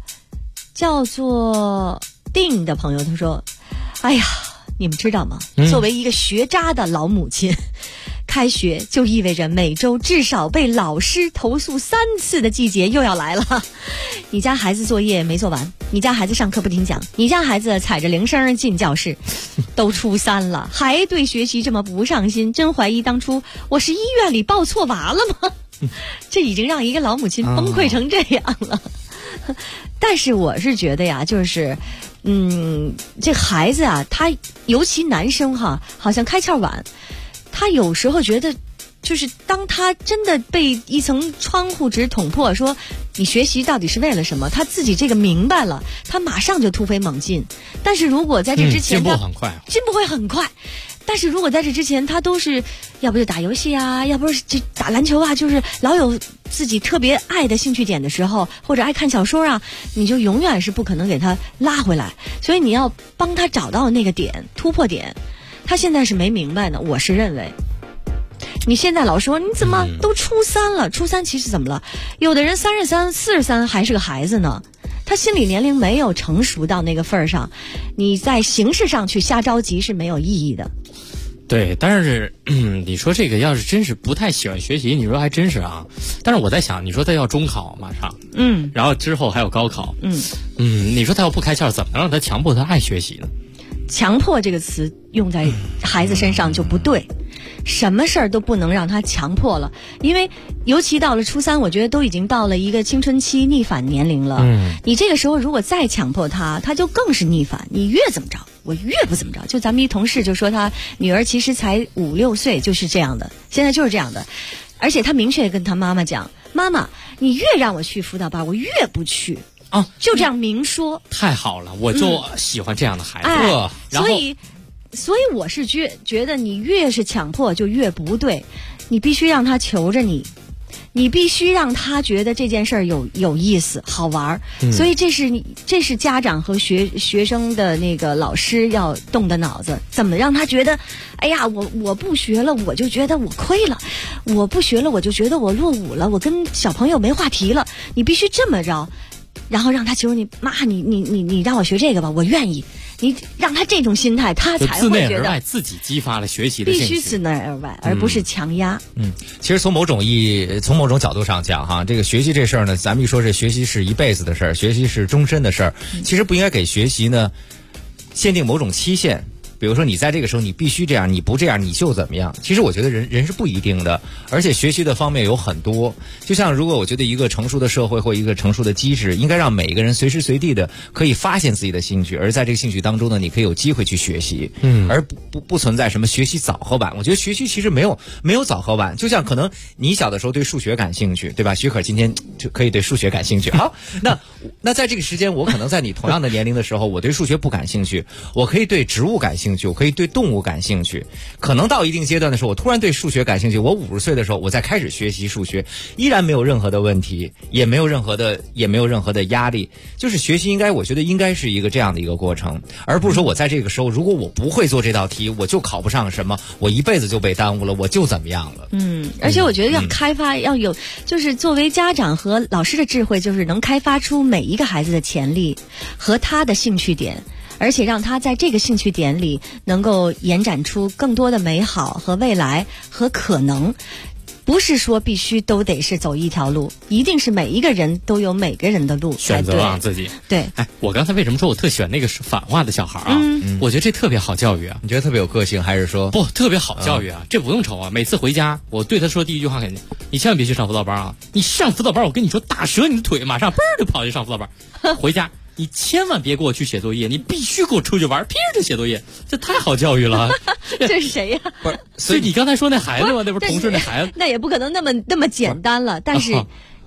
定的朋友，他说：“哎呀，你们知道吗？作为一个学渣的老母亲。”开学就意味着每周至少被老师投诉3次的季节又要来了。你家孩子作业没做完，你家孩子上课不听讲，你家孩子踩着铃声进教室，都初3了还对学习这么不上心，真怀疑当初我是医院里抱错娃了吗？这已经让一个老母亲崩溃成这样了。但是我是觉得呀，就是这孩子啊，他尤其男生哈，好像开窍晚。他有时候觉得，就是当他真的被一层窗户纸捅破，说你学习到底是为了什么，他自己这个明白了，他马上就突飞猛进。但是如果在这之前， 进步很快， 进步会很快。但是如果在这之前，他都是要不就打游戏啊，要不是就打篮球啊，就是老有自己特别爱的兴趣点的时候，或者爱看小说啊，你就永远是不可能给他拉回来。所以你要帮他找到那个点，突破点。他现在是没明白呢，我是认为，你现在老说你怎么都初3了，初3其实怎么了？有的人33、43还是个孩子呢，他心理年龄没有成熟到那个份儿上，你在形式上去瞎着急是没有意义的。 对，但是你说这个要是真是不太喜欢学习，你说还真是啊。但是我在想，你说他要中考马上，然后之后还有高考，你说他要不开窍，怎么让他强迫他爱学习呢？ 强迫这个词用在孩子身上就不对，什么事儿都不能让他强迫了，因为尤其到了初3，我觉得都已经到了一个青春期逆反年龄了。你这个时候如果再强迫他，他就更是逆反。你越怎么着，我越不怎么着。就咱们一同事就说他女儿其实才5、6岁，就是这样的，现在就是这样的。而且他明确跟他妈妈讲：“妈妈，你越让我去辅导班，我越不去。”就这样明说。 太好了，我就喜欢这样的孩子。 所以我是觉得你越是强迫就越不对，你必须让他求着你，你必须让他觉得这件事儿有意思好玩。所以这是家长和学生的那个老师要动的脑子，怎么让他觉得，哎呀，我不学了我就觉得我亏了，我不学了我就觉得我落伍了，我跟小朋友没话题了。你必须这么着，然后让他求你，妈，你让我学这个吧，我愿意。你让他这种心态，他才会觉得自内而外自己激发了学习的兴趣。 必须自内而外，而不是强压。 其实从某种角度上讲哈，这个学习这事儿呢，咱们一说这学习是一辈子的事儿，学习是终身的事儿，其实不应该给学习呢限定某种期限。比如说你在这个时候你必须这样，你不这样你就怎么样。其实我觉得人是不一定的，而且学习的方面有很多。就像如果我觉得一个成熟的社会或一个成熟的机制，应该让每一个人随时随地的可以发现自己的兴趣，而在这个兴趣当中呢，你可以有机会去学习。而不存在什么学习早和晚。我觉得学习其实没有早和晚。就像可能你小的时候对数学感兴趣，对吧？许可今天就可以对数学感兴趣。好，那在这个时间，我可能在你同样的年龄的时候，我对数学不感兴趣，我可以对植物感兴趣，我可以对动物感兴趣。可能到一定阶段的时候，我突然对数学感兴趣，我50岁的时候，我再开始学习数学，依然没有任何的问题，也没有任何的压力。就是学习我觉得应该是一个这样的一个过程，而不是说我在这个时候，如果我不会做这道题，我就考不上什么，我一辈子就被耽误了，我就怎么样了。 而且我觉得要开发，要有，就是作为家长和老师的智慧，就是能开发出每一个孩子的潜力和他的兴趣点，而且让他在这个兴趣点里能够延展出更多的美好和未来和可能。不是说必须都得是走一条路，一定是每一个人都有每个人的路， 选择让自己对。 我刚才为什么说我特喜欢那个反话的小孩啊？我觉得这特别好教育啊。 你觉得特别有个性，还是说不特别好教育啊？这不用愁啊。每次回家，我对他说第一句话肯定：你千万别去上辅导班啊！你上辅导班，我跟你说打折你的腿，马上嘣就跑去上辅导班。回家你千万别给我去写作业，你必须给我出去玩，拼着写作业，这太好教育了。 这是谁呀？ 不是，所以你刚才说那孩子吗？那不是同事那孩子？ 那也不可能那么简单了。但是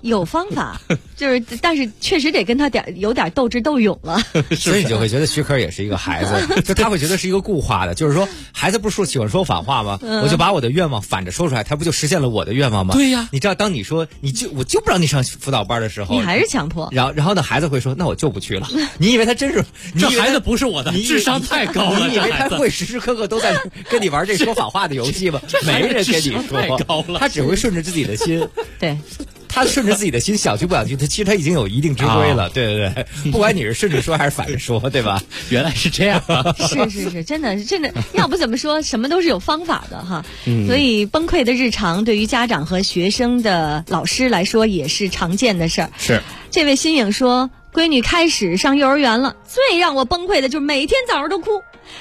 有方法，但是确实得跟他有点斗智斗勇了。 所以你就会觉得徐克也是一个孩子，就他会觉得是一个固化的，就是说孩子不是喜欢说反话吗？我就把我的愿望反着说出来，他不就实现了我的愿望吗？ 对呀， 你知道，当你说我就不让你上辅导班的时候， 你还是强迫。 然后呢，孩子会说那我就不去了。你以为他真是？ 这孩子不是我的，智商太高了。 你以为他会时时刻刻都在跟你玩这说反话的游戏吗？没人跟你说，他只会顺着自己的心。 对。 他顺着自己的心想去不想去，其实他已经有一定之规了，对对对，不管你是顺着说还是反着说，对吧？ 原来是这样， 是，真的，要不怎么说什么都是有方法的哈。所以崩溃的日常对于家长和学生的老师来说也是常见的事儿。 是， 这位新颖说，闺女开始上幼儿园了，最让我崩溃的就是每天早上都哭，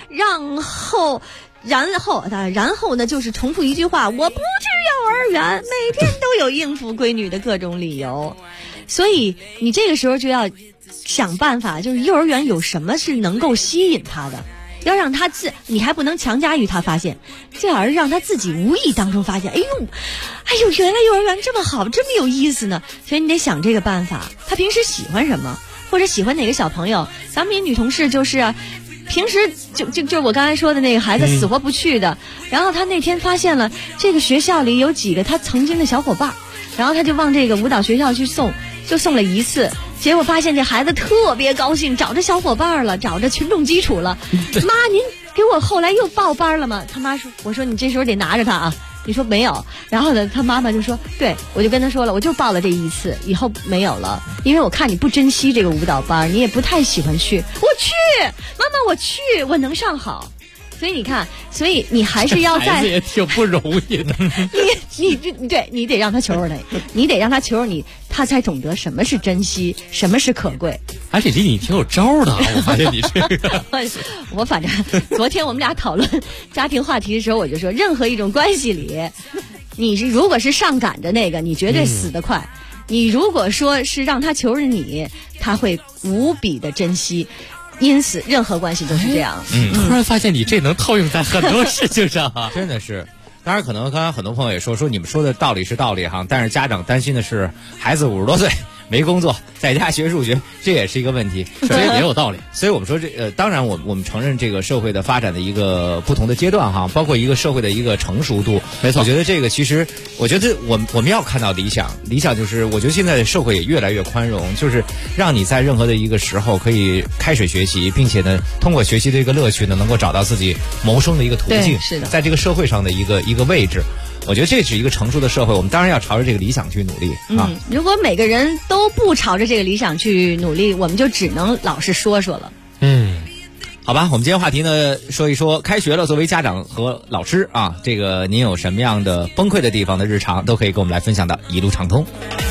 然后呢，就是重复一句话：我不去幼儿园。每天都有应付闺女的各种理由，所以你这个时候就要想办法，就是幼儿园有什么是能够吸引她的，要让她你还不能强加于她发现，最好是让她自己无意当中发现。哎呦，原来幼儿园这么好，这么有意思呢。所以你得想这个办法。她平时喜欢什么，或者喜欢哪个小朋友？咱们女同事就是啊。平时就我刚才说的那个孩子死活不去的，然后他那天发现了这个学校里有几个他曾经的小伙伴，然后他就往这个舞蹈学校去送，就送了一次，结果发现这孩子特别高兴，找着小伙伴了，找着群众基础了。妈，您给我后来又报班了吗？他妈说，我说你这时候得拿着他啊。你说没有，然后呢，他妈妈就说，对，我就跟他说了，我就报了这一次，以后没有了，因为我看你不珍惜这个舞蹈班，你也不太喜欢去。我去，妈妈，我去，我能上好。所以你看，所以你还是要在， 孩子也挺不容易的。 你得让他求着你得让他求着你，他才懂得什么是珍惜，什么是可贵。 而且离你挺有招的啊！我发现你这个， 我反正昨天我们俩讨论家庭话题的时候，我就说，任何一种关系里，你如果是上赶着那个，你绝对死得快。你如果说是让他求着你，他会无比的珍惜。因此，任何关系都是这样。 突然发现你这能套用在很多事情上啊， 真的是。当然，可能刚刚很多朋友也说你们说的道理是道理哈，但是家长担心的是孩子50多岁没工作，在家学数学，这也是一个问题， 所以也有道理。 所以我们说当然我们承认这个社会的发展的一个不同的阶段哈，包括一个社会的一个成熟度。 没错， 我觉得这个其实，我觉得我们要看到理想就是我觉得现在的社会也越来越宽容，就是让你在任何的一个时候可以开始学习，并且呢，通过学习的一个乐趣呢，能够找到自己谋生的一个途径， 是的， 在这个社会上的一个位置。我觉得这是一个成熟的社会，我们当然要朝着这个理想去努力啊。 如果每个人都不朝着这个理想去努力，我们就只能老是说了。 好吧，我们今天话题呢，说一说开学了，作为家长和老师啊，这个您有什么样的崩溃的地方的日常，都可以跟我们来分享的，一路畅通。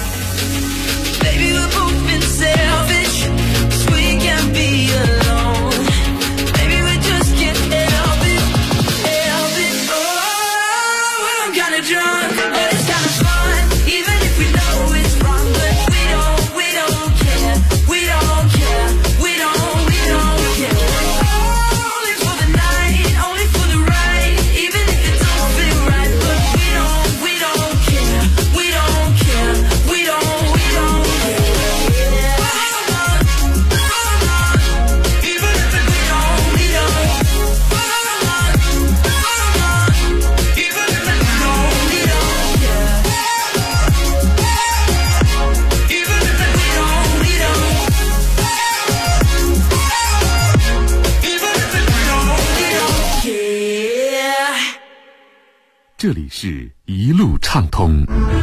这里是一路畅通。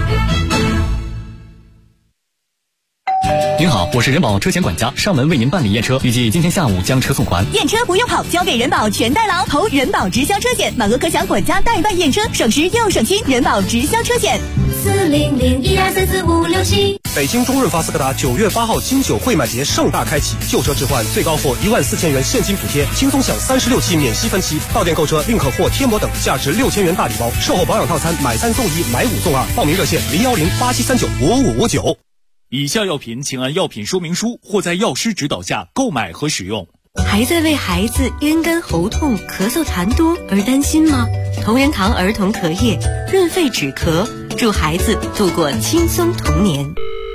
您好，我是人保车险管家，上门为您办理验车，预计今天下午将车送还。 验车不用跑，交给人保全代劳，投人保直销车险，满额可享管家代办验车，省时又省心。人保直销车险，40012344567。 北京中润发斯柯达9月8号金九惠买节盛大开启，旧车置换最高获14000元现金补贴，轻松享36期免息分期，到店购车另可获贴膜等价值6000元大礼包，售后保养套餐买3送1，买5送2。报名热线01087395559。 以下药品请按药品说明书或在药师指导下购买和使用。 还在为孩子咽干喉痛、咳嗽痰多而担心吗？同仁堂儿童咳液润肺止咳，助孩子度过轻松童年。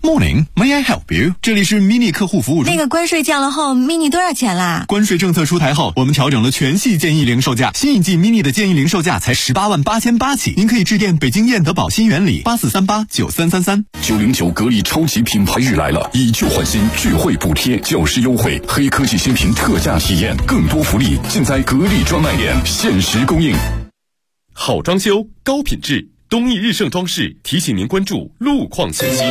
Morning, may I help you？ 这里是 mini 客户服务中。 那个关税降了后 ，mini 多少钱啦？ 关税政策出台后，我们调整了全系建议零售价，新一季 mini 的建议零售价才18.888起。您可以致电北京燕德宝新源里84389333。 909格力超级品牌日来了，以旧换新，聚会补贴，教师优惠，黑科技新品特价体验，更多福利尽在格力专卖店，限时供应。 好装修，高品质，东义日盛装饰提醒您关注路况信息。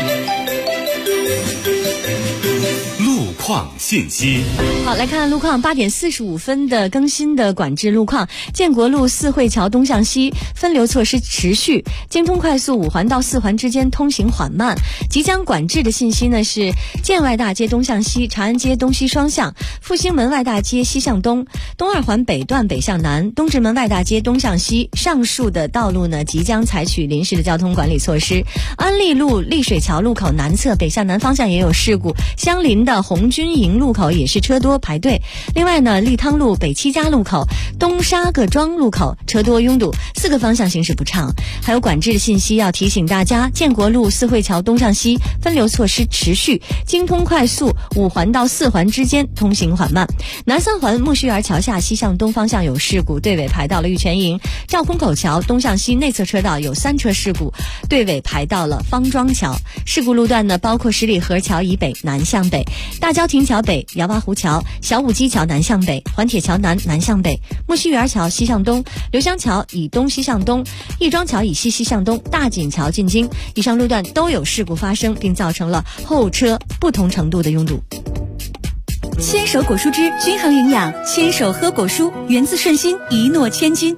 路况信息。 好，来看路况，8点45分的更新的管制路况。建国路四惠桥东向西分流措施持续，京通快速5环到4环之间通行缓慢。即将管制的信息呢是建外大街东向西、长安街东西双向、复兴门外大街西向东、东2环北段北向南、东直门外大街东向西。上述的道路呢即将采取临时的交通管理措施。安利路丽水桥路口南侧北向南方向也有事故，相邻的红军营路口也是车多排队。另外呢，利汤路北七家路口、东沙各庄路口车多拥堵，4个方向行驶不畅。还有管制的信息要提醒大家，建国路四惠桥东向西分流措施持续，京通快速5环到4环之间通行缓慢。南3环木樨园桥下西向东方向有事故，队尾排到了玉泉营。赵空口桥东向西内侧车道有3车事故，队尾排到了方庄桥。事故路段呢包括十里河桥以北南向北、大郊亭桥北、姚八湖桥、小武基桥南向北、环铁桥南南向北、木樨园桥西向东、刘香桥以东西向东、亦庄桥以西西向东、大井桥进京。以上路段都有事故发生，并造成了后车不同程度的拥堵。 牵手果蔬汁均衡营养，牵手喝果蔬，源自顺心，一诺千金。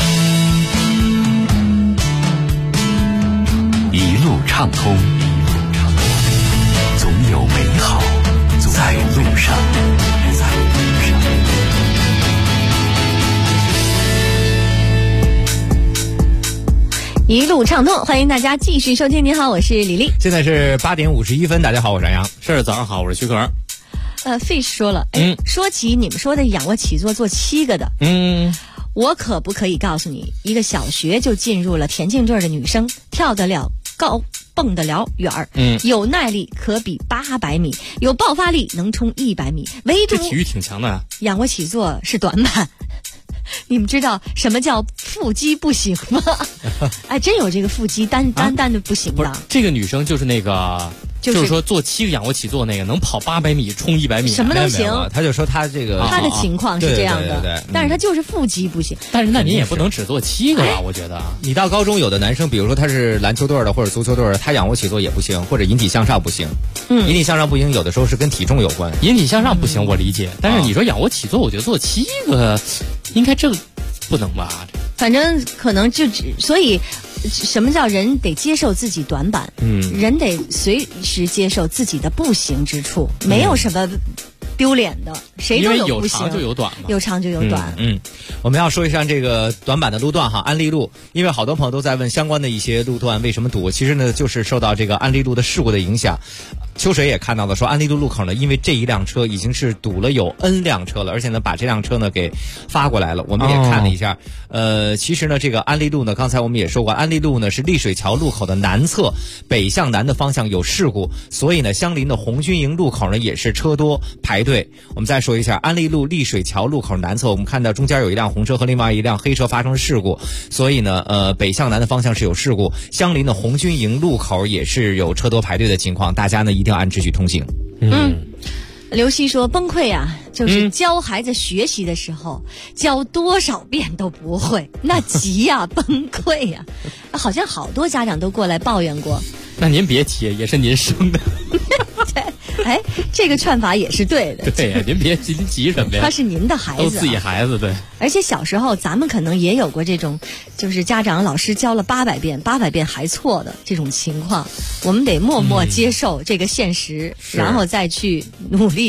一路畅通，总有美好在路上。 一路畅通，欢迎大家继续收听。你好，我是李丽。 现在是8点51分，大家好，我是杨洋。 是早上好，我是徐可。 Fish 说了，说起你们说的仰卧起坐做7个的，我可不可以告诉你，一个小学就进入了田径队的女生，跳得了高，蹦得了远儿，有耐力可比800米，有爆发力能冲100米，唯独这体育挺强的。 仰卧起坐是短板。你们知道什么叫腹肌不行吗？哎，真有这个腹肌单的不行的。 不是，这个女生就是那个。就是说做7个仰卧起坐那个能跑800米冲100米， 什么都行。 他就说他这个他的情况是这样的， 对， 但是他就是腹肌不行。 但是那你也不能只做7个吧？我觉得你到高中有的男生，比如说他是篮球队的或者足球队的，他仰卧起坐也不行，或者引体向上不行。引体向上不行，有的时候是跟体重有关。 引体向上不行，我理解。但是你说仰卧起坐，我觉得做7个，应该这不能吧？ 反正可能所以。什么叫人得接受自己短板？人得随时接受自己的不行之处，没有什么丢脸的，谁都有不行， 有长就有短嘛， 有长就有短。 我们要说一下这个短板的路段哈，安利路，因为好多朋友都在问相关的一些路段为什么堵，其实呢就是受到这个安利路的事故的影响。秋水也看到了，说安利路路口呢，因为这一辆车已经是堵了有 N 辆车了，而且呢把这辆车呢给发过来了。我们也看了一下，其实呢这个安利路呢，刚才我们也说过，安利路呢是丽水桥路口的南侧，北向南的方向有事故，所以呢相邻的红军营路口呢也是车多排队。我们再说一下，安利路丽水桥路口南侧，我们看到中间有一辆红车和另外一辆黑车发生事故，所以呢北向南的方向是有事故，相邻的红军营路口也是有车多排队的情况，大家呢一定要按秩序通行。 刘希说崩溃啊，就是教孩子学习的时候，教多少遍都不会，那急呀，崩溃呀。好像好多家长都过来抱怨过。 那您别提，也是您生的。 哎，这个劝法也是对的。 对呀，您别急什么呀？ 他是您的孩子， 都自己孩子，对。 而且小时候咱们可能也有过这种，就是家长老师教了800遍还错的这种情况，我们得默默接受这个现实，然后再去努力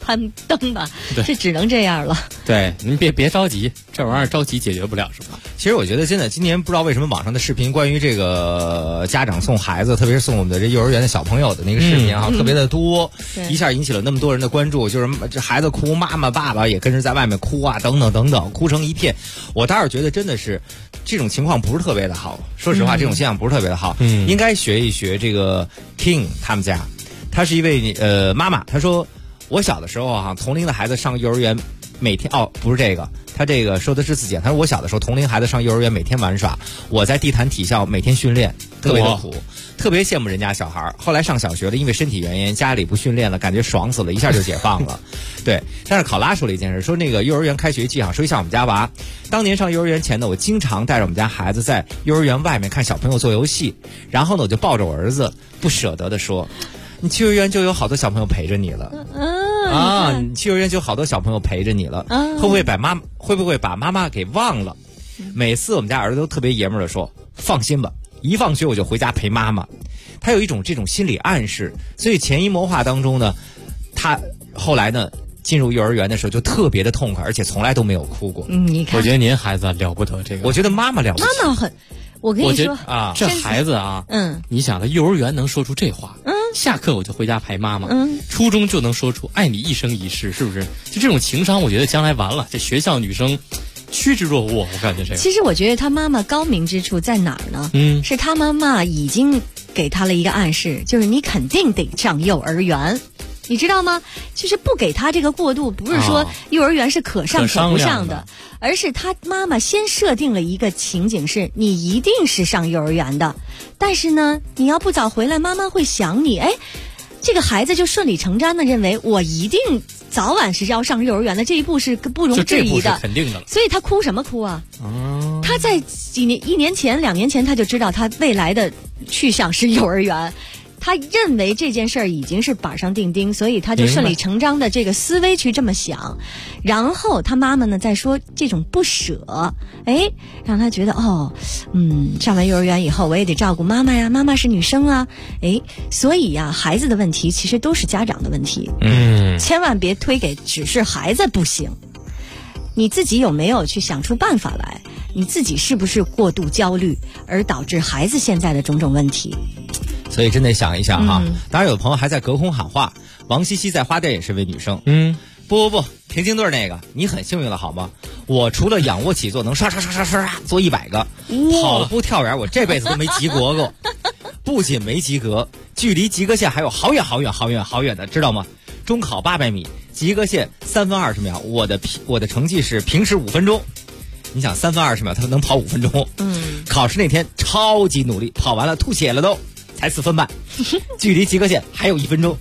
攀登吧， 对， 这只能这样了。 对，您别着急，这玩意儿着急解决不了，是吧？ 其实我觉得真的，今年不知道为什么网上的视频关于这个家长送孩子，特别是送我们的这幼儿园的小朋友的那个视频特别的多，一下引起了那么多人的关注。就是这孩子哭，妈妈爸爸也跟着在外面哭啊，等等等等，哭成一片。我倒是觉得真的是这种情况不是特别的好。说实话，这种现象不是特别的好。应该学一学这个 King 他们家，他是一位妈妈，她说我小的时候同龄的孩子上幼儿园，每天不是这个。他这个说的是自己，他说我小的时候同龄孩子上幼儿园每天玩耍，我在地坛体校每天训练，特别的苦，特别羡慕人家小孩。后来上小学了，因为身体原因家里不训练了，感觉爽死了，一下就解放了。对，但是考拉说了一件事，说那个幼儿园开学季说一下我们家娃，当年上幼儿园前呢，我经常带着我们家孩子在幼儿园外面看小朋友做游戏，然后呢我就抱着我儿子不舍得的说，你去幼儿园就有好多小朋友陪着你了。你去幼儿园就有好多小朋友陪着你了，会不会把妈妈给忘了？每次我们家儿子都特别爷们儿的说，放心吧，一放学我就回家陪妈妈。他有一种这种心理暗示，所以潜移默化当中呢，他后来呢进入幼儿园的时候就特别的痛快，而且从来都没有哭过。 你看， 我觉得您孩子了不得，这个我觉得妈妈了不得， 妈妈很。我跟你说这孩子你想他幼儿园能说出这话，下课我就回家陪妈妈，初中就能说出爱你一生一世，是不是？就这种情商，我觉得将来完了，这学校女生趋之若鹜。我感觉这个， 其实我觉得他妈妈高明之处在哪儿呢？是他妈妈已经给他了一个暗示，就是你肯定得上幼儿园。你知道吗？就是不给他这个过渡，不是说幼儿园是可上可不上的，而是他妈妈先设定了一个情景，是你一定是上幼儿园的，但是呢，你要不早回来，妈妈会想你。这个孩子就顺理成章的认为我一定早晚是要上幼儿园的，这一步是不容置疑的， 肯定的了。 所以他哭什么哭啊？他在1年前、2年前他就知道他未来的去向是幼儿园。他认为这件事儿已经是板上钉钉，所以他就顺理成章的这个思维去这么想，然后他妈妈呢再说这种不舍，让他觉得上完幼儿园以后我也得照顾妈妈呀，妈妈是女生啊，所以呀，孩子的问题其实都是家长的问题，千万别推给只是孩子不行，你自己有没有去想出办法来？你自己是不是过度焦虑而导致孩子现在的种种问题？ 所以真得想一想当然有朋友还在隔空喊话，王茜茜在花店也是位女生。不，田径队那个你很幸运了好吗？我除了仰卧起坐能刷做100个，跑步跳远我这辈子都没及格过。不仅没及格，距离及格线还有好远的，知道吗？中考800米，及格线3分20秒，我的成绩是平时5分钟。你想3分20秒他能跑5分钟，考试那天超级努力，跑完了吐血了都，才4分半，距离及格线还有1分钟，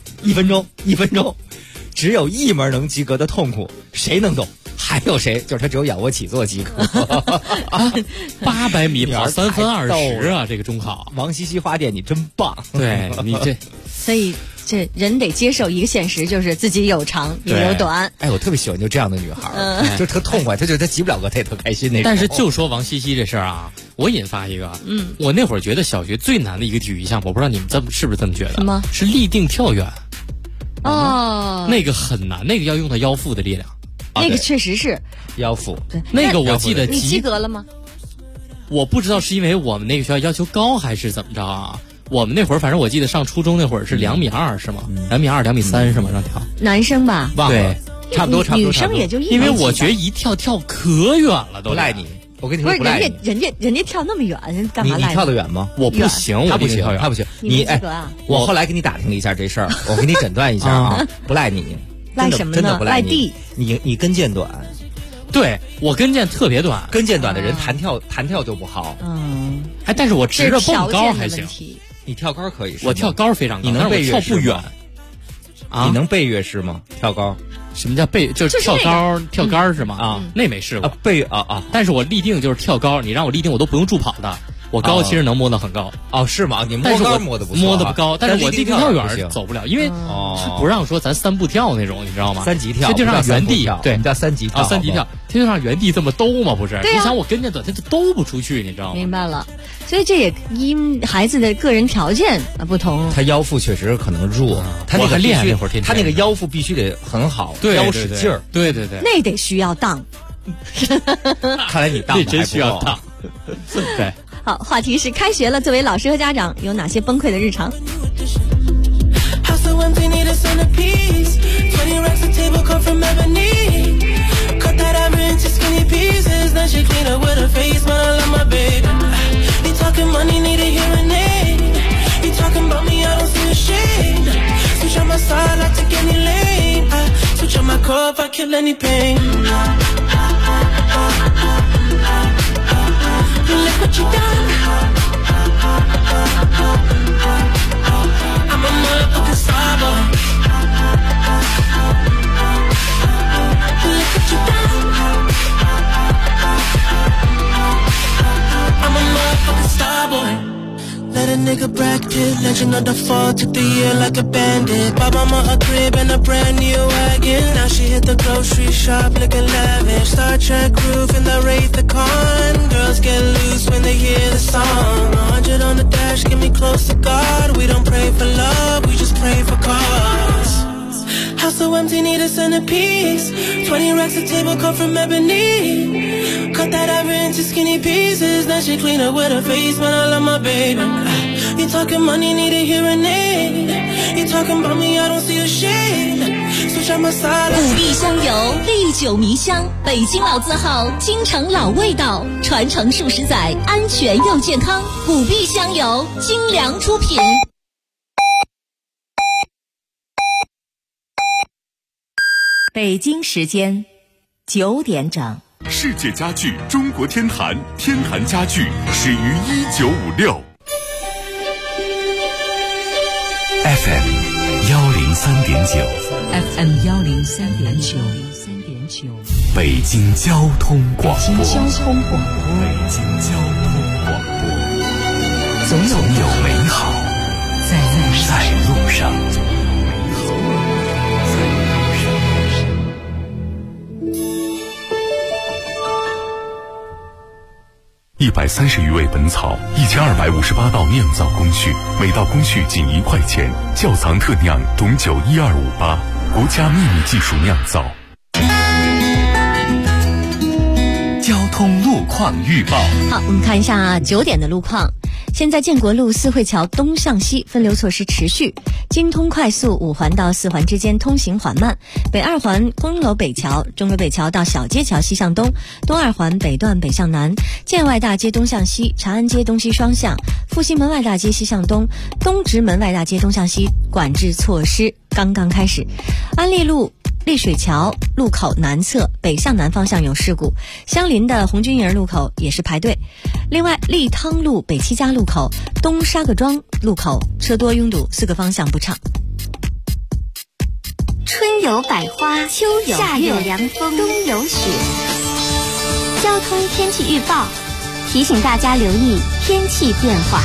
只有一门能及格的痛苦，谁能懂？还有谁？就是他只有仰卧起坐及格。 800米跑3分20啊！这个中考， 王茜茜花店你真棒。 对你这， 所以这人得接受一个现实，就是自己有长也有短。 我特别喜欢就这样的女孩，就特痛快，她及不了格，她也特开心那种。 但是就说王茜茜这事儿我引发一个，我那会儿觉得小学最难的一个体育项目，我不知道你们是不是这么觉得？ 什么？ 是立定跳远。那个很难，那个要用到腰腹的力量。 那个确实是腰腹。 对， 那个我记得你及格了吗？ 我不知道是因为我们那个学校要求高还是怎么着我们那会儿反正我记得上初中那会儿是2.2米是吗？2.2米、2.3米是吗？让跳男生吧？ 对，差不多。 女生也就因为我觉得一跳可远了，都不赖你。我跟你说不赖你，人家跳那么远，干嘛赖你跳得远吗？ 我不行， 他不行，他不行。你我后来给你打听了一下这事儿，我给你诊断一下不赖你。 赖什么呢？ 真的不赖地。 你跟腱短。 对，我跟腱特别短， 跟腱短的人弹跳就不好。 但是我直着蹦高还行。 你跳高可以， 我跳高非常高， 你能背跳不远。 你能背跃式吗？跳高？ 什么叫背？就是跳高、跳杆是吗？那没试过。 背但是我立定就是跳高，你让我立定我都不用助跑的， 我高其实能摸得很高。 哦，是吗？你摸高摸得不错， 摸得不高，但是我地跳远走不了，因为是不让说咱3步跳那种，你知道吗？ 3级跳， 天地上原地，对， 叫3级跳 ，3级跳，天地上原地这么兜嘛，不是？你想我跟着的，他就兜不出去，你知道吗？ 明白了，所以这也因孩子的个人条件不同。 他腰腹确实可能弱，他那个练那会儿， 他那个腰腹必须得很好，腰使劲儿， 对对对， 那得需要当。 看来你当真需要当。对。 好，话题是开学了，作为老师和家长有哪些崩溃的日常？ Look what you done. I'm a motherfucking star boy. Look what you done. I'm a motherfucking star boy. Let a nigga bracket, legend of the fall, took the year like a bandit. Bought mama a crib and a brand new wagon. Now she hit the grocery shop looking lavish. Star Trek roof in the Wraith the Con. Girls get loose when they hear the song. 100 on the dash, get me close to God. We don't pray for love, we just pray for cause. House so empty, need a centerpiece. 20 racks of table cut from ebony. Cut that ever into skinny pieces. Now she clean up with her face, but I love my baby. You talking money, need a hearing aid. You talking about me, I don't see a shade. Switch out my side. 古碧香油，历久弥香，北京老字号，京城老味道，传承数十载，安全又健康。古碧香油，精良出品。 北京时间9点整。 世界家具中国天坛，天坛家具始于1956。 FM 103.9 FM 103.9 北京交通广播。 北京交通广播。 北京交通广播。 总有美好在路上。 130余味本草，1258道酿造工序，每道工序仅1块钱。窖藏特酿董酒12588，国家秘密技术酿造。 交通路况预报。 好，我们看一下9点的路况。现在建国路四惠桥东向西分流措施持续，京通快速5环到4环之间通行缓慢，北2环钟楼北桥到小街桥西向东，东2环北段北向南，建外大街东向西，长安街东西双向，复兴门外大街西向东，东直门外大街东向西管制措施刚刚开始。安利路丽水桥路口南侧北向南方向有事故，相邻的红军营路口也是排队。另外，利汤路北七家路口东沙各庄路口车多拥堵，4个方向不畅。 春有百花，秋有夏有凉风，冬有雪。交通天气预报提醒大家留意天气变化。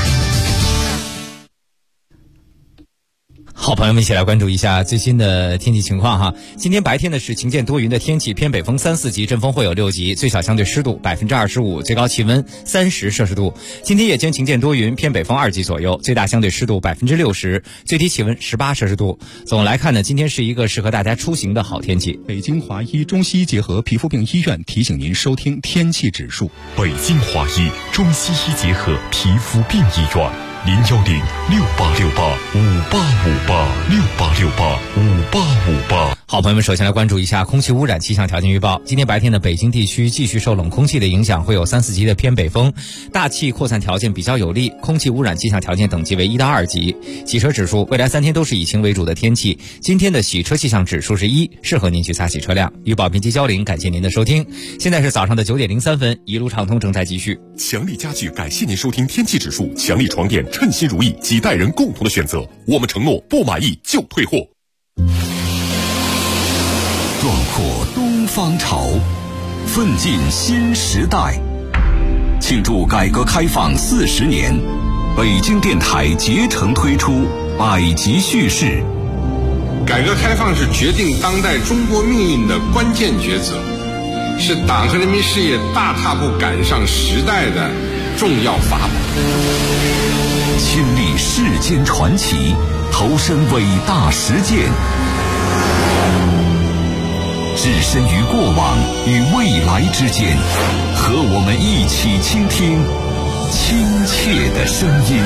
好，朋友们一起来关注一下最新的天气情况哈。今天白天呢是晴间多云的天气，偏北风3、4级，阵风会有6级，最小相对湿度25%，最高气温30摄氏度。今天夜间晴间多云，偏北风2级左右，最大相对湿度60%，最低气温18摄氏度。总来看呢，今天是一个适合大家出行的好天气。 北京华医中西医结合皮肤病医院提醒您收听天气指数。 北京华医中西医结合皮肤病医院。010-6868-5858，6868-5858。 好，朋友们，首先来关注一下空气污染气象条件预报。今天白天的北京地区继续受冷空气的影响，会有3、4级的偏北风，大气扩散条件比较有利，空气污染气象条件等级为1到2级。洗车指数，未来3天都是以晴为主的天气。今天的洗车气象指数是1，适合您去擦洗车辆。预报编辑焦玲，感谢您的收听。现在是早上的9点03分，一路畅通正在继续。 强力家具感谢您收听天气指数，强力床垫称心如意，几代人共同的选择。我们承诺不满意就退货。 壮阔东方潮，奋进新时代。 庆祝改革开放40年，北京电台竭诚推出百集叙事。 改革开放是决定当代中国命运的关键抉择，是党和人民事业大踏步赶上时代的重要法宝。 亲历世间传奇，投身伟大实践，置身于过往与未来之间，和我们一起倾听亲切的声音。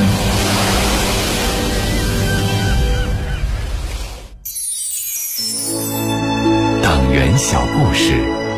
党员小故事。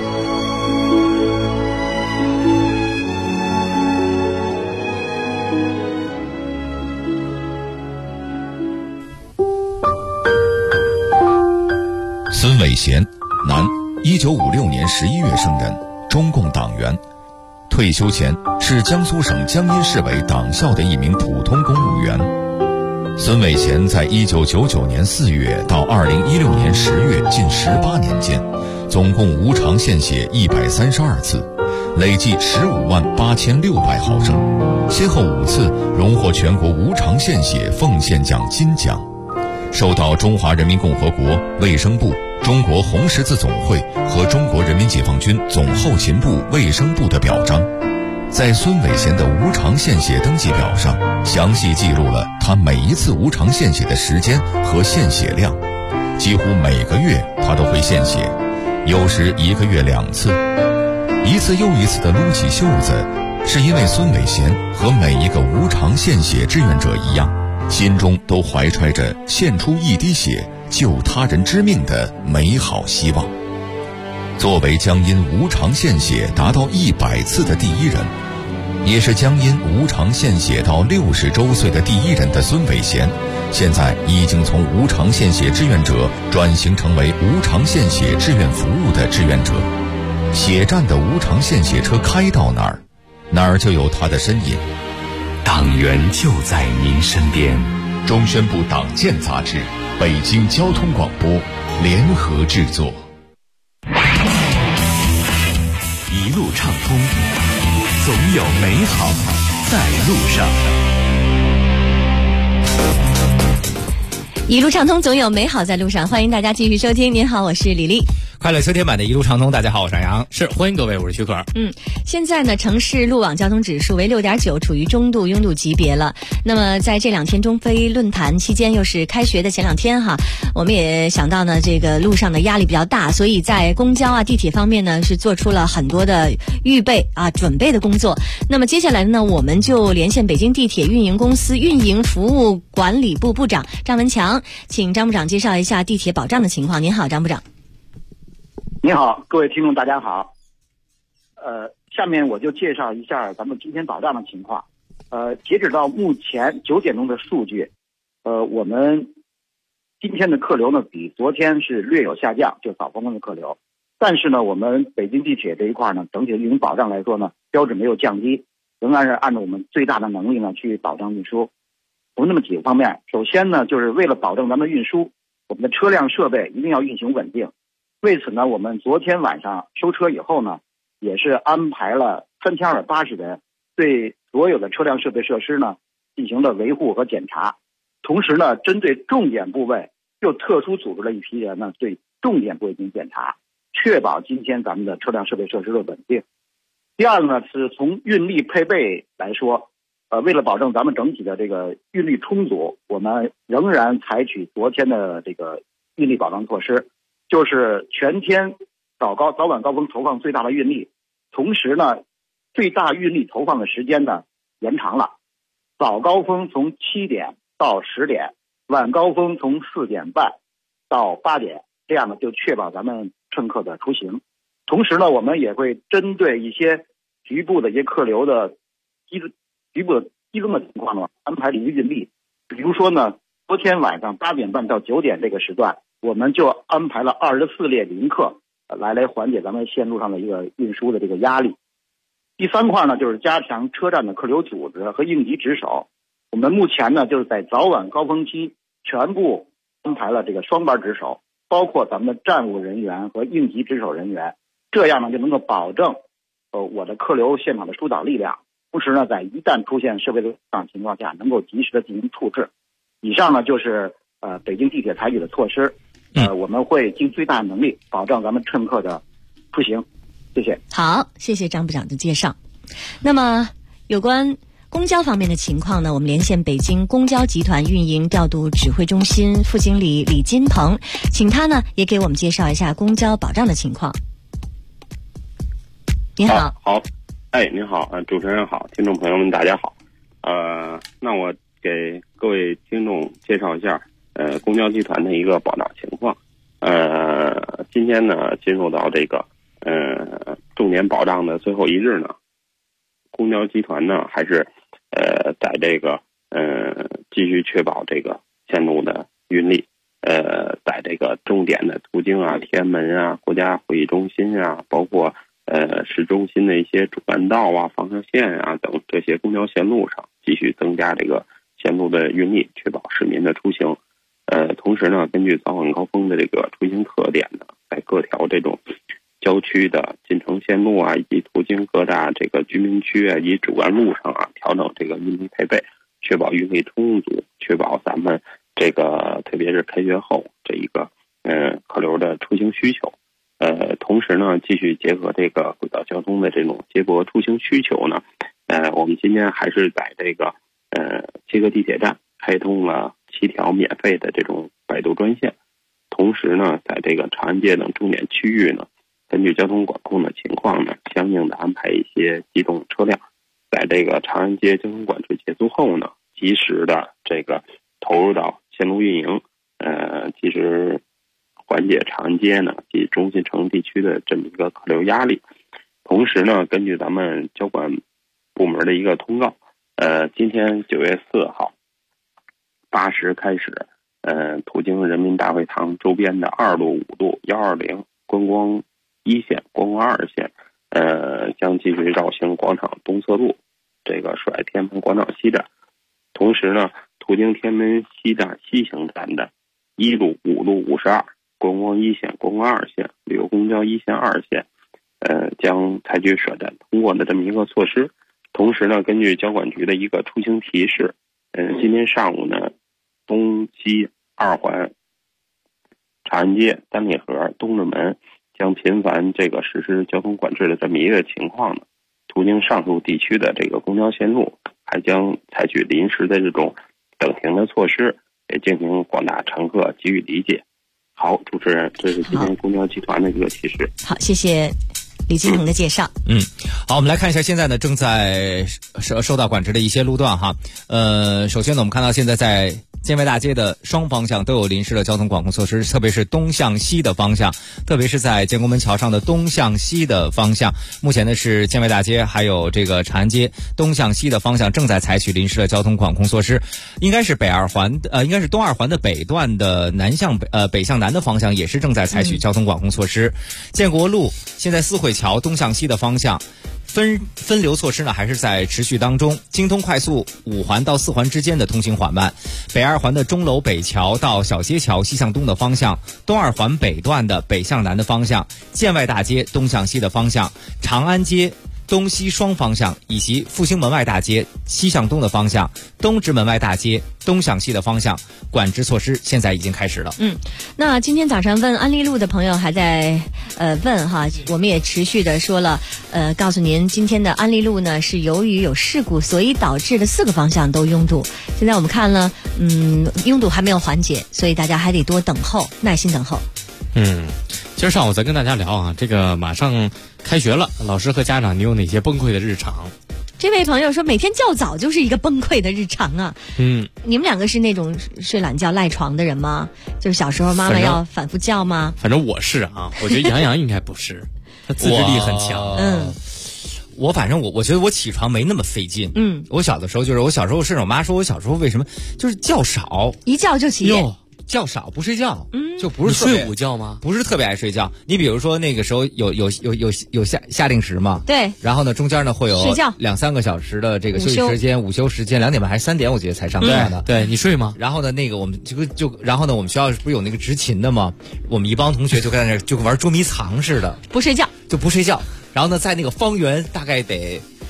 孙伟贤，男，1956年11月生人，中共党员，退休前是江苏省江阴市委党校的一名普通公务员。孙伟贤在1999年4月到2016年10月近18年间，总共无偿献血132次，累计158600毫升，先后5次荣获全国无偿献血奉献奖金奖，受到中华人民共和国卫生部、中国红十字总会和中国人民解放军总后勤部卫生部的表彰。在孙伟贤的无偿献血登记表上，详细记录了他每一次无偿献血的时间和献血量，几乎每个月他都会献血，有时1个月2次，一次又一次地撸起袖子，是因为孙伟贤和每一个无偿献血志愿者一样，心中都怀揣着献出一滴血救他人之命的美好希望。作为江阴无偿献血达到100次的第一人，也是江阴无偿献血到60周岁的第一人的孙伟贤，现在已经从无偿献血志愿者转型成为无偿献血志愿服务的志愿者。血站的无偿献血车开到哪儿，哪儿就有他的身影。 党员就在您身边。 中宣部党建杂志、北京交通广播联合制作。 一路畅通，总有美好在路上。 一路畅通，总有美好在路上。欢迎大家继续收听。您好，我是李丽。 快乐秋天版的一路畅通，大家好，我是杨洋。 是，欢迎各位，我是徐可。 现在呢，城市路网交通指数为6.9，处于中度拥堵级别了。那么在这2天中非论坛期间，又是开学的前2天哈，我们也想到呢，这个路上的压力比较大，所以在公交啊、地铁方面呢，是做出了很多的预备啊、准备的工作。那么接下来呢，我们就连线北京地铁运营公司运营服务管理部部长张文强，请张部长介绍一下地铁保障的情况。您好，张部长。 你好，各位听众大家好。下面我就介绍一下咱们今天保障的情况。截止到目前9点钟的数据，我们今天的客流呢比昨天是略有下降，就早高峰的客流。但是呢，我们北京地铁这一块呢，整体的运营保障来说呢，标准没有降低，仍然是按照我们最大的能力呢去保障运输。我们那么几个方面，首先呢，就是为了保证咱们运输，我们的车辆设备一定要运行稳定。为此呢，我们昨天晚上收车以后呢，也是安排了3280人对所有的车辆设备设施呢进行了维护和检查。同时呢，针对重点部位又特殊组织了一批人呢对重点部位进行检查，确保今天咱们的车辆设备设施的稳定。第二个呢，是从运力配备来说，为了保证咱们整体的这个运力充足，我们仍然采取昨天的这个运力保障措施，就是全天早晚高峰投放最大的运力，同时呢，最大运力投放的时间呢延长了。早高峰从7点到10点，晚高峰从4点半到8点，这样呢就确保咱们乘客的出行。同时呢，我们也会针对一些局部的一些客流的局部的激增的情况呢，安排了一个运力。比如说呢，昨天晚上8点半到9点这个时段，我们就安排了24列临客来缓解咱们线路上的一个运输的这个压力。第三块呢，就是加强车站的客流组织和应急值守。我们目前呢，就是在早晚高峰期全部安排了这个双班值守，包括咱们的站务人员和应急值守人员，这样呢就能够保证我的客流现场的疏导力量， 同时呢，在一旦出现设备的故障情况下，能够及时的进行处置。以上呢就是北京地铁采取的措施，我们会尽最大能力保障咱们乘客的出行。谢谢。 好，谢谢张部长的介绍。那么有关公交方面的情况呢，我们连线北京公交集团运营调度指挥中心副经理李金鹏，请他呢也给我们介绍一下公交保障的情况。你好。 好，您好，主持人好，听众朋友们大家好。那我给各位听众介绍一下公交集团的一个保障情况。今天呢进入到这个重点保障的最后一日呢，公交集团呢还是在这个继续确保这个线路的运力，在这个重点的途经啊、天安门啊、国家会议中心啊，包括市中心的一些主干道啊、方向线啊等这些公交线路上，继续增加这个线路的运力，确保市民的出行。同时呢，根据早晚高峰的这个出行特点呢，在各条这种郊区的进城线路啊，以及途经各大这个居民区啊以及主干路上啊，调整这个运力配备，确保运力充足，确保咱们这个特别是开学后这一个客流的出行需求。同时呢，继续结合这个轨道交通的这种接驳出行需求呢，我们今天还是在这个7个地铁站开通了7条免费的这种摆渡专线。同时呢，在这个长安街等重点区域呢，根据交通管控的情况呢，相应的安排一些机动车辆，在这个长安街交通管制结束后呢，及时的这个投入到线路运营，及时缓解长安街呢及中心城地区的这么一个客流压力。同时呢，根据咱们交管部门的一个通告，今天9月4号8时开始，途经人民大会堂周边的2路、5路、120、观光1线、观光2线，将继续绕行广场东侧路，这个甩天安门广场西站。同时呢，途经天安门西站西行站的1路、5路、52、观光1线、观光2线、旅游公交1线、2线，将采取甩站通过的这么一个措施。同时呢，根据交管局的一个出行提示，今天上午呢，东西2环、长安街、三里河、东直门将频繁这个实施交通管制的这么一个情况呢，途经上述地区的这个公交线路还将采取临时的这种等停的措施，也进行广大乘客给予理解。好，主持人，这是今天公交集团的一个提示。 好，谢谢李金鹏的介绍。 好，我们来看一下现在呢正在受到管制的一些路段哈。首先呢，我们看到现在在建外大街的双方向都有临时的交通管控措施，特别是东向西的方向，特别是在建国门桥上的东向西的方向，目前呢是建外大街还有这个长安街东向西的方向正在采取临时的交通管控措施。应该是东二环的北段的北向南的方向也是正在采取交通管控措施。建国路现在四惠桥东向西的方向分流措施呢还是在持续当中。京通快速5环到4环之间的通行缓慢，北2环的钟楼北桥到小街桥西向东的方向，东2环北段的北向南的方向，建外大街东向西的方向，长安街东西双方向，以及复兴门外大街西向东的方向，东直门外大街东向西的方向，管制措施现在已经开始了。 那今天早上问安利路的朋友还在问哈，我们也持续的说了，告诉您今天的安利路呢是由于有事故，所以导致的4个方向都拥堵。现在我们看了，拥堵还没有缓解，所以大家还得多等候，耐心等候。 今儿上午咱跟大家聊啊，这个马上开学了，老师和家长你有哪些崩溃的日常？ 这位朋友说，每天较早就是一个崩溃的日常啊。你们两个是那种睡懒觉赖床的人吗？就是小时候妈妈要反复叫吗？ 反正我是啊，我觉得杨洋应该不是，他自制力很强。 我反正我觉得我起床没那么费劲。我小的时候就是我小时候甚至我妈说我小时候为什么就是觉少， 一觉就起。 觉少不睡觉，就不是睡午觉吗？ 不是特别爱睡觉。你比如说那个时候有夏令时嘛， 对。 然后呢，中间呢会有睡觉 2-3个小时的这个休息时间，午休时间2点半还是3点，我觉得才上课的。 对，你睡吗？ 然后呢，那个我们然后呢，我们学校不是有那个执勤的吗？我们一帮同学就在那就玩捉迷藏似的， 不睡觉。 然后呢，在那个方圆大概得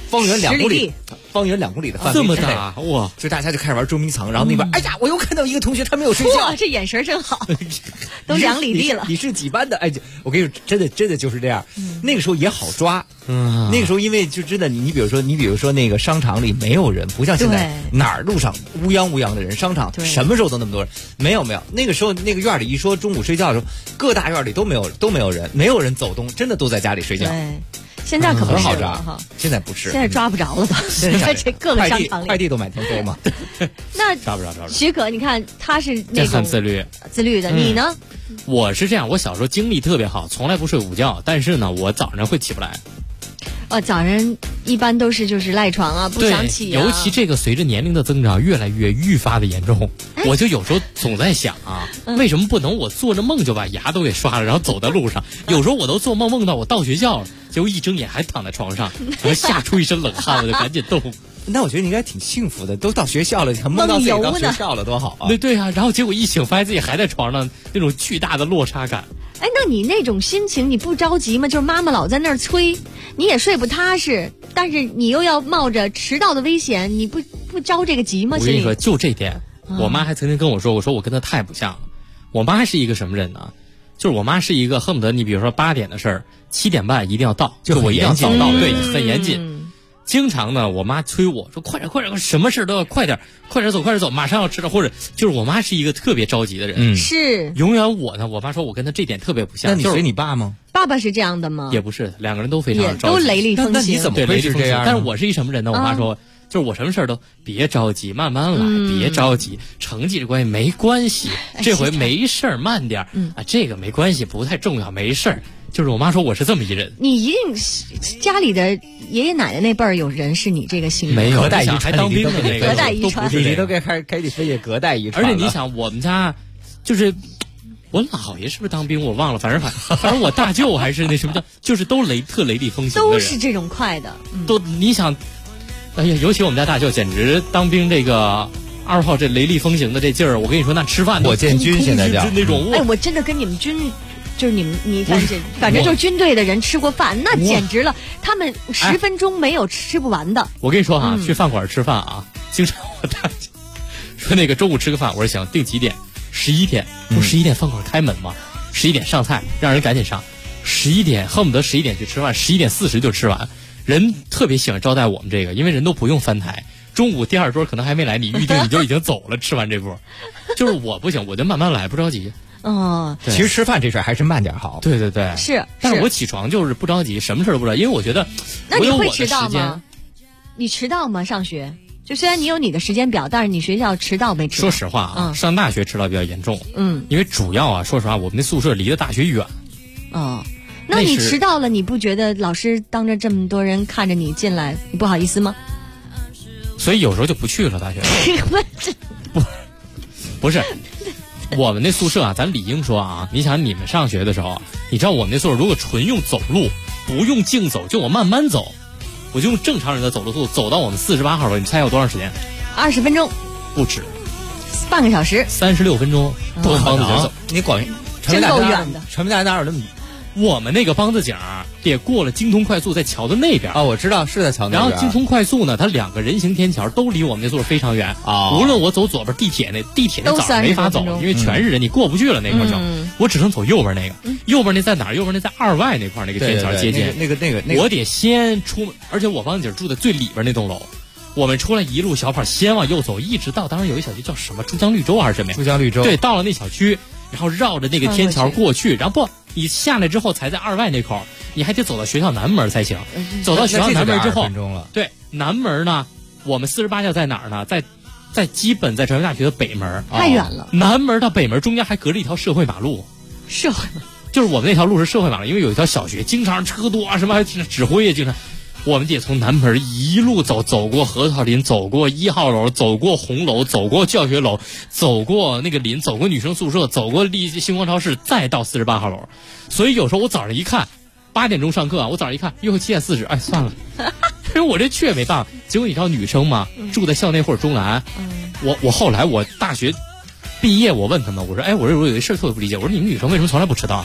方圆2公里，方圆2公里的范围这么大哇！ 所以大家就开始玩捉迷藏，然后那边，哎呀，我又看到一个同学他没有睡觉， 哇，这眼神真好，都2里地了。 你是几班的？哎，我跟你说，真的就是这样。那个时候也好抓，那个时候因为就真的你比如说那个商场里没有人，不像现在哪儿路上乌泱的人，商场什么时候都那么多人，没有，那个时候那个院里一说中午睡觉的时候，各大院里都没有人，没有人走动，真的都在家里睡觉。 对。现在可不是好抓哈，现在不是， 现在抓不着了都，在这各个商场里， 快递都买天飞嘛。 那抓不着。 许可，你看他是那种很自律的，你呢？ 我是这样，我小时候精力特别好，从来不睡午觉，但是呢，我早上会起不来。 早上一般都是就是赖床啊，不想起啊。 尤其这个随着年龄的增长，越来越愈发的严重。我就有时候总在想啊，为什么不能我做着梦就把牙都给刷了，然后走在路上？有时候我都做梦到我到学校了，结果一睁眼还躺在床上，我吓出一身冷汗，我就赶紧动。 那我觉得你应该挺幸福的，都到学校了，梦到自己到学校了，多好啊！ 对啊，然后结果一醒发现自己还在床上，那种巨大的落差感。 哎，那你那种心情你不着急吗？就是妈妈老在那儿催，你也睡不踏实，但是你又要冒着迟到的危险，你不着这个急吗？ 我跟你说，就这点，我妈还曾经跟我说，我跟她太不像了。我妈是一个什么人呢？就是我妈是一个恨不得你比如说8点的事儿，7点半一定要到，就我一定要早到，对，很严谨。经常呢，我妈催我说快点，什么事都要快点走，马上要吃了，或者就是我妈是一个特别着急的人， 是永远我妈说我跟她这点特别不像。 那你随你爸吗？ 爸爸是这样的吗？ 也不是，2个人都非常着急， 都雷厉风行。 那你怎么会是这样？ 但是我是一什么人呢？我妈说，就是我什么事都别着急，慢慢来，别着急，成绩的关系没关系，这回没事儿，慢点啊，这个没关系，不太重要，没事儿。就是我妈说我是这么一人。 你一定家里的爷爷奶奶那辈儿有人是你这个性格， 没有隔代遗传， 还当兵的那个隔代遗传， 你都该得分析隔代遗传。 而且你想，我们家就是我姥爷是不是当兵我忘了，反正我大舅还是那什么叫，就是都特雷厉风行的人， 都是这种快的， 都你想，哎呀，尤其我们家大舅简直当兵这个2号这雷厉风行的这劲儿，我跟你说，那吃饭火箭军现在叫那种， 哎，我真的跟你们军。就是你看这，反正就是军队的人吃过饭，那简直了，他们10分钟没有吃不完的。 我跟你说啊，去饭馆吃饭啊，经常我大姐说那个中午吃个饭，我说想定几点？11点，不11点饭馆开门吗？11点上菜，让人赶紧上。11点恨不得11点去吃饭，11点40就吃完。人特别喜欢招待我们这个，因为人都不用翻台。中午第2桌可能还没来，你预定你就已经走了，吃完这波。就是我不行，我就慢慢来，不着急。 其实吃饭这事还是慢点好。 对， 是。 但是我起床就是不着急，什么事都不着急，因为我觉得那你会迟到吗？你迟到吗？上学？就虽然你有你的时间表，但是你学校迟到没迟到？ 说实话啊，上大学迟到比较严重。因为主要啊，说实话，我们那宿舍离的大学远。 那你迟到了，你不觉得老师当着这么多人看着你进来，你不好意思吗？ 所以有时候就不去了大学。不是。我们那宿舍啊，咱理应说啊，你想你们上学的时候啊，你知道我们那宿舍如果纯用走路，不用竞走，就我慢慢走，我就用正常人的走路速度走到我们48号楼，你猜要多长时间 ？20分钟， 不止， 半个小时 ，36分钟，都帮子井走。 你管真够远的， 成大哪有那么？ 我们那个帮子井得过了京通快速，在桥的那边。 我知道是在桥那边。 然后京通快速呢，它2个人行天桥都离我们那宿舍非常远。无论我走左边地铁那早上没法走，因为全是人，你过不去了那块桥。我只能走右边那个。右边那在哪儿？右边那在2外那块那个天桥接近。 那个， 我得先出门，而且我帮子井住的最里边那栋楼。我们出来一路小跑，先往右走，一直到当时有一小区叫什么珠江绿洲还是什么呀？ 珠江绿洲。 对，到了那小区，然后绕着那个天桥过去，然后你下来之后才在2外那口，你还得走到学校南门才行。走到学校南门之后，对，南门呢，我们48校在哪儿呢？在基本在成渝大学的北门， 太远了。 南门到北门中间还隔着一条社会马路。 社会马路就是我们那条路是社会马路，因为有一条小学，经常车多啊，什么还指挥也经常。我们得从南门一路走过核桃林，走过1号楼，走过红楼，走过教学楼，走过那个林，走过女生宿舍，走过星光超市，再到48号楼。所以有时候我早上一看，8点钟上课啊，我早上一看又7点40，哎，算了，因为我这去也没办法。结果你知道女生嘛，住在校内或者中南，我后来我大学毕业，我问他们，我说，哎，我有一事特别不理解，我说你们女生为什么从来不迟到？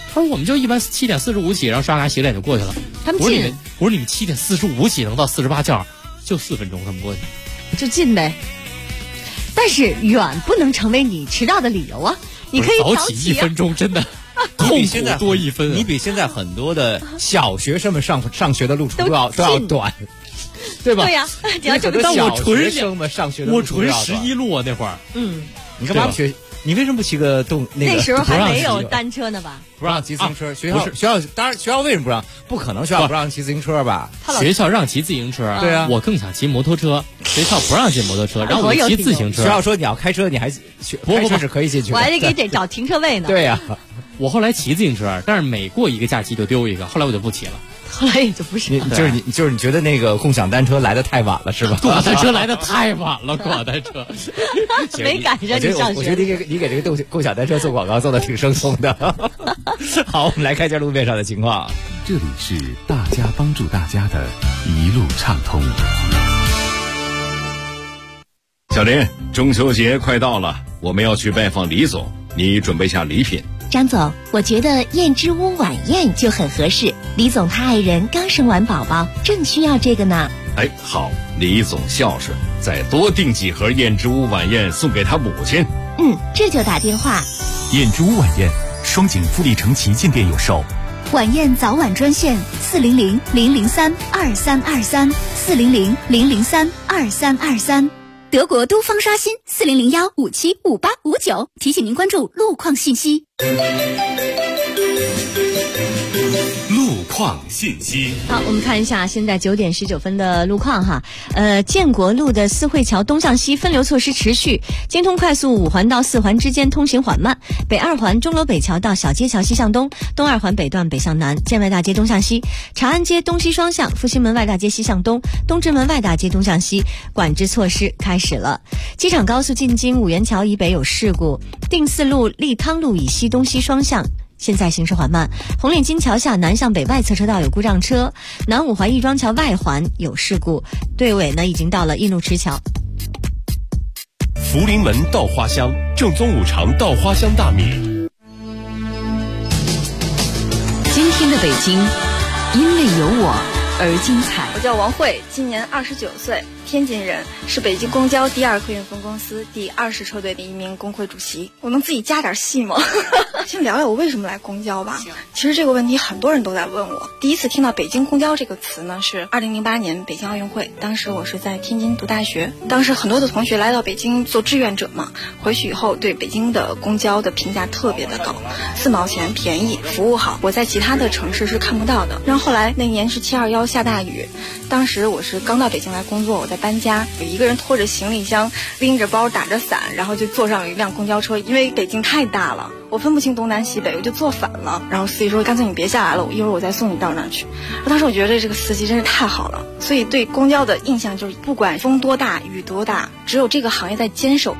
他说我们就一般7点45起，然后刷牙洗脸就过去了。 他们近。 我说你们7点45起能到48教，就4分钟他们过去， 就近呗。但是远不能成为你迟到的理由啊！你可以早起1分钟，真的痛苦多1分。 你比现在很多的小学生们上学的路途都要短，对吧？ 对呀，你要这么但我纯生们上学的路途我纯11路啊那会儿。 你干嘛学？你为什么不骑个那时候还没有单车呢吧？ 不让骑自行车，学校当然学校为什么不让？不可能学校不让骑自行车吧？ 学校让骑自行车， 对啊， 我更想骑摩托车。学校不让骑摩托车，然后我骑自行车。 学校说你要开车，你还开车是可以进去的。 我还得给找停车位呢。 对呀， 我后来骑自行车，但是每过一个假期就丢一个，后来我就不骑了。 后来也就不是， 就是你觉得那个共享单车来的太晚了是吧？ 共享单车来的太晚了，共享单车没赶上你上学。 我觉得你给这个共享单车做广告做的挺生动的。好，我们来看一下路面上的情况。 这里是大家帮助大家的一路畅通。 小林，中秋节快到了，我们要去拜访李总，你准备下礼品。 张总，我觉得燕之屋晚宴就很合适。李总他爱人刚生完宝宝，正需要这个呢。 哎，好，李总孝顺，再多订几盒燕之屋晚宴送给他母亲。 这就打电话。 燕之屋晚宴，双井富力城旗舰店有售。 晚宴早晚专线400-003-2323 400-003-2323。德国都方刷新4001575859，提醒您关注路况信息。 路况信息。 好，我们看一下现在9点19分的路况哈。建国路的四惠桥东向西分流措施持续，京通快速5环到4环之间通行缓慢。北2环钟楼北桥到小街桥西向东，东2环北段北向南，建外大街东向西，长安街东西双向，复兴门外大街西向东，东直门外大街东向西，管制措施开始了。机场高速进京五元桥以北有事故，定四路利汤路以西东西双向现在行驶缓慢，红领巾桥下南向北外侧车道有故障车，南五环亦庄桥外环有事故，队尾呢已经到了印路池桥。 福临门稻花香，正宗五常稻花香大米。 今天的北京，因为有我而精彩。 我叫王慧，今年29岁，天津人，是北京公交第2客运分公司第20车队的一名工会主席。我能自己加点戏吗？先聊聊我为什么来公交吧。其实这个问题很多人都在问我。第一次听到北京公交这个词呢，是2008年北京奥运会，当时我是在天津读大学，当时很多的同学来到北京做志愿者嘛，回去以后对北京的公交的评价特别的高，4毛钱便宜，服务好，我在其他的城市是看不到的。然后后来那年是721下大雨，当时我是刚到北京来工作，我在搬家，有一个人拖着行李箱，拎着包，打着伞，然后就坐上了一辆公交车。因为北京太大了，我分不清东南西北，我就坐反了。然后司机说：“干脆你别下来了，一会儿我再送你到那儿去。”当时我觉得这个司机真是太好了，所以对公交的印象就是，不管风多大雨多大，只有这个行业在坚守。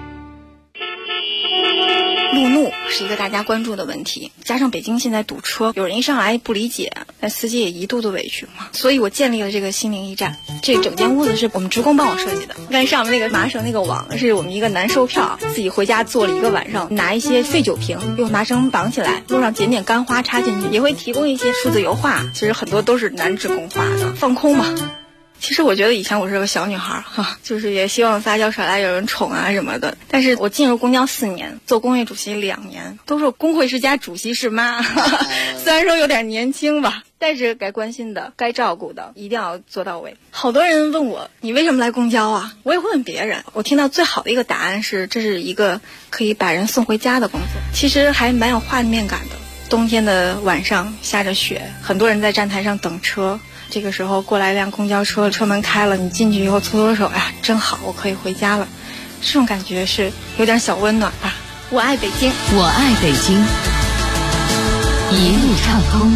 路怒是一个大家关注的问题，加上北京现在堵车，有人一上来不理解，那司机也一度的委屈嘛。所以我建立了这个心灵驿站。这整间屋子是我们职工帮我设计的，刚才上面那个麻绳那个网是我们一个难收票，自己回家做了一个晚上，拿一些废酒瓶用麻绳绑起来，路上剪点干花插进去，也会提供一些数字油画，其实很多都是男职工画的，放空嘛。其实我觉得以前我是个小女孩就是也希望撒娇耍赖有人宠啊什么的。但是我进入公交4年，做工会主席2年，都说工会是家，主席是妈。虽然说有点年轻吧，但是该关心的、该照顾的，一定要做到位。好多人问我，你为什么来公交啊？我也会问别人。我听到最好的一个答案是，这是一个可以把人送回家的工作。其实还蛮有画面感的。冬天的晚上下着雪，很多人在站台上等车。这个时候过来一辆公交车，车门开了，你进去以后搓搓手，哎呀，真好，我可以回家了。这种感觉是有点小温暖吧。我爱北京， 我爱北京，一路畅通。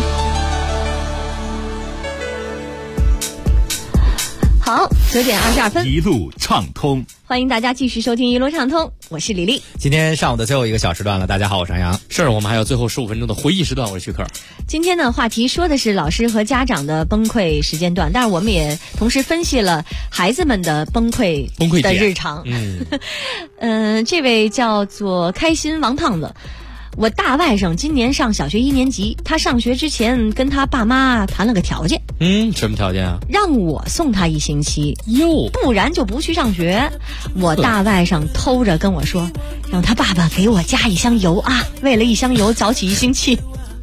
好，9点22分， 一路畅通。 欢迎大家继续收听一路畅通，我是李丽。 今天上午的最后一个小时段了，大家好，我是杨洋。 是，我们还有最后15分钟的回忆时段，我是徐克。 今天呢，话题说的是老师和家长的崩溃时间段，但是我们也同时分析了孩子们的崩溃的日常。这位叫做开心王胖子。 我大外甥今年上小学1年级，他上学之前跟他爸妈谈了个条件。 什么条件啊？ 让我送他1星期， 哟， 不然就不去上学。我大外甥偷着跟我说，让他爸爸给我加1箱油啊，为了1箱油早起1星期。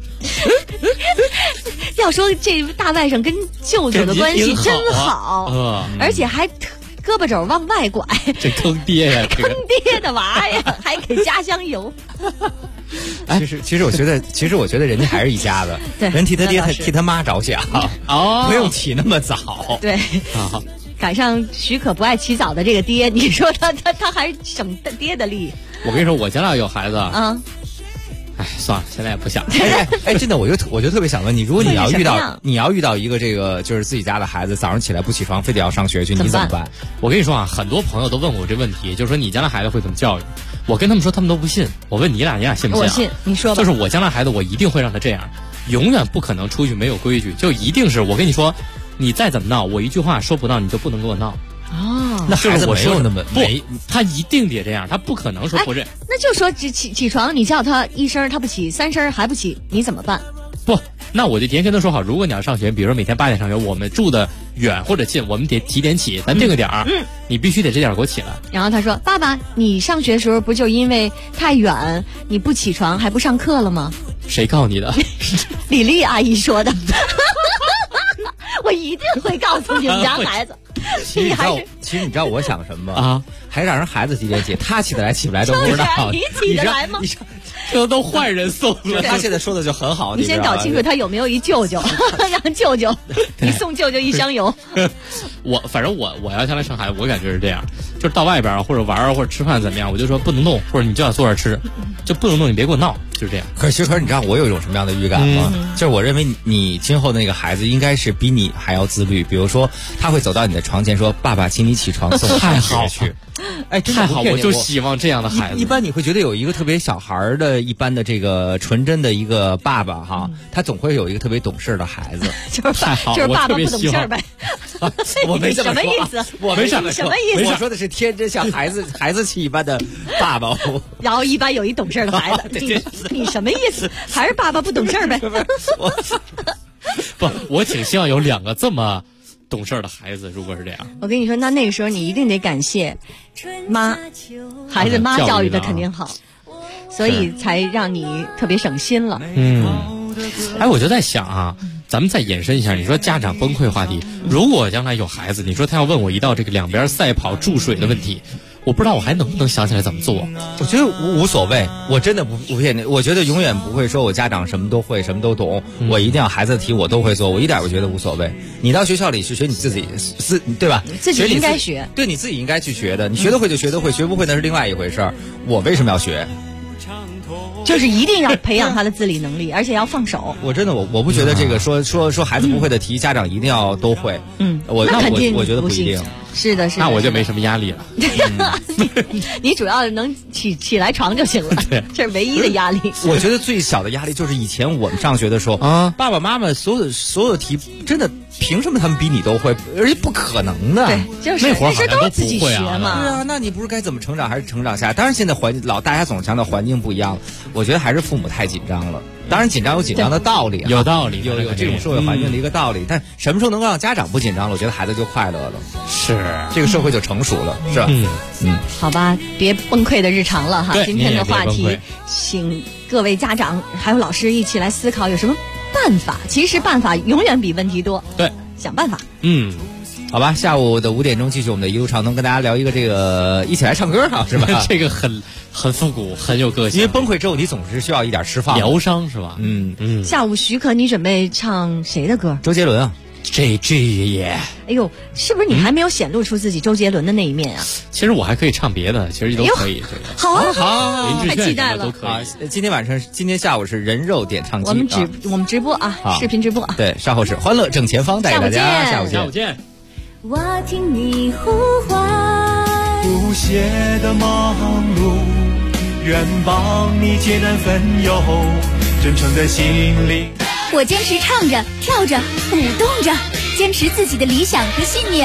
要说这大外甥跟舅舅的关系真好，而且还胳膊肘往外拐， 这坑爹呀！ 坑爹的娃呀，还给加香油。 其实我觉得人家还是一家子， 对， 人替他爹替他妈着想，不用起那么早。 对，赶上许可不爱起早的这个爹，你说他还省爹的力。 我跟你说，我将来有孩子啊。 算了，现在也不想。 真的，我就特别想问你，如果你要遇到一个这个就是自己家的孩子，早上起来不起床，非得要上学去，你怎么办？ 我跟你说啊，很多朋友都问我这问题，就是说你将来孩子会怎么教育？我跟他们说，他们都不信。我问你俩信不信？ 我信，你说吧。 就是我将来孩子，我一定会让他这样，永远不可能出去没有规矩，就一定是我跟你说，你再怎么闹，我一句话说不闹，你就不能给我闹。 那孩子没有那么不，他一定得这样，他不可能说不认。 那就说起床，你叫他1声他不起，3声还不起，你怎么办？ 不，那我就提前跟他说好，如果你要上学，比如说每天8点上学，我们住的远或者近，我们得几点起，咱定个点儿。你必须得这点给我起来。 然后他说：“爸爸，你上学的时候不就因为太远，你不起床还不上课了吗？” 谁告你的？ 李丽阿姨说的。我一定会告诉你们家孩子。 其实你知道我想什么吗？啊，还让人孩子几点起，他起得来起不来都不知道。 你起得来吗？ 这都坏人送了。 他现在说的就很好。 你先搞清楚他有没有一舅舅，让舅舅你送舅舅1箱油。 反正我要将来生孩子，我感觉是这样，就是到外边或者玩或者吃饭怎么样，我就说不能动，或者你就要坐着吃，就不能动，你别给我闹，就是这样。 可是你知道我有一种什么样的预感吗？就是我认为你今后的那个孩子应该是比你还要自律，比如说他会走到你的床前说：“爸爸，请你起床，送我上学去。” 太好，我就希望这样的孩子。 一般你会觉得有一个特别小孩的一般的这个纯真的一个爸爸哈，他总会有一个特别懂事的孩子。 就是太好，就是爸爸不懂事呗。 我没这么说， 什么意思？ 我没这么说， 什么意思？ 我说的是天真像孩子气一般的爸爸。 然后一般有一懂事的孩子，你什么意思？还是爸爸不懂事呗？ 不，我挺希望有2个这么懂事的孩子。如果是这样， 我跟你说，那个时候你一定得感谢妈，孩子妈教育的肯定好，所以才让你特别省心了。 我就在想啊，咱们再延伸一下，你说家长崩溃话题，如果将来有孩子，你说他要问我一道这个2边赛跑注水的问题，我不知道我还能不能想起来怎么做。 我觉得无所谓，我真的不骗你，我觉得永远不会说我家长什么都会什么都懂，我一定要孩子题我都会做，我一点我觉得无所谓。你到学校里去学你自己对吧？ 自己应该学， 对，你自己应该去学的，你学得会就学得会，学不会那是另外一回事儿。我为什么要学？ 就是一定要培养他的自理能力，而且要放手。 我真的我不觉得这个说孩子不会的题，家长一定要都会。我觉得不一定。 是的， 那我就没什么压力了。 你主要能起来床就行了，这是唯一的压力。 我觉得最小的压力就是以前我们上学的时候啊，爸爸妈妈所有题真的凭什么他们比你都会，而且不可能的。 对，就是那会儿好像都自己学嘛。 对啊，那你不是该怎么成长还是成长下来？当然现在大家总强调环境不一样，我觉得还是父母太紧张了。当然紧张有紧张的道理， 有道理， 有这种社会环境的一个道理。但什么时候能够让家长不紧张了，我觉得孩子就快乐了， 是这个社会就成熟了，是吧？ 好吧，别崩溃的日常了哈。今天的话题，请各位家长还有老师一起来思考有什么办法。其实办法永远比问题多， 对， 想办法。 好吧，下午的5点钟继续我们的一路畅通，跟大家聊一个这个一起来唱歌哈，是吧？ 这个很复古，很有个性。 因为崩溃之后，你总是需要一点释放、 疗伤，是吧？ 下午许可你准备唱谁的歌？ 周杰伦啊。 耶！ 哎呦，是不是你还没有显露出自己周杰伦的那一面啊？ 其实我还可以唱别的，其实都可以。 好啊， 太期待了， 都可以。 今天下午是人肉点唱机， 我们直播啊，视频直播啊。 对，稍后是欢乐正前方，带给大家。下午见。 我听你呼唤， 不懈的忙碌，愿帮你解难分忧，真诚的心灵。 我坚持唱着、跳着、舞动着，坚持自己的理想和信念。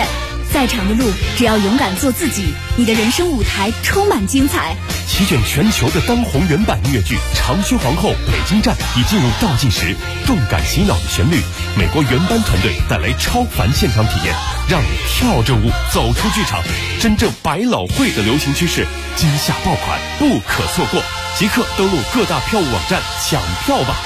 再长的路，只要勇敢做自己，你的人生舞台充满精彩。 席卷全球的当红原版音乐剧《长靴皇后》北京站已进入倒计时，动感洗脑的旋律，美国原班团队带来超凡现场体验，让你跳着舞走出剧场。真正百老汇的流行趋势，今夏爆款不可错过，即刻登录各大票务网站抢票吧。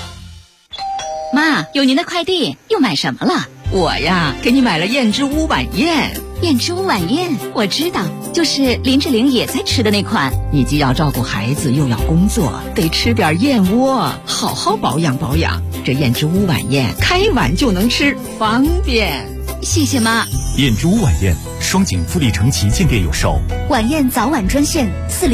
妈，有您的快递，又买什么了？ 我呀，给你买了燕之屋晚宴。 燕之屋晚宴，我知道，就是林志玲也在吃的那款。 你既要照顾孩子，又要工作，得吃点燕窝，好好保养保养。这燕之屋晚宴，开碗就能吃，方便。 谢谢妈。 燕之屋晚宴，双井富力城旗舰店有售。 晚宴早晚专线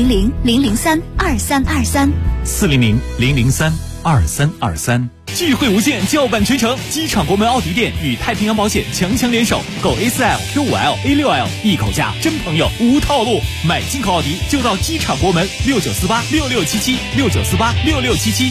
400-003-2323，400-003-2323。聚会无限，叫板全城。机场国门奥迪店与太平洋保险强联手，购 A4L、Q5L、A6L， 一口价，真朋友无套路。买进口奥迪就到机场国门，69486677，69486677。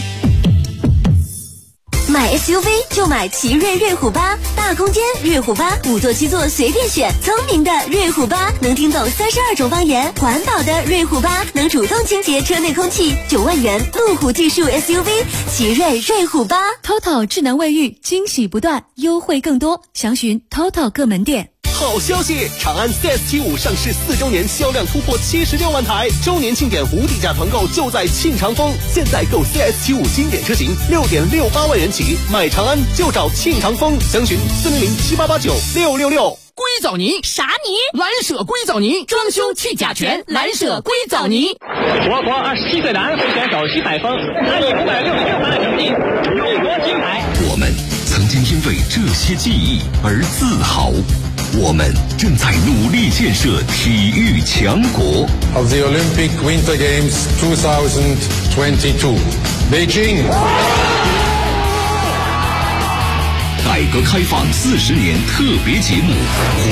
买 SUV 就买奇瑞瑞虎8，大空间瑞虎8，5座7座随便选，聪明的瑞虎8能听懂32种方言，环保的瑞虎8能主动清洁车内空气，9万元路虎技术 SUV， 奇瑞瑞虎8。 TOTO 智能卫浴，惊喜不断，优惠更多，详询 TOTO 各门店。 好消息！长安 CS75 上市4周年，销量突破76万台，周年庆典无底价团购就在庆长丰。现在购 CS75 经典车型6.68万元起，买长安就找庆长丰，详询400-7889-666。 硅藻泥啥泥？ 蓝舍硅藻泥，装修去甲醛，蓝舍硅藻泥。 我国27岁男会选手徐海峰，他以566分的成绩入国金牌。 我们曾经因为这些记忆而自豪，我们正在努力建设体育强国。 Of the Olympic Winter Games 2022, Beijing。 改革开放40年特别节目。